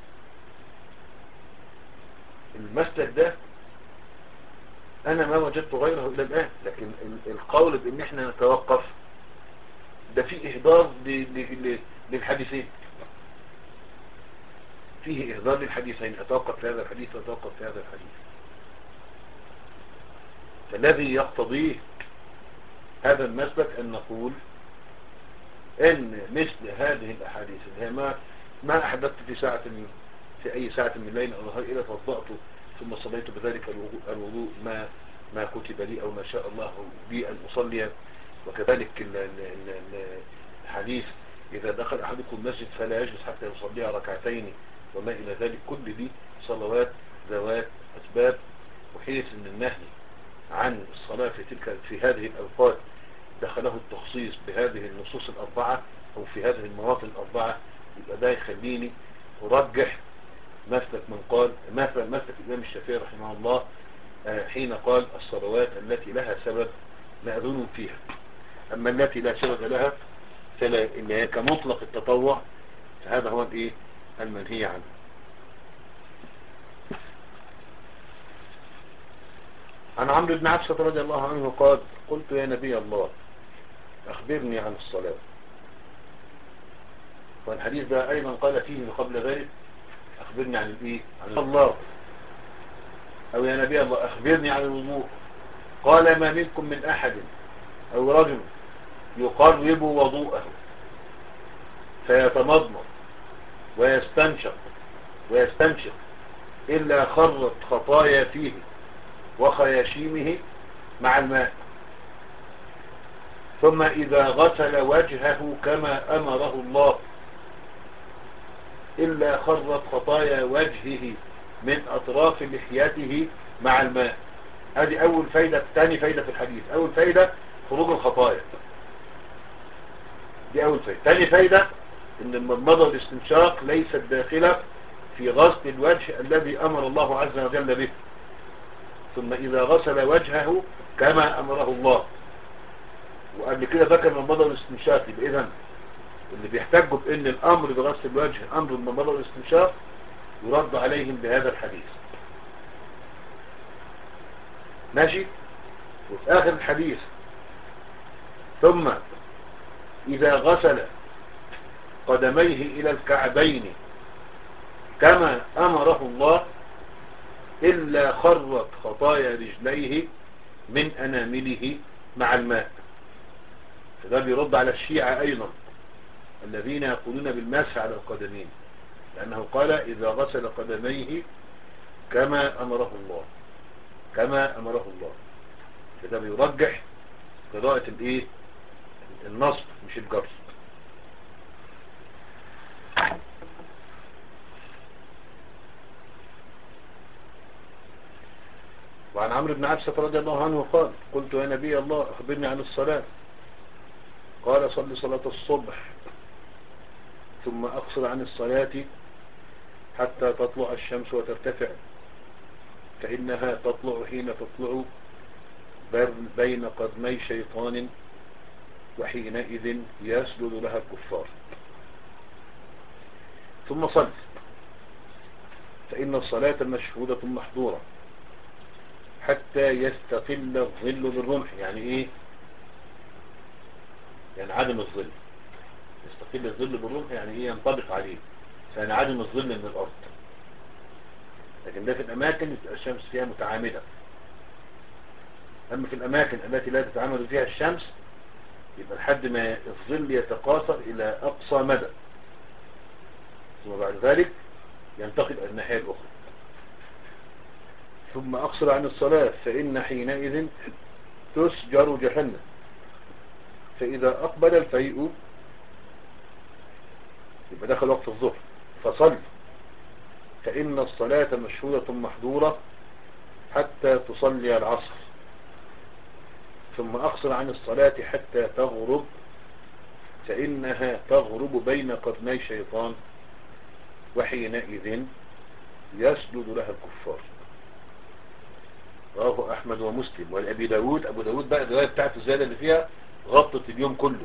المسلك ده أنا ما وجدت غيره إلى الآن، لكن القول بأن احنا نتوقف ده فيه إهدار للحديثين، فيه إهدار للحديثين، أتوقف في هذا الحديث وأتوقف في هذا الحديث. فالذي يقتضيه هذا المسلك أن نقول أن مثل هذه الأحاديث اللي هي ما ما أحدثت في ساعة في أي ساعة من الليل أو نهار إلى توضأت ثم صليت بذلك الوضوء ما ما كتب لي أو ما شاء الله بي أن أصلي، وكذلك الحديث إذا دخل أحدكم المسجد فلا يجلس حتى يصلي ركعتين وما إلى ذلك، كل دي صلوات ذوات أسباب، وحيث أن النهي عن الصلاة في تلك في هذه الأوقات دخله التخصيص بهذه النصوص الأربعة أو في هذه المواطن الأربعة، يبقى ده يخليني أرجح مسلك من قال مثلا مسلك الإمام الشافعي رحمه الله حين قال الصلوات التي لها سبب مأذون فيها، أما التي لا سبب لها فلا، إن هي كمطلق التطوع فهذا هو الإيه المنهي عنه. عن عمرو بن عبسة رضي الله عنه قال قلت يا نبي الله أخبرني عن الصلاة، والحديث ده أيضا قال فيه قبل ذلك أخبرني عن الإيه عن الله، أو يا نبي الله أخبرني عن الوضوء، قال ما منكم من أحد أو رجل يقرب وضوءه فيتمضمض ويستنشق ويستنشق إلا خرت خطايا فيه وخياشيمه مع الماء، ثم إذا غسل وجهه كما أمره الله إلا خرت خطايا وجهه من أطراف لحيته مع الماء. هذه أول فايدة. ثاني فايدة في الحديث، أول فايدة خروج الخطايا، دي أول فايدة. ثاني فايدة إن المضمضة والاستنشاق ليست داخلة في غسل الوجه الذي أمر الله عز وجل به، ثم إذا غسل وجهه كما أمره الله. وقبل كده ذكر المضمضة والاستنشاق، يبقى إذن اللي بيحتجوا بأن الأمر بغسل الوجه أمر المضمضة والاستنشاق يرد عليهم بهذا الحديث. ماشي. وفي آخر الحديث ثم إذا غسل قدميه إلى الكعبين كما أمره الله إلا خرت خطايا رجليه من أنامله مع الماء. فده بيرد على الشيعة أيضا الذين يقولون بالمسح على القدمين، لأنه قال إذا غسل قدميه كما أمره الله كما أمره الله. فده بيرجح قراءة الايه النصب مش الجر. وعن عمرو بن عبسة رضي الله عنه قال قلت يا نبي الله أخبرني عن الصلاة، قال صل صلاة الصبح ثم أقصر عن الصلاة حتى تطلع الشمس وترتفع، فإنها تطلع حين تطلع بين قدمي شيطان، وحينئذ يسجد لها الكفار. ثم صل، فإن الصلاة مشهودة محظورة حتى يستقل الظل بالرمح. يعني إيه؟ يعني عدم الظل. يستقل الظل بالرمح يعني إيه؟ ينطبق عليه، يعني عدم الظل من الأرض. لكن ده في الأماكن الشمس فيها متعامدة. أما في الأماكن التي لا تتعامد فيها الشمس يبقى لحد ما الظل يتقاصر إلى أقصى مدى، ثم بعد ذلك ينتقل إلى الناحية الأخرى. ثم أقصر عن الصلاة، فإن حينئذ تسجر جهنم، فإذا أقبل الفيء يبقى دخل وقت الظهر، فصل، فإن الصلاة مشهودة محظورة حتى تصلي العصر. ثم أقصر عن الصلاة حتى تغرب، فإنها تغرب بين قرني شيطان، وحينئذ يسجد لها الكفار. رواه أحمد ومسلم والأبي داود. أبو داود بقى الرواية بتاعت الزيادة اللي فيها غطت اليوم كله.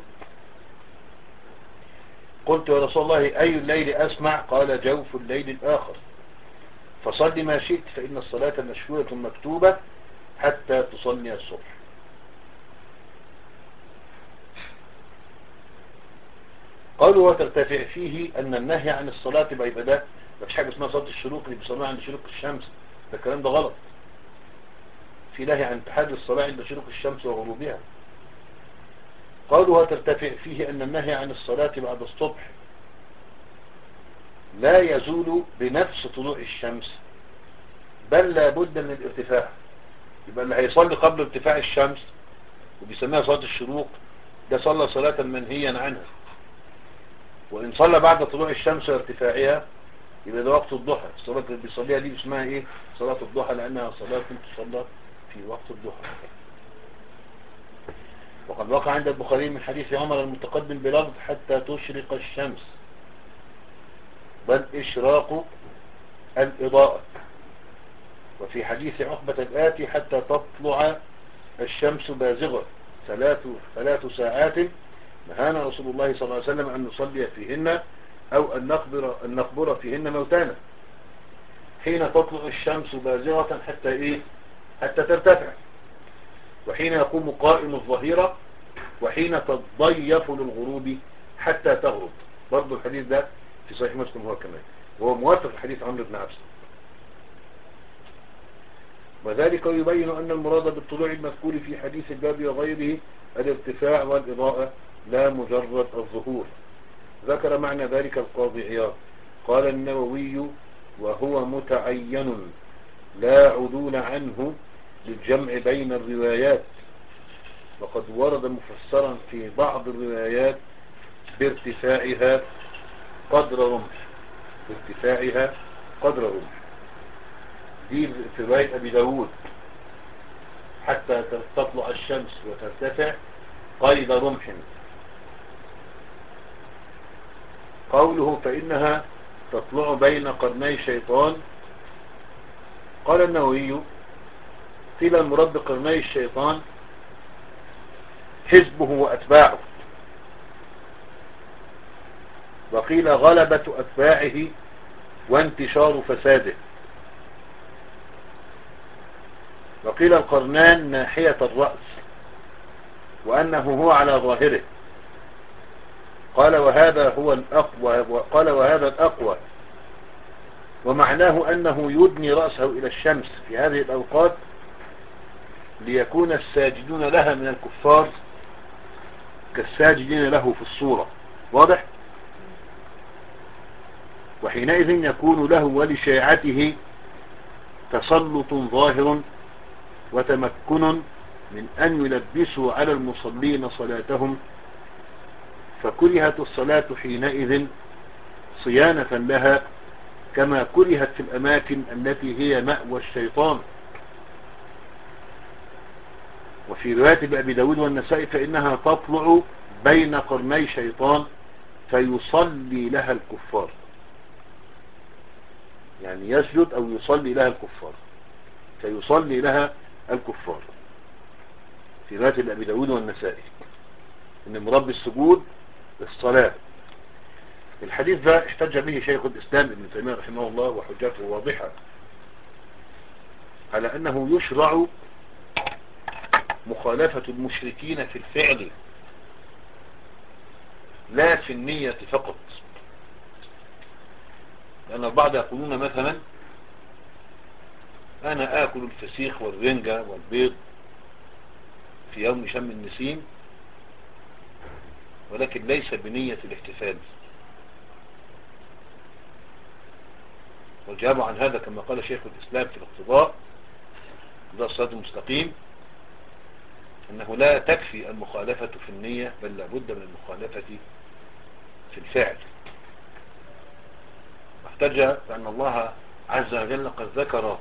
قلت يا رسول الله أي الليل أسمع؟ قال جوف الليل الآخر، فصل ما شئت، فإن الصلاة مشهورة مكتوبة حتى تصلي الصبح. قالوا وترتفع فيه أن النهي عن الصلاة يبقى ده مفيش حاجة اسمها صلاة الشروق اللي بيصلوها عند شروق الشمس، ده الكلام ده غلط. في نهي عن تحدي الصلاة عند شروق الشمس وغروبها. قالوا وترتفع فيه أن النهي عن الصلاة بعد الصبح لا يزول بنفس طلوع الشمس، بل لا بد من الارتفاع. يبقى اللي هيصلي قبل ارتفاع الشمس وبيسميها صلاة الشروق ده صلى صلاة منهيا عنها، وإن صلى بعد طلوع الشمس وارتفاعها يبقى ده وقت الضحى. الصلاة اللي بيصليها دي اسمها ايه؟ صلاة الضحى، لأنها صلاة تصلى في وقت الضحى. وقد وقع عند البخاري من حديث عمر المتقدم بلفظ حتى تشرق الشمس، بل إشراق الإضاءة. وفي حديث عقبة الآتي حتى تطلع الشمس بازغة ثلاث, ثلاث ساعات نهانا رسول الله صلى الله عليه وسلم أن نصلي فيهن أو أن نقبر, أن نقبر فيهن موتانا، حين تطلع الشمس بازغة حتى إيه؟ حتى ترتفع، وحين يقوم قائم الظهيرة، وحين تضيف للغروب حتى تغرب. برضو الحديث ده في صحيح مسلم هو كمان، وهو موافق الحديث عمرو بن عبس. وذلك يبين أن المراد بالطلوع المذكور في حديث الباب وغيره الارتفاع والإضاءة لا مجرد الظهور. ذكر معنى ذلك القاضي عياض. قال النووي وهو متعين لا عدول عنه للجمع بين الروايات، وقد ورد مفسرا في بعض الروايات بارتفاعها قدر رمح، بارتفاعها قدر رمح. دي في رواية أبي داود حتى تطلع الشمس وترتفع قيد رمح. قوله فإنها تطلع بين قرني شيطان، قال النووي قيل المراد بقرني الشيطان حزبه وأتباعه، وقيل غلبة أتباعه وانتشار فساده، وقيل القرنان ناحية الرأس وأنه هو على ظاهره. قال وهذا هو الأقوى، وقال وهذا الأقوى، ومعناه أنه يدني رأسه إلى الشمس في هذه الأوقات ليكون الساجدون لها من الكفار كالساجدين له في الصورة. واضح؟ وحينئذ يكون له ولشيعته تسلط ظاهر وتمكن من أن يلبسوا على المصلين صلاتهم، فكرهت الصلاة حينئذ صيانة لها كما كرهت في الأماكن التي هي مأوى الشيطان. وفي رواية أبي داود والنسائي فإنها تطلع بين قرني شيطان فيصلي لها الكفار، يعني يسجد أو يصلي لها الكفار، فيصلي لها الكفار في رواية أبي داود والنسائي إن مراد بالسجود الصلاة. الحديث ده احتج به شيخ الإسلام ابن تيمية رحمه الله وحجته واضحة على أنه يشرع مخالفة المشركين في الفعل لا في النية فقط، لأن البعض يقولون مثلا أنا آكل الفسيخ والرنجة والبيض في يوم شم النسيم ولكن ليس بنية الاحتفال. والجواب عن هذا كما قال شيخ الإسلام في الاقتضاء ده الصراط المستقيم أنه لا تكفي المخالفة في النية بل لابد من المخالفة في الفعل. واحتج بأن الله عز وجل قد ذكر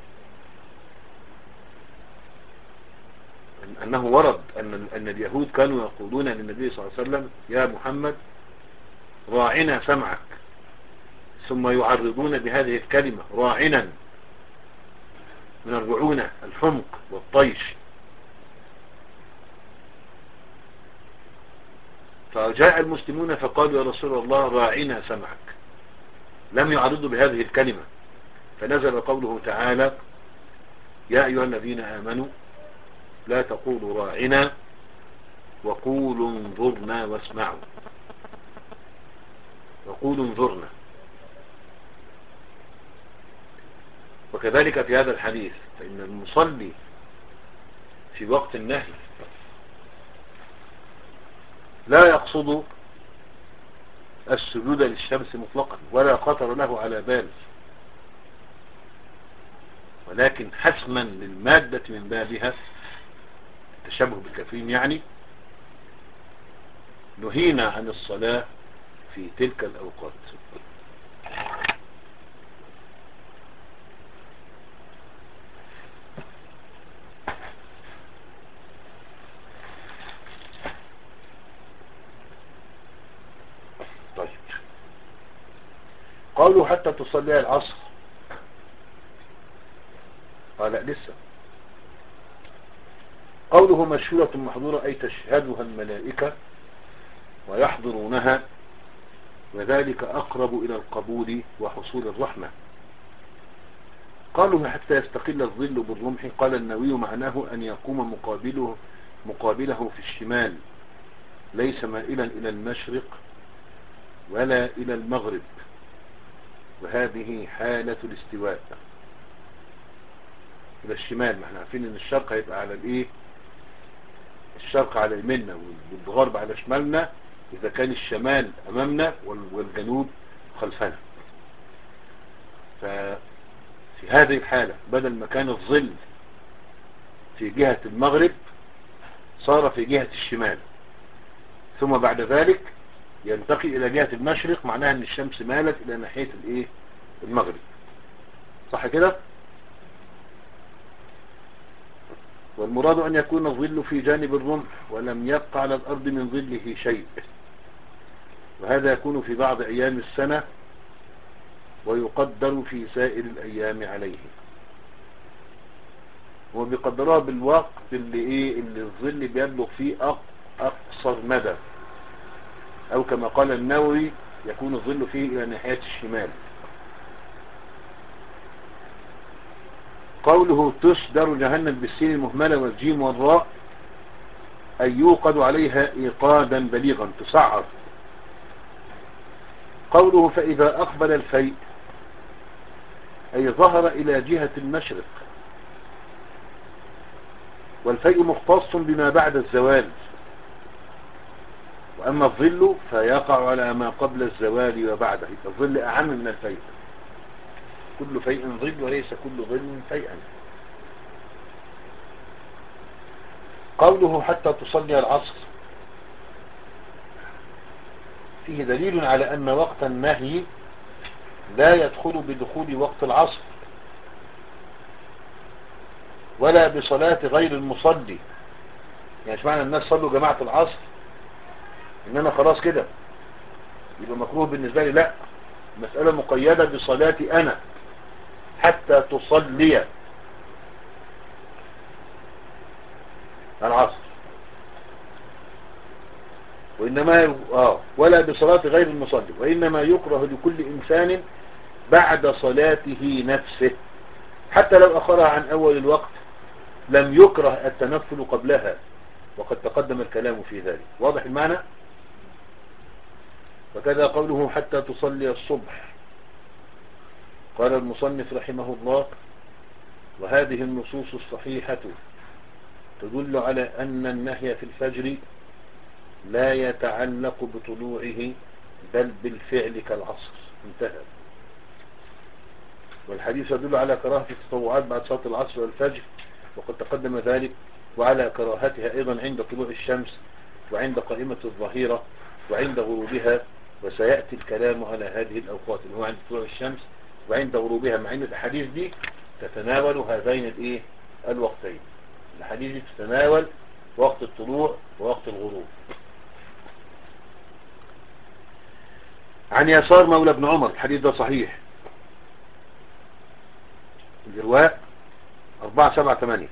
أنه ورد أن, أن اليهود كانوا يقولون للنبي صلى الله عليه وسلم يا محمد راعنا سمعك، ثم يعرضون بهذه الكلمة راعنا من الرعونة الحمق والطيش. فجاء المسلمون فقالوا يا رسول الله راعنا سمعك، لم يعرضوا بهذه الكلمة، فنزل قوله تعالى يا أيها الذين آمنوا لا تقولوا راعنا وقولوا انظرنا واسمعوا، وقولوا انظرنا. وكذلك في هذا الحديث فإن المصلي في وقت النهي لا يقصد السجود للشمس مطلقا ولا خطر له على بال، ولكن حسما للمادة من بابها التشبه بالكافرين، يعني نهينا عن الصلاة في تلك الأوقات. طيب قالوا حتى تصلي العصر، قال لا لسه. قوله مشهورة محظورة أي تشهدها الملائكة ويحضرونها، وذلك أقرب إلى القبول وحصول الرحمة. قالوا حتى يستقل الظل بالرمح، قال النووي معناه أن يقوم مقابله, مقابله في الشمال ليس مائلا إلى المشرق ولا إلى المغرب، وهذه حالة الاستواء إلى الشمال. ما احنا عارفين ان الشرق هيبقى على الايه، الشرق على يميننا والغرب على شمالنا اذا كان الشمال امامنا والجنوب خلفنا. ففي هذه الحالة بدل ما كان الظل في جهة المغرب صار في جهة الشمال، ثم بعد ذلك ينتقي الى جهة المشرق، معناها ان الشمس مالت الى ناحية الايه المغرب. صح كده؟ والمراد أن يكون الظل في جانب الرمح ولم يبق على الأرض من ظله شيء، وهذا يكون في بعض أيام السنة ويقدر في سائر الأيام عليه. هو بيقدرها بالوقت اللي إيه اللي الظل بيبلغ فيه أقصر مدى، أو كما قال النووي يكون الظل فيه إلى ناحية الشمال. قوله تسدر جهنم بالسين المهملة والجيم والراء أي يوقد عليها إيقادا بليغا، تسعر. قوله فإذا أقبل الفيء أي ظهر إلى جهة المشرق، والفيء مختص بما بعد الزوال، وأما الظل فيقع على ما قبل الزوال وبعده. الظل أعم من الفيء، كل فيء ظل وليس كل ظل فيئا. قوله حتى تصلي العصر فيه دليل على أن وقت النهي لا يدخل بدخول وقت العصر ولا بصلاة غير المصلي. يعني معنى الناس صلوا جماعة العصر إنما خلاص كده يبقى مكروه بالنسبة لي؟ لا، مسألة مقيدة بصلاتي أنا حتى تصلي العصر، وإنما آه ولا بصلاة غير المصلي، وإنما يكره لكل إنسان بعد صلاته نفسه، حتى لو أخرها عن أول الوقت لم يكره التنفل قبلها، وقد تقدم الكلام في ذلك. واضح المعنى؟ وكذا قوله حتى تصلي الصبح. قال المصنف رحمه الله: وهذه النصوص الصحيحة تدل على أن النهي في الفجر لا يتعلق بطلوعه بل بالفعل كالعصر. انتهى. والحديث يدل على كراهة التطوعات بعد صلاة العصر والفجر، وقد تقدم ذلك، وعلى كراهتها أيضا عند طلوع الشمس وعند قائمة الظهيرة وعند غروبها، وسيأتي الكلام على هذه الأوقات اللي هو عند طلوع الشمس وعند غروبها، مع أن الحديث دي تتناول هذين الايه الوقتين. الحديث دي تتناول وقت الطلوع ووقت الغروب. عن يسار مولى ابن عمر، الحديث ده صحيح، الإرواء أربعة سبعة ثمانية.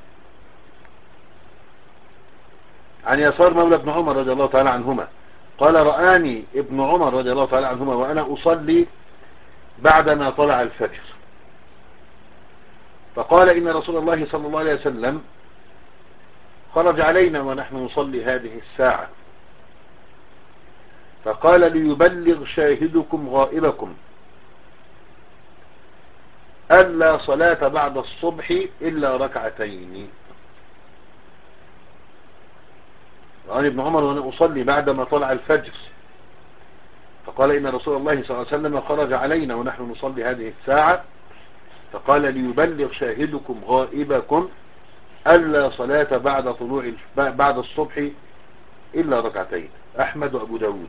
عن يسار مولى ابن عمر رضي الله تعالى عنهما قال: رآني ابن عمر رضي الله تعالى عنهما وأنا أصلي بعدما طلع الفجر، فقال: إن رسول الله صلى الله عليه وسلم خرج علينا ونحن نصلي هذه الساعة، فقال: ليبلغ شاهدكم غائبكم ألا صلاة بعد الصبح إلا ركعتين. رآني ابن عمر وأنا أصلي بعدما طلع الفجر، فقال: إن رسول الله صلى الله عليه وسلم خرج علينا ونحن نصلي هذه الساعة، فقال: ليبلغ شاهدكم غائبكم ألا صلاة بعد طلوع بعد الصبح إلا ركعتين. أحمد وأبو داود.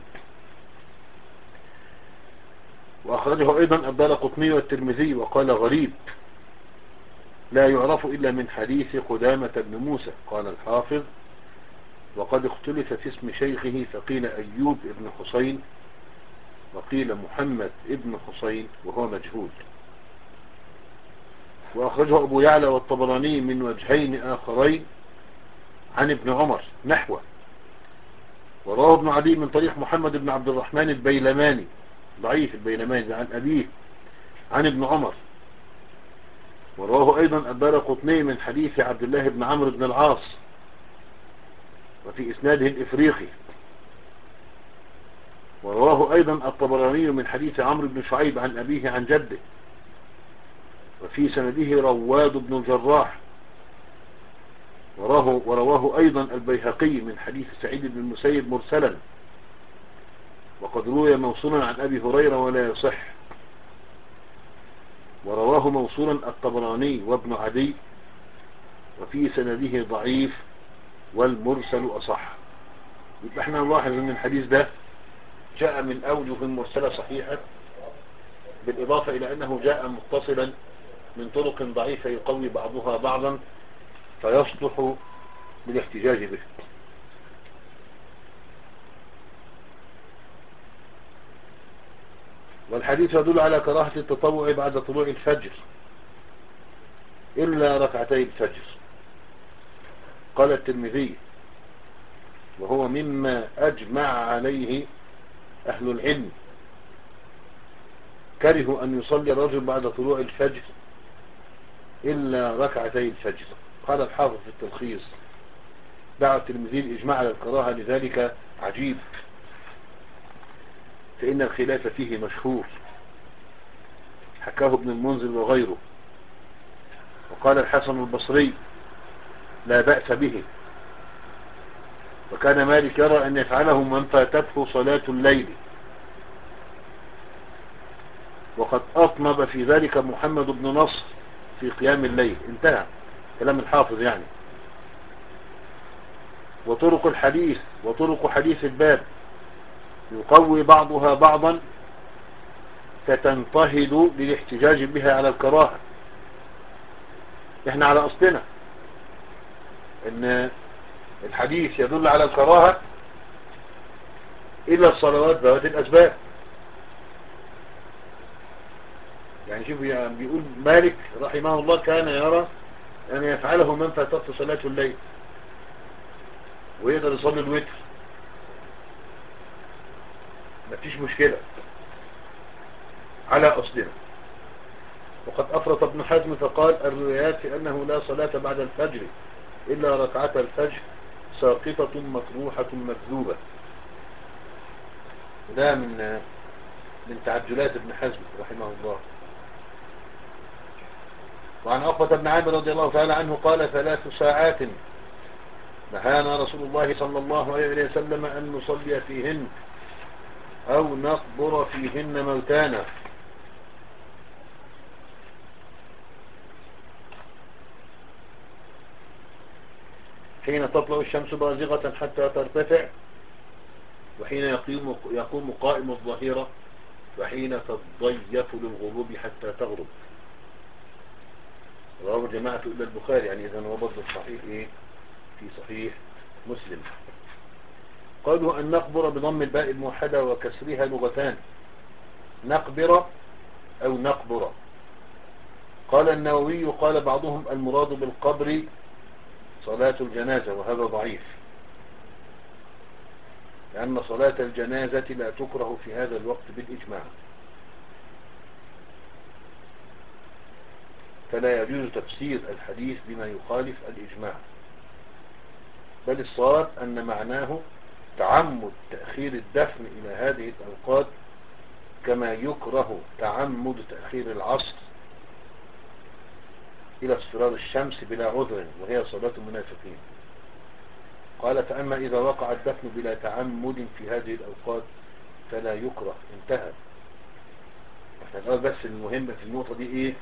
وأخرجه أيضا الدارقطني والترمذي وقال: غريب لا يعرف إلا من حديث قدامة بن موسى. قال الحافظ: وقد اختلف في اسم شيخه، فقيل أيوب ابن حسين وقيل محمد ابن حسين وهو مجهول. وأخرجه أبو يعلى والطبراني من وجهين آخرين عن ابن عمر نحوه. ورواه ابن عدي من طريق محمد بن عبد الرحمن البيلماني، ضعيف البيلماني، عن أبيه عن ابن عمر. ورواه أيضا الدارقطني من حديث عبد الله بن عمرو بن العاص، وفي إسناده الإفريقي. ورواه أيضا الطبراني من حديث عمرو بن شعيب عن أبيه عن جده، وفي سنده رواد بن الجراح. وراه ورواه أيضا البيهقي من حديث سعيد بن المسيب مرسلا، وقد روي موصولا عن أبي هريرة ولا يصح. ورواه موصولا الطبراني وابن عدي، وفي سنده ضعيف والمرسل أصح. يبقى احنا نلاحظ ان الحديث ده جاء من أوجه مرسلة صحيحة، بالإضافة إلى أنه جاء متصلا من طرق ضعيفة يقوي بعضها بعضا، فيصلح بالاحتجاج به. والحديث يدل على كراهة التطوع بعد طلوع الفجر إلا ركعتي الفجر. قال الترمذي: وهو مما أجمع عليه أهل العلم، كرهوا أن يصلي الرجل بعد طلوع الفجر إلا ركعتي الفجر. قال الحافظ في التلخيص: دعا الترمذي الإجماع على الكراهة لذلك عجيب، فإن الخلاف فيه مشهور، حكاه ابن المنذر وغيره. وقال الحسن البصري: لا بأس به. وكان مالك يرى أن يفعله من فاتته صلاة الليل، وقد أطنب في ذلك محمد بن نصر في قيام الليل. انتهى كلام الحافظ يعني. وطرق الحديث وطرق حديث الباب يقوي بعضها بعضا، فتنتهض للاحتجاج بها على الكراهة. احنا على أصلنا ان الحديث يدل على الكراهة إلا الصلوات ذوات الأسباب. يعني شوف يعني بيقول مالك رحمه الله كان يرى أن يفعله من فاتته صلاة الليل ويقدر يصلي الوتر مفيش مشكلة على أصلنا. وقد أفرط ابن حزم فقال الروايات في أنه لا صلاة بعد الفجر إلا ركعة الفجر ساقطة مكروحة مكذوبة. وده من من تعجلات ابن حزم رحمه الله. وعن عقبة بن عامر رضي الله تعالى عنه قال ثلاث ساعات نهانا رسول الله صلى الله عليه وسلم أن نصلي فيهن أو نقبر فيهن موتانا. حين تطلع الشمس بازغة حتى ترتفع، وحين يقوم, يقوم قائم الظهيرة، وحين تضيف للغروب حتى تغرب. رواه الجماعة إلا البخاري، يعني إذا هو برضه صحيح إيه في صحيح مسلم. قالوا أن نقبر بضم الباء الموحدة وكسرها لغتان، نقبر أو نقبر. قال النووي قال بعضهم المراد بالقبر صلاة الجنازة، وهذا ضعيف لأن صلاة الجنازة لا تكره في هذا الوقت بالإجماع، فلا يجوز تفسير الحديث بما يخالف الإجماع، بل الصواب أن معناه تعمد تأخير الدفن إلى هذه الأوقات كما يكره تعمد تأخير العصر إلى اصفرار الشمس بلا عذر وهي صلاة المنافقين. قال فأما إذا وقع الدفن بلا تعمد في هذه الأوقات فلا يكره. انتهى. احنا الأول بس المهم في النقطة دي إيه؟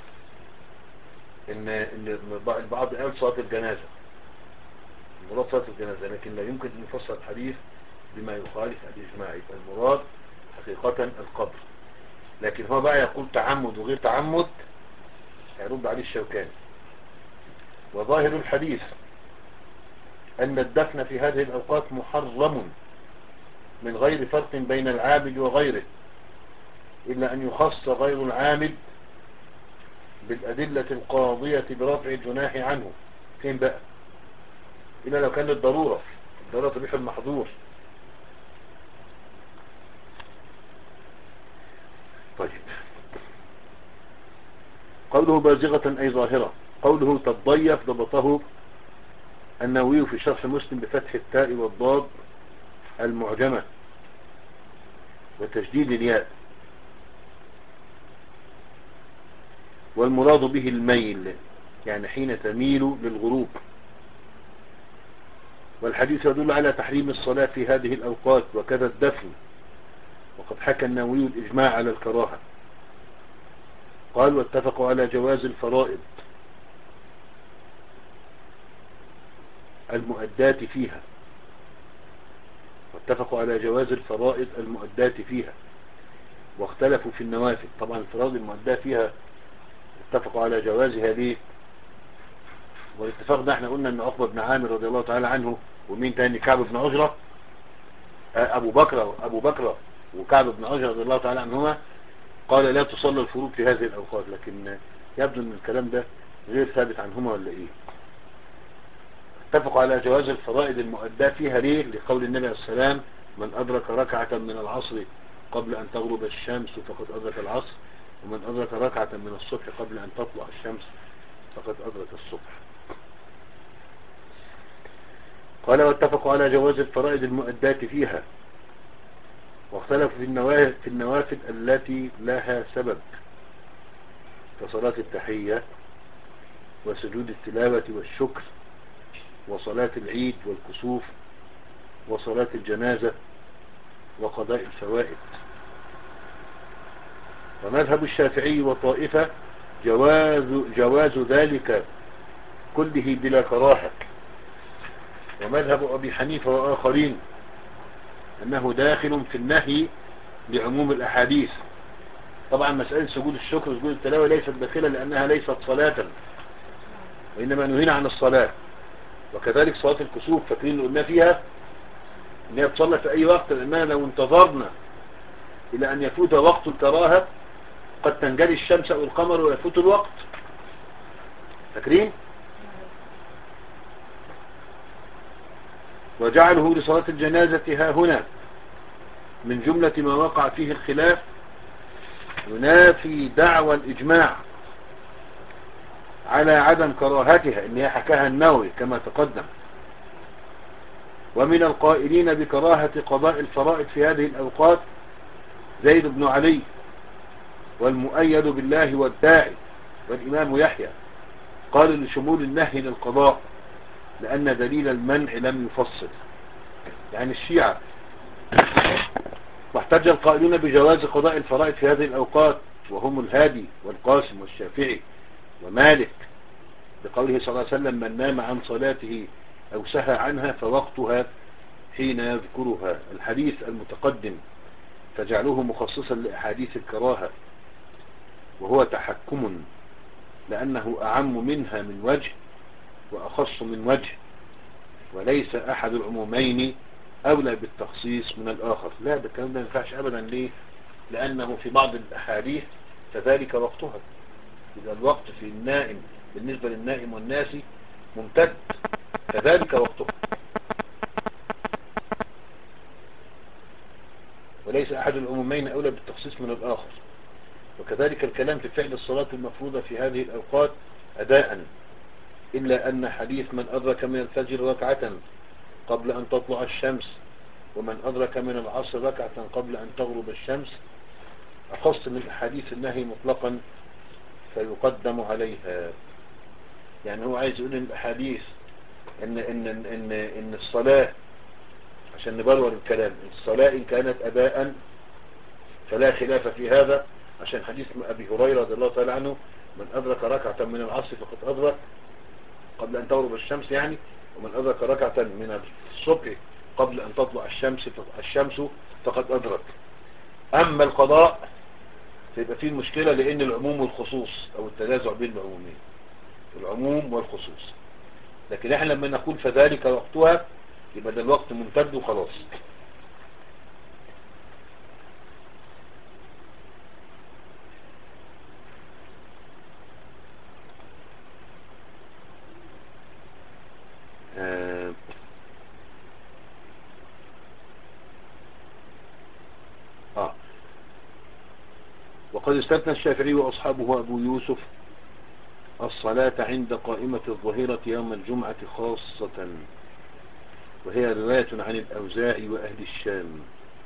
إن, إن البعض قال صلاة الجنازة، المراد صلاة الجنازة، لكن لا يمكن أن يفسر الحديث بما يخالف الإجماع. المراد حقيقة القبر، لكن هو بقى يقول تعمد وغير تعمد هيرد عليه الشوكاني. وظاهر الحديث أن الدفن في هذه الأوقات محرم من غير فرق بين العابد وغيره، إلا أن يخص غير العابد بالأدلة القاضية برفع الجناح عنه. فين بقى؟ إلا لو كان للضرورة، الضرورة تبيح المحظور. طيب، قوله بازغة أي ظاهرة. قوله تضيف ضبطه النووي في شرح مسلم بفتح التاء والضاد المعجمة وتشديد الياء، والمراد به الميل، يعني حين تميل للغروب. والحديث يدل على تحريم الصلاة في هذه الأوقات وكذا الدفن، وقد حكى النووي الإجماع على الكراهة. قال واتفقوا على جواز الفرائض المؤدات فيها واتفقوا على جواز الفرائض المؤدات فيها واختلفوا في النوافل. طبعا الفرائض المؤدات فيها اتفقوا على جوازها ليه؟ والاتفاق ده احنا قلنا ان عقبة بن عامر رضي الله تعالى عنه ومين تاني كعب بن عجرة ابو بكر ابو بكر وكعب بن عجرة رضي الله تعالى عنهما قال لا تصلى الفروض في هذه الاوقات، لكن يبدو ان الكلام ده غير ثابت عنهما ولا ايه. اتفقوا على جواز الفرائض المؤداة فيها ليه؟ لقول النبي عليه السلام من أدرك ركعة من العصر قبل أن تغرب الشمس فقد أدرك العصر، ومن أدرك ركعة من الصبح قبل أن تطلع الشمس فقد أدرك الصبح. قال واتفقوا على جواز الفرائض المؤداة فيها واختلفوا في النوافل, في النوافل التي لها سبب كصلاة التحية وسجود التلاوة والشكر وصلاة العيد والكسوف وصلاة الجنازة وقضاء الفوائد. ومذهب الشافعي وطائفة جواز, جواز ذلك كله بلا كراهة، ومذهب أبي حنيفة وآخرين أنه داخل في النهي لعموم الأحاديث. طبعا مسألة سجود الشكر وسجود التلاوة ليست داخلة لأنها ليست صلاة، وإنما نهينا عن الصلاة. وكذلك صلاة الكسوف فاكرين اللي قلنا فيها ان هي تصلى في اي وقت، لاننا لو انتظرنا الى ان يفوت وقت الكراهة قد تنجلي الشمس او القمر ويفوت الوقت. فاكرين؟ وجعله لصلاة الجنازة ها هنا من جملة ما وقع فيه الخلاف ينافي دعوى الإجماع على عدم كراهتها، إن هي حكاها النووي كما تقدم. ومن القائلين بكراهة قضاء الفرائض في هذه الأوقات زيد بن علي، والمؤيد بالله والداعي والإمام يحيى، قالوا لشمول النهي للقضاء لأن دليل المنع لم يفصل، يعني الشيعة. واحتج القائلون بجواز قضاء الفرائض في هذه الأوقات وهم الهادي والقاسم والشافعي ومالك، بقوله صلى الله عليه وسلم: من نام عن صلاته أو سهى عنها فوقتها حين يذكرها، الحديث المتقدم، فجعلوه مخصصا لأحاديث الكراهة، وهو تحكم لأنه أعم منها من وجه وأخص من وجه، وليس أحد العمومين أولى بالتخصيص من الآخر. لا، ده الكلام ده ما ينفعش أبدا. ليه؟ لأنه في بعض الأحاديث فذلك وقتها، إذا الوقت في النائم بالنسبة للنائم والناسي ممتد، فذلك وقتها، وليس أحد العمومين أولى بالتخصيص من الآخر. وكذلك الكلام في فعل الصلاة المفروضة في هذه الأوقات أداء، إلا أن حديث من أدرك من الفجر ركعة قبل أن تطلع الشمس ومن أدرك من العصر ركعة قبل أن تغرب الشمس أخص من أحاديث النهي مطلقا فيقدم عليها. يعني هو عايز يقول إن الأحاديث إن, إن, إن, إن الصلاة، عشان نبرر الكلام، الصلاة إن كانت أداء فلا خلاف في هذا، عشان حديث أبي هريرة رضي الله تعالى عنه: من أدرك ركعة من العصر فقد أدرك قبل أن تغرب الشمس، يعني ومن أدرك ركعة من الصبح قبل أن تطلع الشمس الشمس فقد أدرك. أما القضاء فيبقى فيه المشكلة، لأن العموم والخصوص أو التنازع بين العمومين، العموم والخصوص. لكن احنا لما نقول فذلك وقتها يبقى ده الوقت ممتد وخلاص. آه آه. وقد استثنى الشافعي وأصحابه وأبو يوسف الصلاة عند قائمة الظهيرة يوم الجمعة خاصة، وهي رواية عن الأوزاعي وأهل الشام.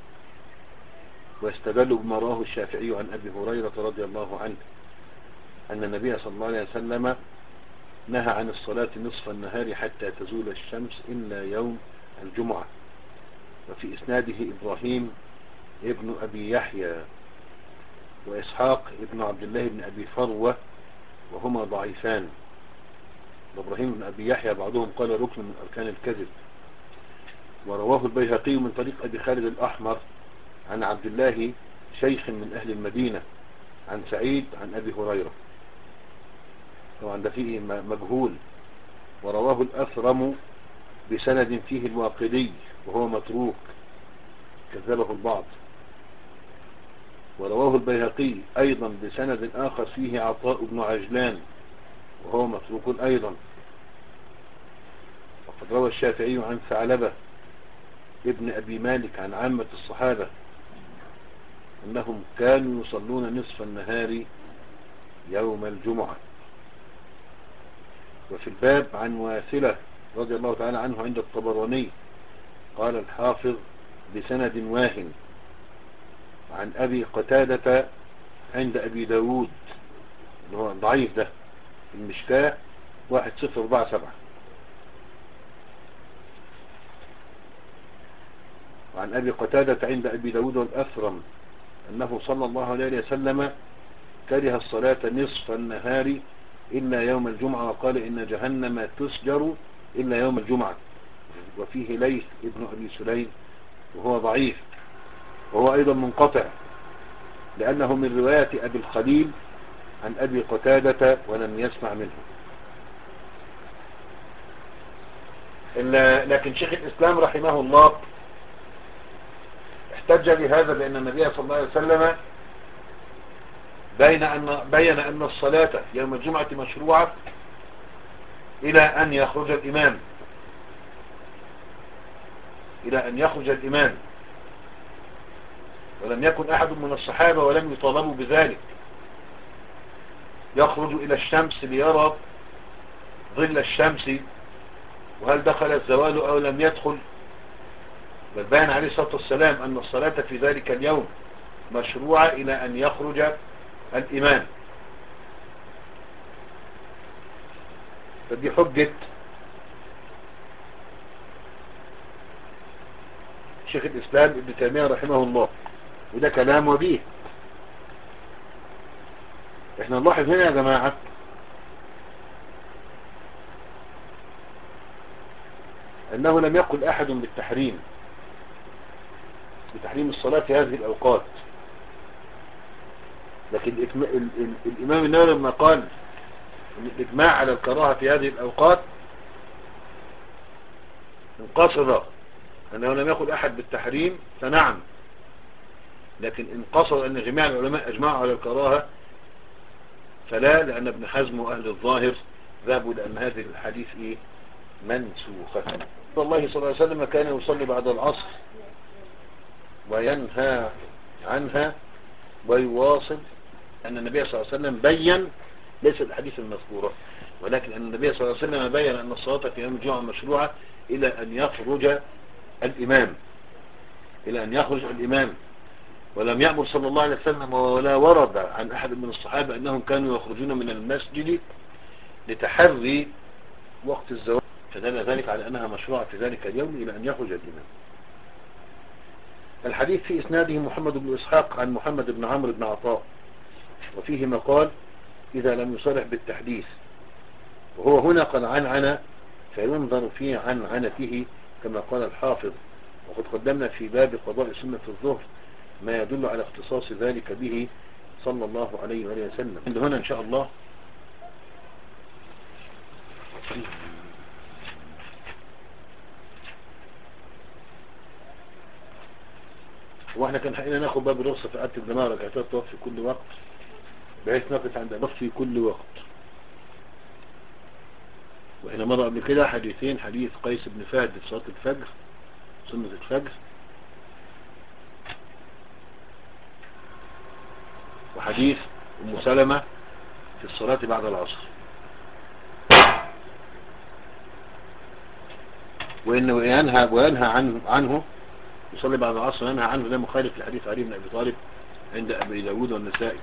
واستدلوا بما رواه الشافعي عن أبي هريرة رضي الله عنه أن النبي صلى الله عليه وسلم نهى عن الصلاة نصف النهار حتى تزول الشمس إلا يوم الجمعة. وفي إسناده إبراهيم ابن أبي يحيى وإسحاق ابن عبد الله بن أبي فروة، وهما ضعيفان. وإبراهيم بن أبي يحيى بعضهم قال ركن من أركان الكذب. ورواه البيهقي من طريق أبي خالد الأحمر عن عبد الله شيخ من أهل المدينة عن سعيد عن أبي هريرة، طبعا ده فيه مجهول. ورواه الأثرم بسند فيه الواقدي وهو متروك، كذبه البعض. ورواه البيهقي أيضا بسند آخر فيه عطاء بن عجلان وهو متروك أيضا. وقد روى الشافعي عن ثعلبة ابن أبي مالك عن عامة الصحابة أنهم كانوا يصلون نصف النهار يوم الجمعة. وفي الباب عن واثلة رضي الله تعالى عنه عند الطبراني قال الحافظ بسند واهن عن أبي قتادة عند أبي داود، اللي هو ضعيف ده، المشكاة واحد صفر أربعة سبعة. وعن أبي قتادة عند أبي داود والأثرم أنه صلى الله عليه وسلم كره الصلاة نصف النهار إلا يوم الجمعة، وقال إن جهنم تسجر إلا يوم الجمعة. وفيه ليث ابن أبي سليم وهو ضعيف، وهو أيضا منقطع لأنه من رواية أبي الخليل عن أبي قتادة ولم يسمع منه. لكن شيخ الإسلام رحمه الله واحتج لهذا بأن النبي صلى الله عليه وسلم بين أن بين أن الصلاة يوم الجمعة مشروعة إلى أن يخرج الإمام إلى أن يخرج الإمام ولم يكن أحد من الصحابة ولم يطالبوا بذلك يخرج إلى الشمس ليرى ظل الشمس وهل دخل الزوال أو لم يدخل، بل بيان عليه الصلاة والسلام أن الصلاة في ذلك اليوم مشروعة إلى أن يخرج الإمام. فدي حجة شيخ الإسلام ابن تيمية رحمه الله، وده كلام وبيه. احنا نلاحظ هنا يا جماعة أنه لم يقل أحد بالتحريم بتحريم الصلاة في هذه الأوقات، لكن الإمام النووي لما قال أن الإجماع على الكراهة في هذه الأوقات انقصد أنه لم يقل أحد بالتحريم فنعم، لكن انقصد أن جميع العلماء أجمعوا على الكراهة فلا، لأن ابن حزم وأهل الظاهر ذهبوا لأن هذه الحديث إيه منسوخة. الله صلى الله عليه وسلم كان يصلي بعد العصر وينهى عنها ويواصل، أن النبي صلى الله عليه وسلم بيّن ليس الحديث المذكورة، ولكن أن النبي صلى الله عليه وسلم بيّن أن الصلاة في يوم الجمعة مشروعة إلى أن يخرج الإمام إلى أن يخرج الإمام ولم يأمر صلى الله عليه وسلم ولا ورد عن أحد من الصحابة أنهم كانوا يخرجون من المسجد لتحري وقت الزواج، فدل ذلك على أنها مشروعة في ذلك اليوم إلى أن يخرج الإمام. الحديث في إسناده محمد بن إسحاق عن محمد بن عمرو بن عطاء، وفيه مقال إذا لم يصرح بالتحديث، وهو هنا قال عنعنة فينظر في عنعنته كما قال الحافظ، وقد قدمنا في باب قضاء سنة الظهر ما يدل على اختصاص ذلك به صلى الله عليه وآله وسلم. عند هنا إن شاء الله واحنا كان حقنا ناخد باب الرخصة في عادة الجماعة ركعتات طواف في كل وقت، بحيث نقف عند الطواف في كل وقت. واحنا مرة قبل كده حديثين، حديث قيس بن فهد في صلاة الفجر سنة الفجر، وحديث أم سلمة في الصلاة بعد العصر، وإنه ينهى وينهى عنه, عنه يصلي بعد العصر وينهى عنه، ده مخالف لحديث علي بن أبي طالب عند أبي داود والنسائي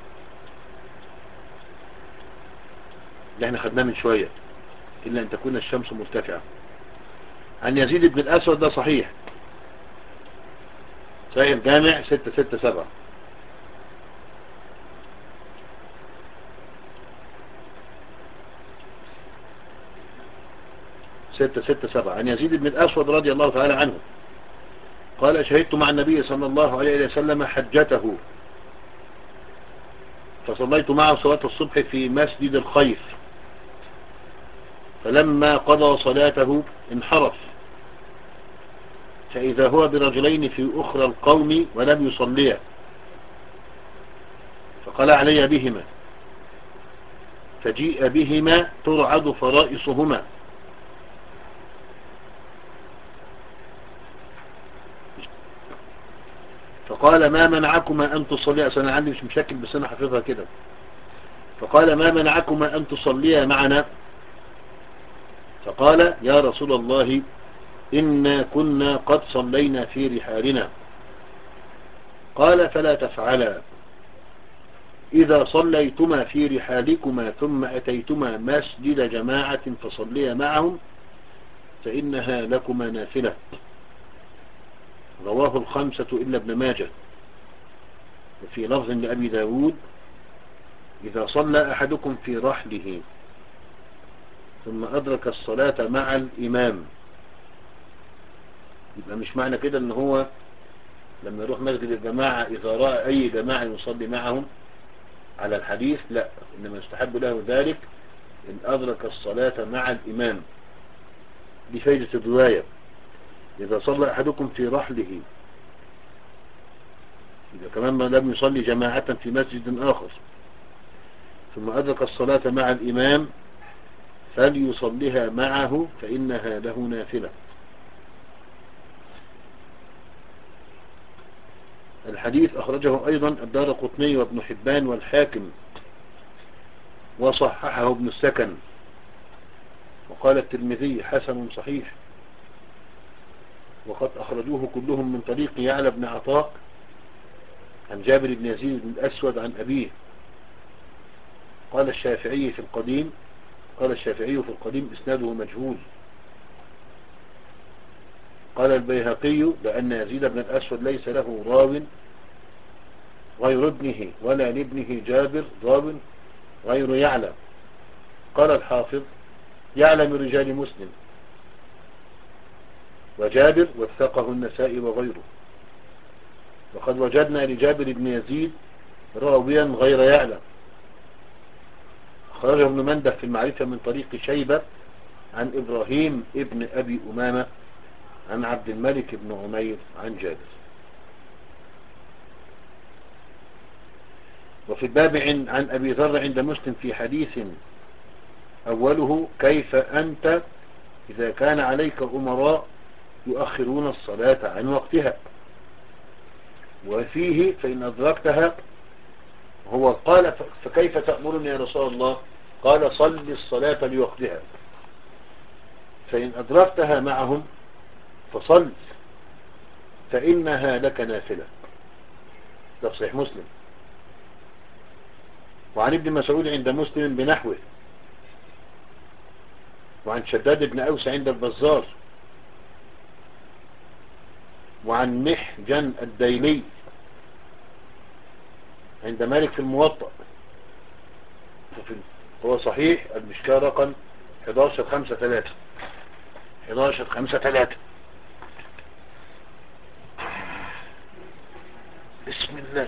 اللي احنا خدناه من شوية، إلا أن تكون الشمس مرتفعة. عن يزيد بن الأسود ده صحيح صحيح الجامع ستة ستة سبعة. ستة ستة سبعة عن يزيد بن الأسود رضي الله تعالى عنه قال شهدت مع النبي صلى الله عليه وسلم حجته فصليت معه صلاة الصبح في مسجد الخيف، فلما قضى صلاته انحرف فإذا هو برجلين في أخرى القوم ولم يصليا، فقال علي بهما، فجيء بهما ترعد فرائصهما، فقال ما منعكما أن تصليا، أنا عندي مش مشكل بس أنا حفظها كده، فقال ما منعكما أن تصليا معنا، فقال يا رسول الله إنا كنا قد صلينا في رحالنا، قال فلا تفعلا، إذا صليتما في رحالكما ثم أتيتما مسجد جماعة فصليا معهم فإنها لكما نافلة. رواه الخمسة إلا ابن ماجه. وفي لفظ لأبي داود إذا صلى أحدكم في رحله ثم أدرك الصلاة مع الإمام، يبقى مش معنى كده ان هو لما يروح مسجد الجماعة إذا رأى أي جماعة يصلي معهم على الحديث، لا، إنما يستحب له ذلك إن أدرك الصلاة مع الإمام. دي فايدة الرواية، إذا صلى أحدكم في رحله إذا كمان ما لم يصلي جماعة في مسجد آخر ثم أدرك الصلاة مع الإمام فليصليها معه فإنها له نافلة. الحديث أخرجه أيضا الدارقطني وابن حبان والحاكم وصححه ابن السكن، وقال الترمذي حسن صحيح، وقد أخرجوه كلهم من طريق يعلى بن عطاء عن جابر بن يزيد بن الأسود عن أبيه. قال الشافعي في القديم قال الشافعي في القديم إسناده مجهول. قال البيهقي بأن يزيد بن الأسود ليس له راو غير ابنه ولا لابنه جابر راو غير يعلى. قال الحافظ يعلى من رجال مسلم، وجابر وثقه النسائي وغيره، وقد وجدنا لجابر بن يزيد راويا غير يعلى. خرجه ابن منده في المعرفة من طريق شيبة عن إبراهيم ابن أبي أمامة عن عبد الملك بن عمير عن جابر. وفي الباب عن أبي ذر عند مسلم في حديث أوله كيف أنت إذا كان عليك أمراء يؤخرون الصلاة عن وقتها، وفيه فإن أدركتها هو قال فكيف تأمرني يا رسول الله؟ قال صل الصلاة لوقتها، فإن أدركتها معهم فصل فإنها لك نافلة. ده صحيح مسلم. وعن ابن مسعود عند مسلم بنحوه، وعن شداد بن أوس عند البزار، وعن محجن الديلي عند مالك في الموطأ. هو صحيح المشكاة رقم أحد عشر خمسة ثلاثة أحد عشر خمسة ثلاثة. بسم الله.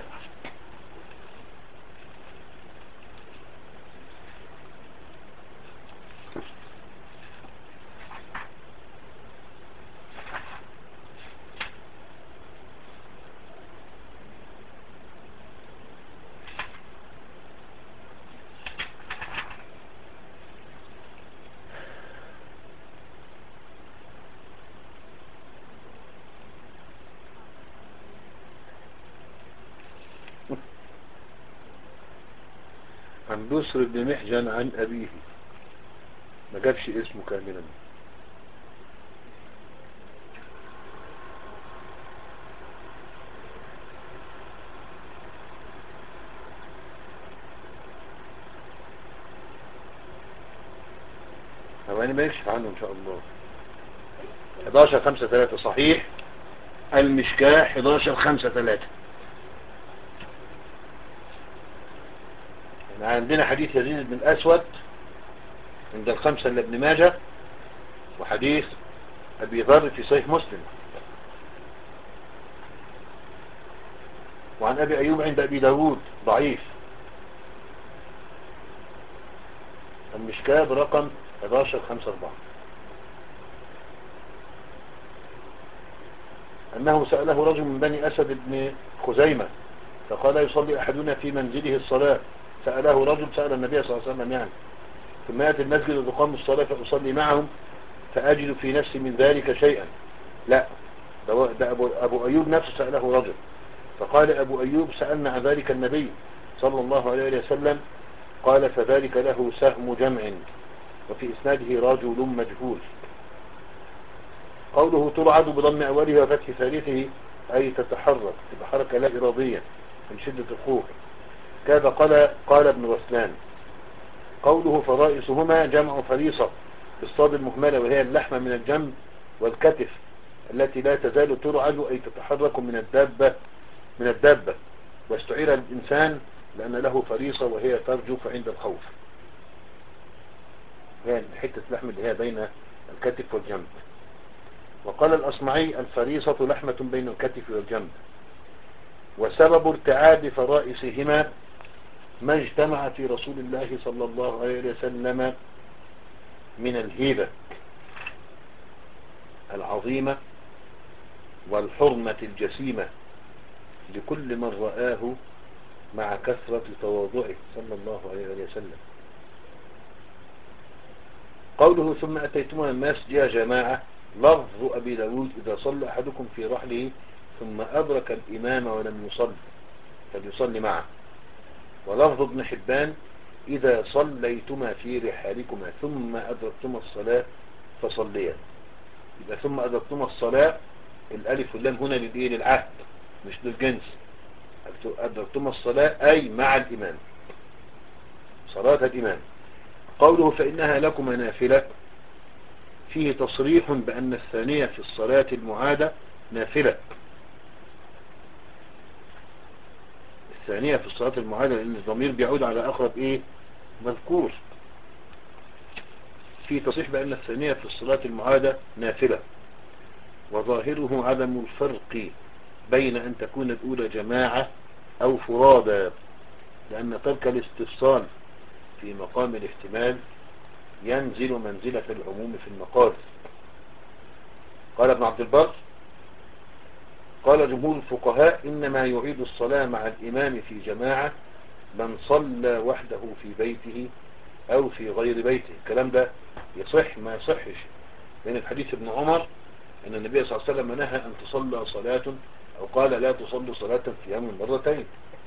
عن بسر بن محجن عن أبيه، ما جابش اسمه كاملا. هو أنا ما يكشف عنه إن شاء الله. أحد عشر خمسة ثلاثة صحيح المشكاة أحد عشر خمسة ثلاثة. عندنا حديث يزيد بن الأسود عند الخمسة لابن ماجه، وحديث أبي ذر في صحيح مسلم، وعن أبي أيوب عند أبي داود ضعيف. المشكاة برقم أحد عشر خمسة أربعة. أنه سأله رجل من بني أسد بن خزيمة فقال يصلي أحدنا في منزله الصلاة. سأله رجل سأل النبي صلى الله عليه وسلم يعني ثم يأتي المسجد وتقام الصلاة فأصلي معهم فأجد في نفسي من ذلك شيئا. لا، ده أبو, أبو أيوب نفسه سأله رجل فقال أبو أيوب سألنا عن ذلك النبي صلى الله عليه وسلم قال فذلك له سهم جمع، وفي إسناده رجل مجهول. قوله ترعد بضم أوله وفتح ثالثه أي تتحرك تتحرك لا إراديا من شدة الخوف. كذا قال قال ابن رسلان. قوله فرائسهما جمع فريصة بالصاد المهملة، وهي اللحمة من الجنب والكتف التي لا تزال ترعد أي تتحرك من الدابة من الدابة واستعير الإنسان لأن له فريصة وهي ترجف عند الخوف. هي حتة لحم اللي هي بين الكتف والجنب. وقال الأصمعي الفريصة لحمة بين الكتف والجنب. وسبب ارتعاد فرائسهما ما اجتمع في رسول الله صلى الله عليه وسلم من الهيبة العظيمة والحرمة الجسيمة لكل من رآه مع كثرة تواضعه صلى الله عليه وسلم. قوله ثم أتيتمونا المسجد يا جماعة، لفظ أبي داود إذا صلى أحدكم في رحله ثم أدرك الإمام ولم يصل فليصلي معه. ولفظ ابن حبان إذا صليتما في رحالكما ثم أدركتما الصلاة فصليا. إذا ثم أدركتما الصلاة الألف واللام هنا للإيه؟ للعهد مش للجنس. أدركتما الصلاة أي مع الإمام، صلاة الإمام. قوله فإنها لكما نافلة فيه تصريح بأن الثانية في الصلاة المعادة نافلة. الثانية في الصلاة المعادة لأن الضمير بيعود على أقرب إيه؟ مذكور. في تصريح بأن الثانية في الصلاة المعادة نافلة، وظاهره عدم الفرق بين أن تكون الأولى جماعة أو فرادى، لأن ترك الاستفصال في مقام الاحتمال ينزل منزلة العموم في المقال. قال ابن عبد البر قال جمهور الفقهاء إنما يعيد الصلاة مع الإمام في جماعة من صلى وحده في بيته أو في غير بيته. الكلام ده يصح ما يصحش، لأن الحديث ابن عمر أن النبي صلى الله عليه وسلم نهى أن تصلى صلاة أو قال لا تصلوا صلاة في يوم مرتين.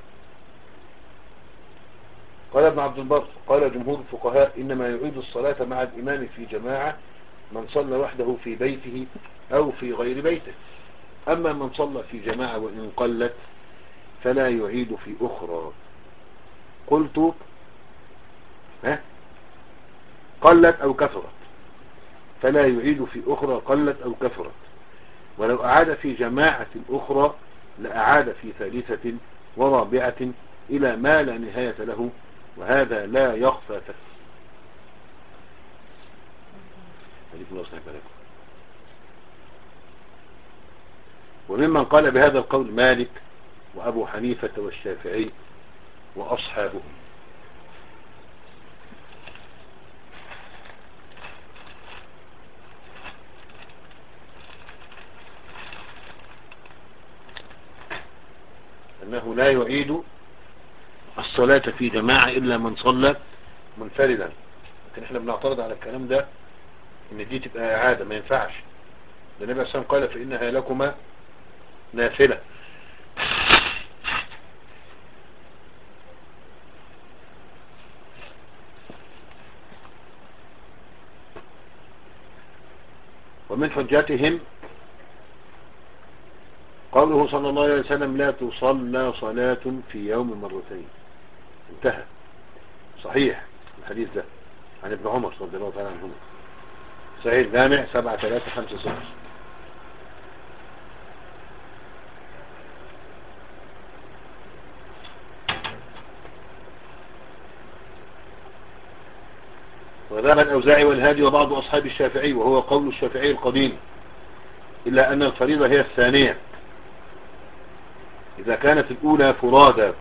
قال ابن عبد البر قال جمهور الفقهاء إنما يعيد الصلاة مع الإمام في جماعة من صلى وحده في بيته أو في غير بيته. أما من صلى في جماعة وإن قلت فلا يعيد في أخرى. قلت ها قلت أو كثرت فلا يعيد في أخرى قلت أو كثرت. ولو أعاد في جماعة أخرى لأعاد في ثالثة ورابعة إلى ما لا نهاية له، وهذا لا يخفى فيه. وممن قال بهذا القول مالك وأبو حنيفة والشافعي وأصحابهم. أنه لا يعيد الصلاة في جماعة إلا من صلى منفردا. لكن احنا بنعترض على الكلام ده ان دي تبقى إعادة، ما ينفعش. النبي عليه الصلاة والسلام قال فإنها لكما نافلة. ومن حجتهم قوله صلى الله عليه وسلم لا تصلى صلاة في يوم مرتين. انتهى. صحيح الحديث ده عن ابن عمر رضي الله تعالى عنهما، صحيح جامع سبعة ثلاثة خمسة صفر. وذهب الأوزاعي والهادي وبعض أصحاب الشافعي، وهو قول الشافعي القديم، إلا أن الفريضة هي الثانية إذا كانت الأولى فرادا.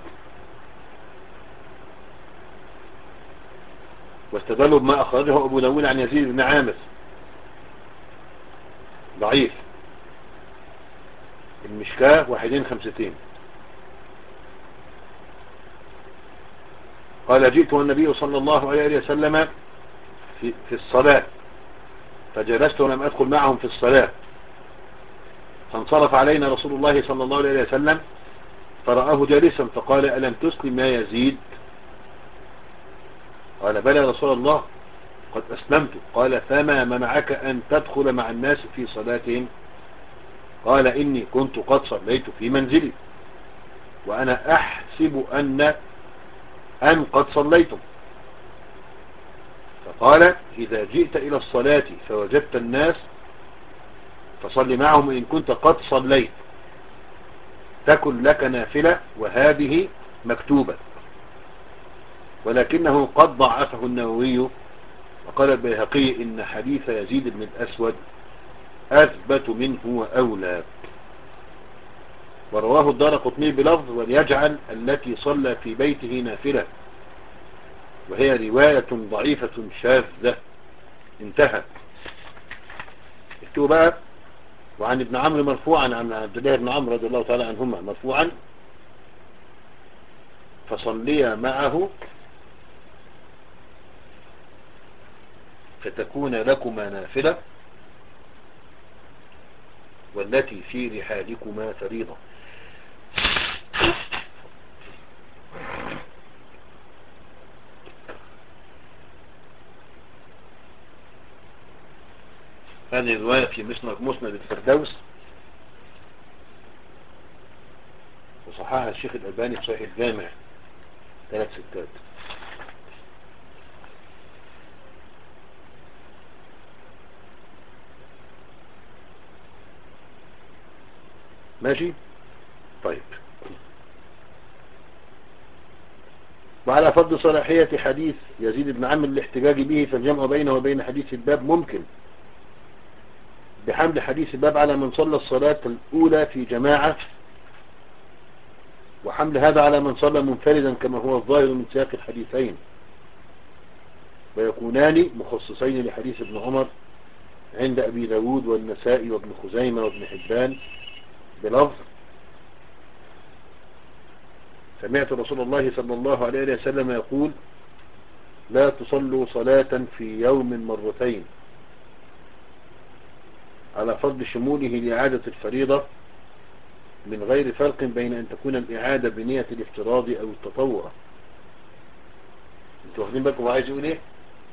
واستدلوا بما أخرجه أبو داود عن يزيد بن عامر ضعيف، المشكاة واحدين خمستين. قال جئت والنبي صلى الله عليه وسلم في, في الصلاة فجلست ولم أدخل معهم في الصلاة، فانصرف علينا رسول الله صلى الله عليه وسلم فرآه جالسا فقال ألم تسلم يا يزيد؟ قال بلى يا رسول الله قد أسلمت. قال فما منعك أن تدخل مع الناس في صلاتهم؟ قال إني كنت قد صليت في منزلي وأنا أحسب أن أن قد صليتم. فقال إذا جئت إلى الصلاة فوجدت الناس فصل معهم إن كنت قد صليت، تكن لك نافلة وهذه مكتوبة. ولكنه قد ضعفه النووي، وقال البيهقي إن حديث يزيد بن الأسود أثبت منه وأولى. ورواه الدارقطني بلفظ وليجعل التي صلى في بيته نافلة، وهي رواية ضعيفة شاذة. انتهى. اكتبوا بقى. وعن ابن عمرو مرفوعا عن عبد الله بن عمرو رضي الله تعالى عنهما مرفوعا فصليا معه فتكون لكما نافلة والتي في رحالكما فريضة. هذه الرواية في مسند مسند الفردوس، وصححها الشيخ الألباني في صحيح الجامع ثلاث ستات. ماشي طيب. وعلى فضل صلاحية حديث يزيد بن عمرو الاحتجاج به، فالجمع بينه وبين حديث الباب ممكن بحمل حديث الباب على من صلى الصلاة الأولى في جماعة، وحمل هذا على من صلى منفردا كما هو الظاهر من سياق الحديثين، ويكونان مخصصين لحديث ابن عمر عند أبي داود والنسائي وابن خزيمة وابن حبان بلفظ: سمعت رسول الله صلى الله عليه وسلم يقول: لا تصلوا صلاة في يوم مرتين، على فضل شموله لإعادة الفريضة من غير فرق بين أن تكون الإعادة بنية الافتراض أو التطوع. انتوا واخدين بالكم عايز يقول ايه؟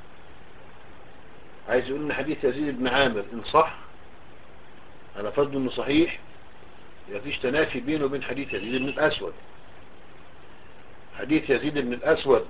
عايز يقول ان حديث يزيد بن عامر ان صح على فضل انه صحيح، مفيش تنافي بينه وبين حديث يزيد بن الأسود. حديث يزيد بن الأسود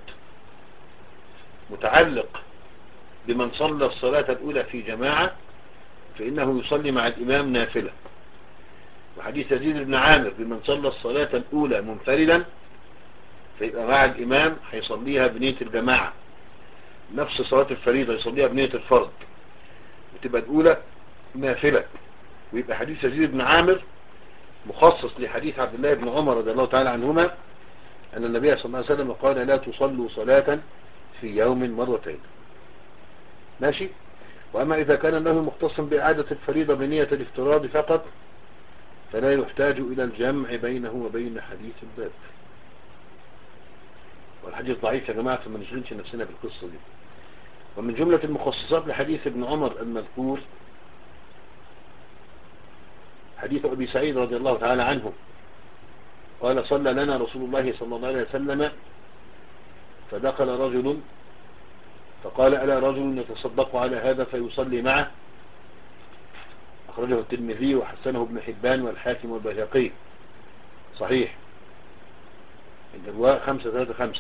متعلق بمن صلى الصلاة الأولى في جماعة فإنه يصلي مع الإمام نافلة، وحديث يزيد بن عامر بمن صلى الصلاة الأولى منفردا فيبقى مع الإمام هيصليها بنية الجماعة، نفس صلاة الفريضة يصليها بنية الفرض، وتبقى الأولى نافلة. ويبقى حديث يزيد بن عامر مخصص لحديث عبد الله بن عمر رضي الله تعالى عنهما أن النبي صلى الله عليه وسلم قال: لا تصلوا صلاة في يوم مرتين. ماشي. وأما إذا كان له مختص بإعادة الفريضة بنية الافتراض فقط فلا يحتاج إلى الجمع بينه وبين حديث الباب. والحديث ضعيف يا جماعة، فما نشغلش نفسنا بالقصة دي. ومن جملة المخصصات لحديث ابن عمر المذكور حديث أبي سعيد رضي الله تعالى عنه قال: صلى لنا رسول الله صلى الله عليه وسلم فدخل رجل فقال: ألا رجل يتصدق على هذا فيصلي معه؟ أخرجه الترمذي وحسنه ابن حبان والحاكم والبيهقي، صحيح الإرواء خمسة ثلاثة خمسة.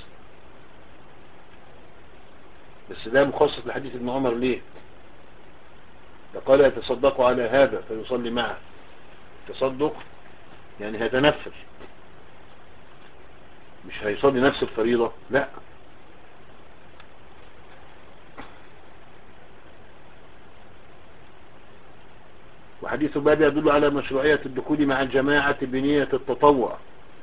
بس ده مخصص لحديث ابن عمر ليه؟ فقال: يتصدق على هذا فيصلي معه. تصدق يعني هيتنفل، مش هيصلي نفس الفريضة، لا. وحديث الباب يدل على مشروعية الدخول مع الجماعة بنية التطوع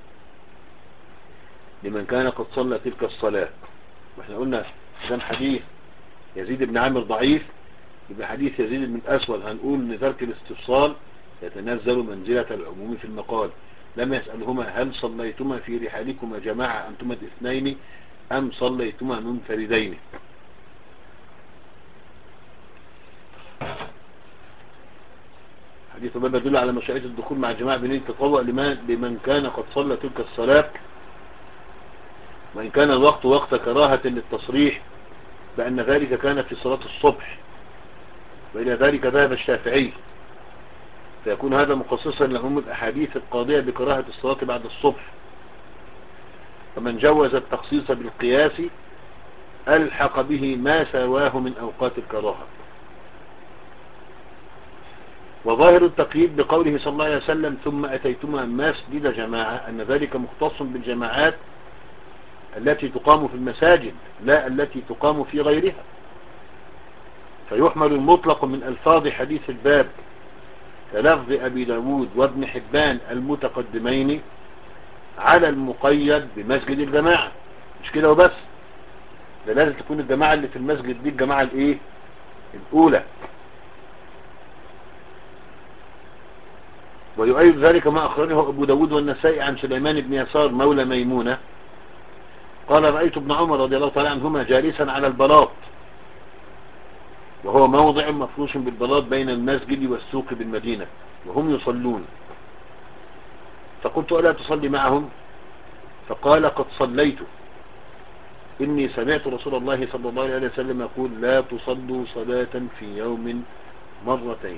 لمن كان قد صلى تلك الصلاة. واحنا قلنا كان حديث يزيد بن عامر ضعيف، يبقى حديث يزيد بن الأسود هنقول ان ترك الاستفصال يتنزل منزلة العموم في المقال. لم يسألهما: هل صليتما في رحالكما جماعة أنتما الاثنين أم صليتما منفردين؟ حديث الباب يدل على مشروعية الدخول مع الجماعة بنية التطوع لمن كان قد صلى تلك الصلاة، وإن كان الوقت وقت كراهة للتصريح بأن ذلك كان في صلاة الصبح، وإلى ذلك ذهب الشافعي، فيكون هذا مخصصا لهم الأحاديث القاضية بكراهة الصلاة بعد الصبح. فمن جوز التخصيص بالقياس ألحق به ما سواه من أوقات الكراهة. وظاهر التقييد بقوله صلى الله عليه وسلم: ثم أتيتما مسجد جماعة، أن ذلك مختص بالجماعات التي تقام في المساجد لا التي تقام في غيرها، فيحمل المطلق من ألفاظ حديث الباب كلفظ أبي داود وابن حبان المتقدمين على المقيد بمسجد الجماعة. مش كده وبس، ده لازم تكون الجماعة اللي في المسجد دي الجماعة الايه الأولى. ويؤيد ذلك ما أخرجه أبو داود والنسائي عن سليمان بن يسار مولى ميمونة قال رأيت ابن عمر رضي الله تعالى عنهما جالسا على البلاط، وهو موضع مفروش بالبلاط بين المسجد والسوق بالمدينة، وهم يصلون، فقلت ألا تصلي معهم؟ فقال قد صليت، إني سمعت رسول الله صلى الله عليه وسلم يقول لا تصلوا صلاة في يوم مرتين.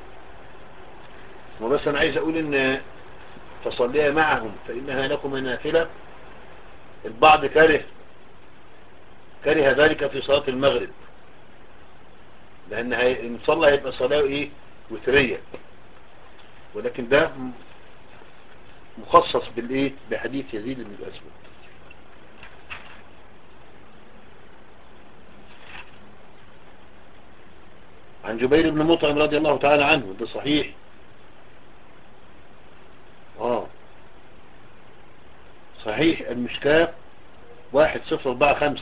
وبس أنا عايز أقول إن تصليها معهم فإنها لكم نافلة. البعض كره كره ذلك في صلاة المغرب، لأن إن صلى هيبقى صلاة إيه وترية، ولكن ده مخصص بالإيه بحديث يزيد بن الأسود. عن جبير بن مطعم رضي الله تعالى عنه، ده صحيح. آه صحيح المشكاة واحد صفر أربعة خمسة.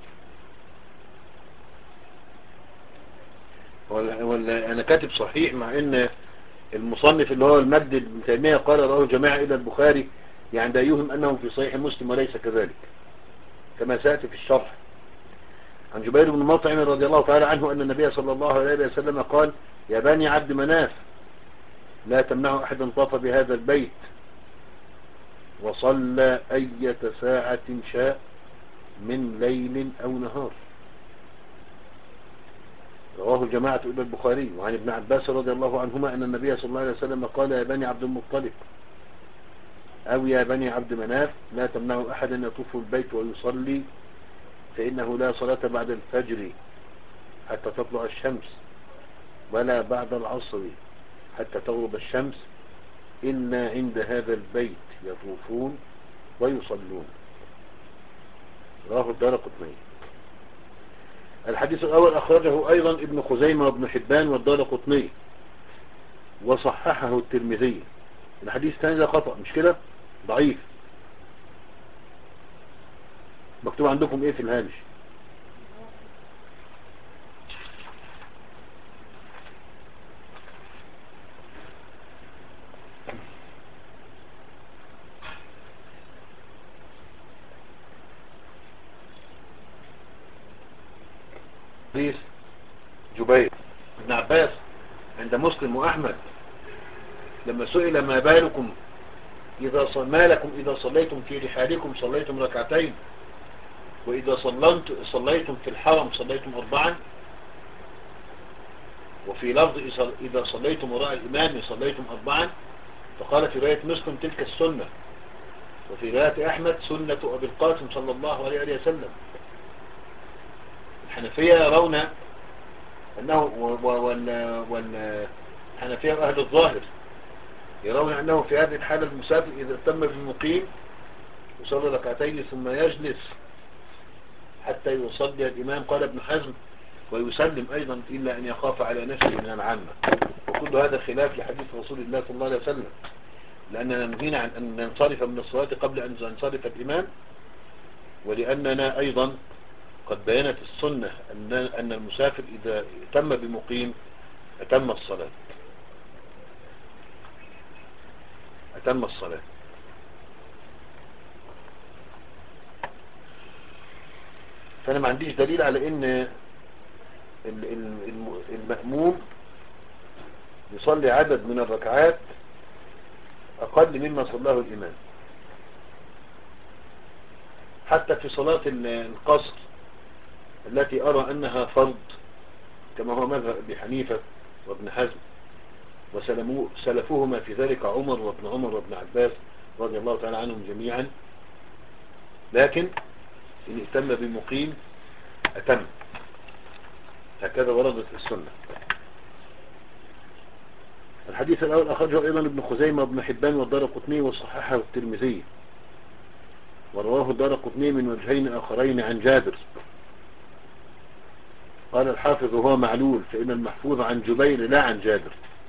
ولا, ولا أنا كاتب صحيح، مع إن المصنف اللي هو المجد بن تيمية قال رواه جماعة إلى البخاري، يعني ده يوهم أنه في صحيح مسلم وليس كذلك كما سأتي في الشرح. عن جبير بن مطعم رضي الله تعالى عنه أن النبي صلى الله عليه وسلم قال يا بني عبد مناف لا تمنعوا أحدا طاف بهذا البيت وصلى أية ساعة شاء من ليل أو نهار. رواه الجماعة إلى البخاري. وعن ابن عباس رضي الله عنهما أن النبي صلى الله عليه وسلم قال يا بني عبد المطلب أو يا بني عبد مناف لا تمنعوا أحدا يطوف البيت ويصلي، فإنه لا صلاة بعد الفجر حتى تطلع الشمس ولا بعد العصر حتى تغرب الشمس إلا عند هذا البيت يطوفون ويصلون. رواه الدارقطني. الحديث الأول أخرجه أيضا ابن خزيمة وابن حبان والدارقطني وصححه الترمذي. الحديث الثاني ده خطأ، مش كده؟ ضعيف. مكتوب عندكم ايه في الهامش؟ حديث جبير بن عباس عند مسلم وأحمد لما سئل ما بالكم إذا ما لكم إذا صليتم في رحالكم صليتم ركعتين وإذا صليتم في الحرم صليتم أربعا، وفي لفظ إذا صليتم وراء الإمام صليتم أربعا، فقال في رواية مسلم تلك السنة، وفي رواية أحمد سنة أبي القاسم صلى الله عليه وسلم. الحنفية يرون أنه والحنفية وأهل الظاهر يرون أنه في هذه الحالة المسافر إذا تم بالمقيم يصلي ركعتين ثم يجلس حتى يصلي الإمام. قال ابن حزم ويسلم أيضا إلا أن يخاف على نفسه من العامة، وكل هذا خلاف لحديث رسول الله صلى الله عليه وسلم، لأننا نهينا عن أن ننصرف من الصلاة قبل أن ينصرف الإمام، ولأننا أيضا قد بينت السنة أن أن المسافر إذا تم بمقيم أتم الصلاة أتم الصلاة. فأنا ما عنديش دليل على أن المأموم يصلي عدد من الركعات أقل مما صلاه الإمام، حتى في صلاة القصر التي أرى أنها فرض كما هو مذهب أبي حنيفة وابن حزم وسلفوهما في ذلك عمر وابن عمر وابن عباس رضي الله تعالى عنهم جميعا، لكن إن اهتم بمقيم أتم، هكذا وردت السنة. الحديث الأول أخرجه أيضا ابن خزيمة وابن حبان والدارقطني وصححه الترمذي، ورواه الدارقطني من وجهين آخرين عن جابر. قال الحافظ هو معلول، فإن المحفوظ عن جبير لا عن جابر.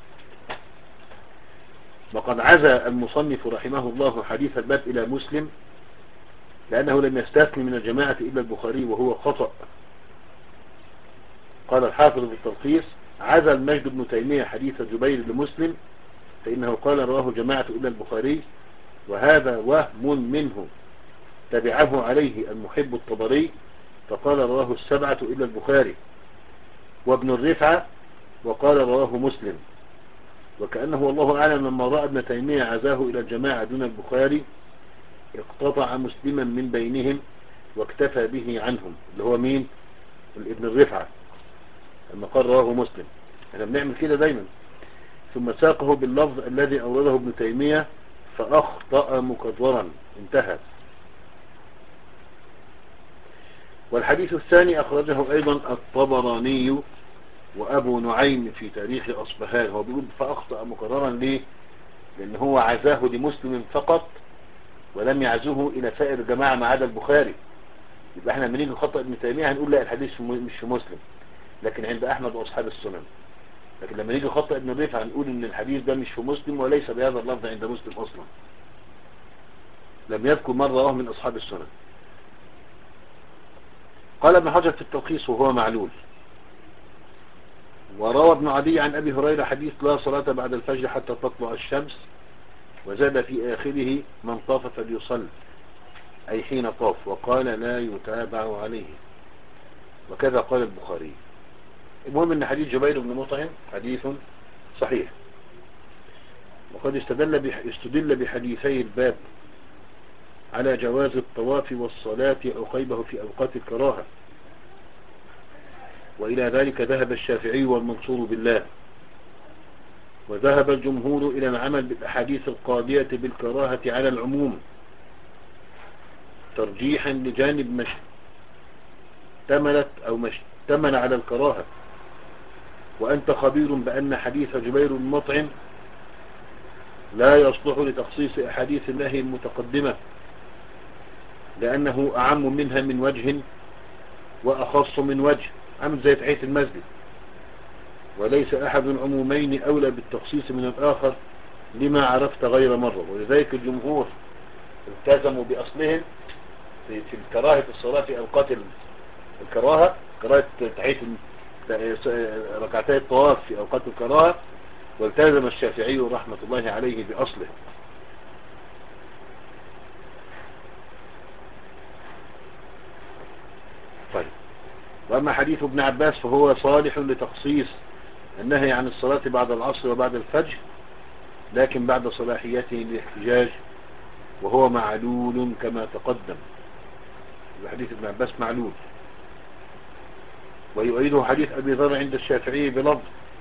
وقد عزى المصنف رحمه الله حديث الباب إلى مسلم لأنه لم يستثني من الجماعة إلا البخاري وهو خطأ. قال الحافظ بالتلخيص عزى المجد بن تيمية حديث جبير لمسلم فإنه قال رواه جماعة إلا البخاري، وهذا وهم منه، تبعه عليه المحب الطبري فقال رواه السبعة إلا البخاري، وابن الرفعة وقال رواه مسلم. وكأنه والله أعلم لما رأى ابن تيمية عزاه إلى الجماعة دون البخاري اقتطع مسلما من بينهم واكتفى به عنهم، اللي هو مين؟ ابن الرفعة، لما قال رواه مسلم. احنا بنعمل كده دايما. ثم ساقه باللفظ الذي أورده ابن تيمية فأخطأ مكررا، انتهى. والحديث الثاني أخرجه أيضا الطبراني وأبو نعيم في تاريخ أصبهان. هو بيقول فأخطأ مكررا ليه؟ لأن هو عزاه لمسلم فقط ولم يعزوه إلى سائر الجماعة ما عدا البخاري. يبقى احنا لما نيجي نخطأ ابن تيمية هنقول لا الحديث مش في مسلم لكن عند أحمد وأصحاب السنن. لكن لما نيجي نخطأ ابن الرفعة هنقول ان الحديث ده مش في مسلم وليس بهذا اللفظ عند مسلم أصلا، لم يذكر من رواه من أصحاب السنن. قال ابن حجر في التلخيص وهو معلول. وروى ابن عدي عن أبي هريرة حديث لا صلاة بعد الفجر حتى تطلع الشمس، وزاد في آخره من طاف فليصل، أي حين طاف، وقال لا يتابع عليه، وكذا قال البخاري. المهم ان حديث جبير بن مطعم حديث صحيح. وقد استدل بح... استدل بحديثي الباب على جواز الطواف والصلاة عقيبه في أوقات الكراهة، وإلى ذلك ذهب الشافعي والمنصور بالله. وذهب الجمهور إلى العمل بالأحاديث القاضية بالكراهة على العموم ترجيحا لجانب ما اشتملت أو ما اشتمل على الكراهة. وأنت خبير بأن حديث جبير بن مطعم لا يصلح لتخصيص أحاديث الله المتقدمة، لأنه أعم منها من وجه وأخص من وجه، عامل زي تحية المسجد. وليس أحد العمومين أولى بالتخصيص من الآخر لما عرفت غير مرة. ولذلك الجمهور التزموا بأصلهم في كراهة الصلاة في أوقات الكراهة، كراهة تحية ركعتي الطواف في أوقات الكراهة، والتزم الشافعي رحمة الله عليه بأصله. طيب، وأما حديث ابن عباس فهو صالح لتخصيص النهي عن الصلاة بعد العصر وبعد الفجر، لكن بعد صلاحيته للاحتجاج، وهو معلول كما تقدم. حديث ابن عباس معلول. ويؤيده حديث أبي ذر عند الشافعي بلفظ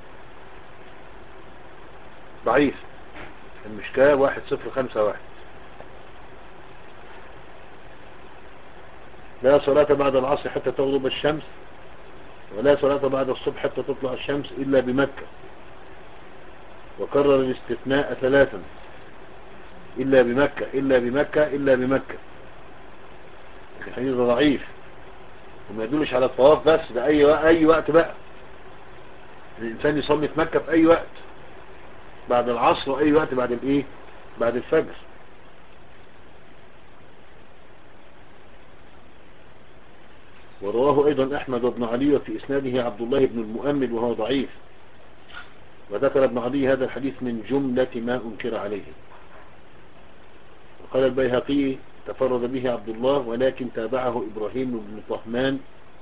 ضعيف، المشكاة واحد صفر خمسة واحد: لا صلاة بعد العصر حتى تغرب الشمس، ولا صلاة بعد الصبح حتى تطلع الشمس إلا بمكة. وكرر الاستثناء ثلاثا: إلا بمكة إلا بمكة إلا بمكة. الحديث ضعيف وما يدلش على الطواف بس، ده أي أي وقت بقى الإنسان يصلي في مكة في أي وقت بعد العصر، وأي وقت بعد الإيه بعد الفجر. ورواه أيضا أحمد وابن علي وفي إسناده عبد الله بن المؤمل وهو ضعيف. وذكر ابن علي هذا الحديث من جملة ما أنكر عليه. وقال البيهقي تفرد به عبد الله ولكن تابعه إبراهيم بن طهمان،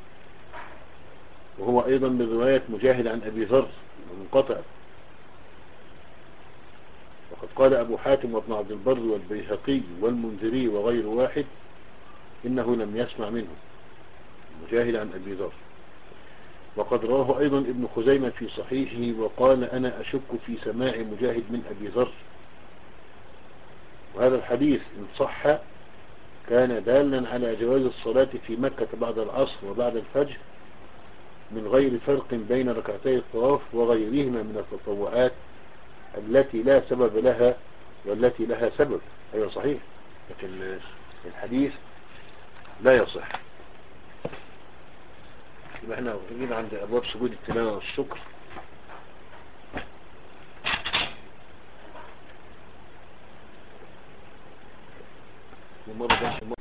وهو أيضا من رواية مجاهد عن أبي ذر منقطع. وقد قال أبو حاتم وابن عبد البر والبيهقي والمنذري وغير واحد إنه لم يسمع منه مجاهد عن أبي ذر. وقد رواه أيضا ابن خزيمة في صحيحه وقال أنا أشك في سماع مجاهد من أبي ذر. وهذا الحديث إن صح كان دالا على جواز الصلاة في مكة بعد العصر وبعد الفجر من غير فرق بين ركعتي الطواف وغيرهما من التطوعات التي لا سبب لها والتي لها سبب. أيوة صحيح، لكن الحديث لا يصح. يبقى احنا واقفين عند أبواب سجود التلاوة والشكر. ومرة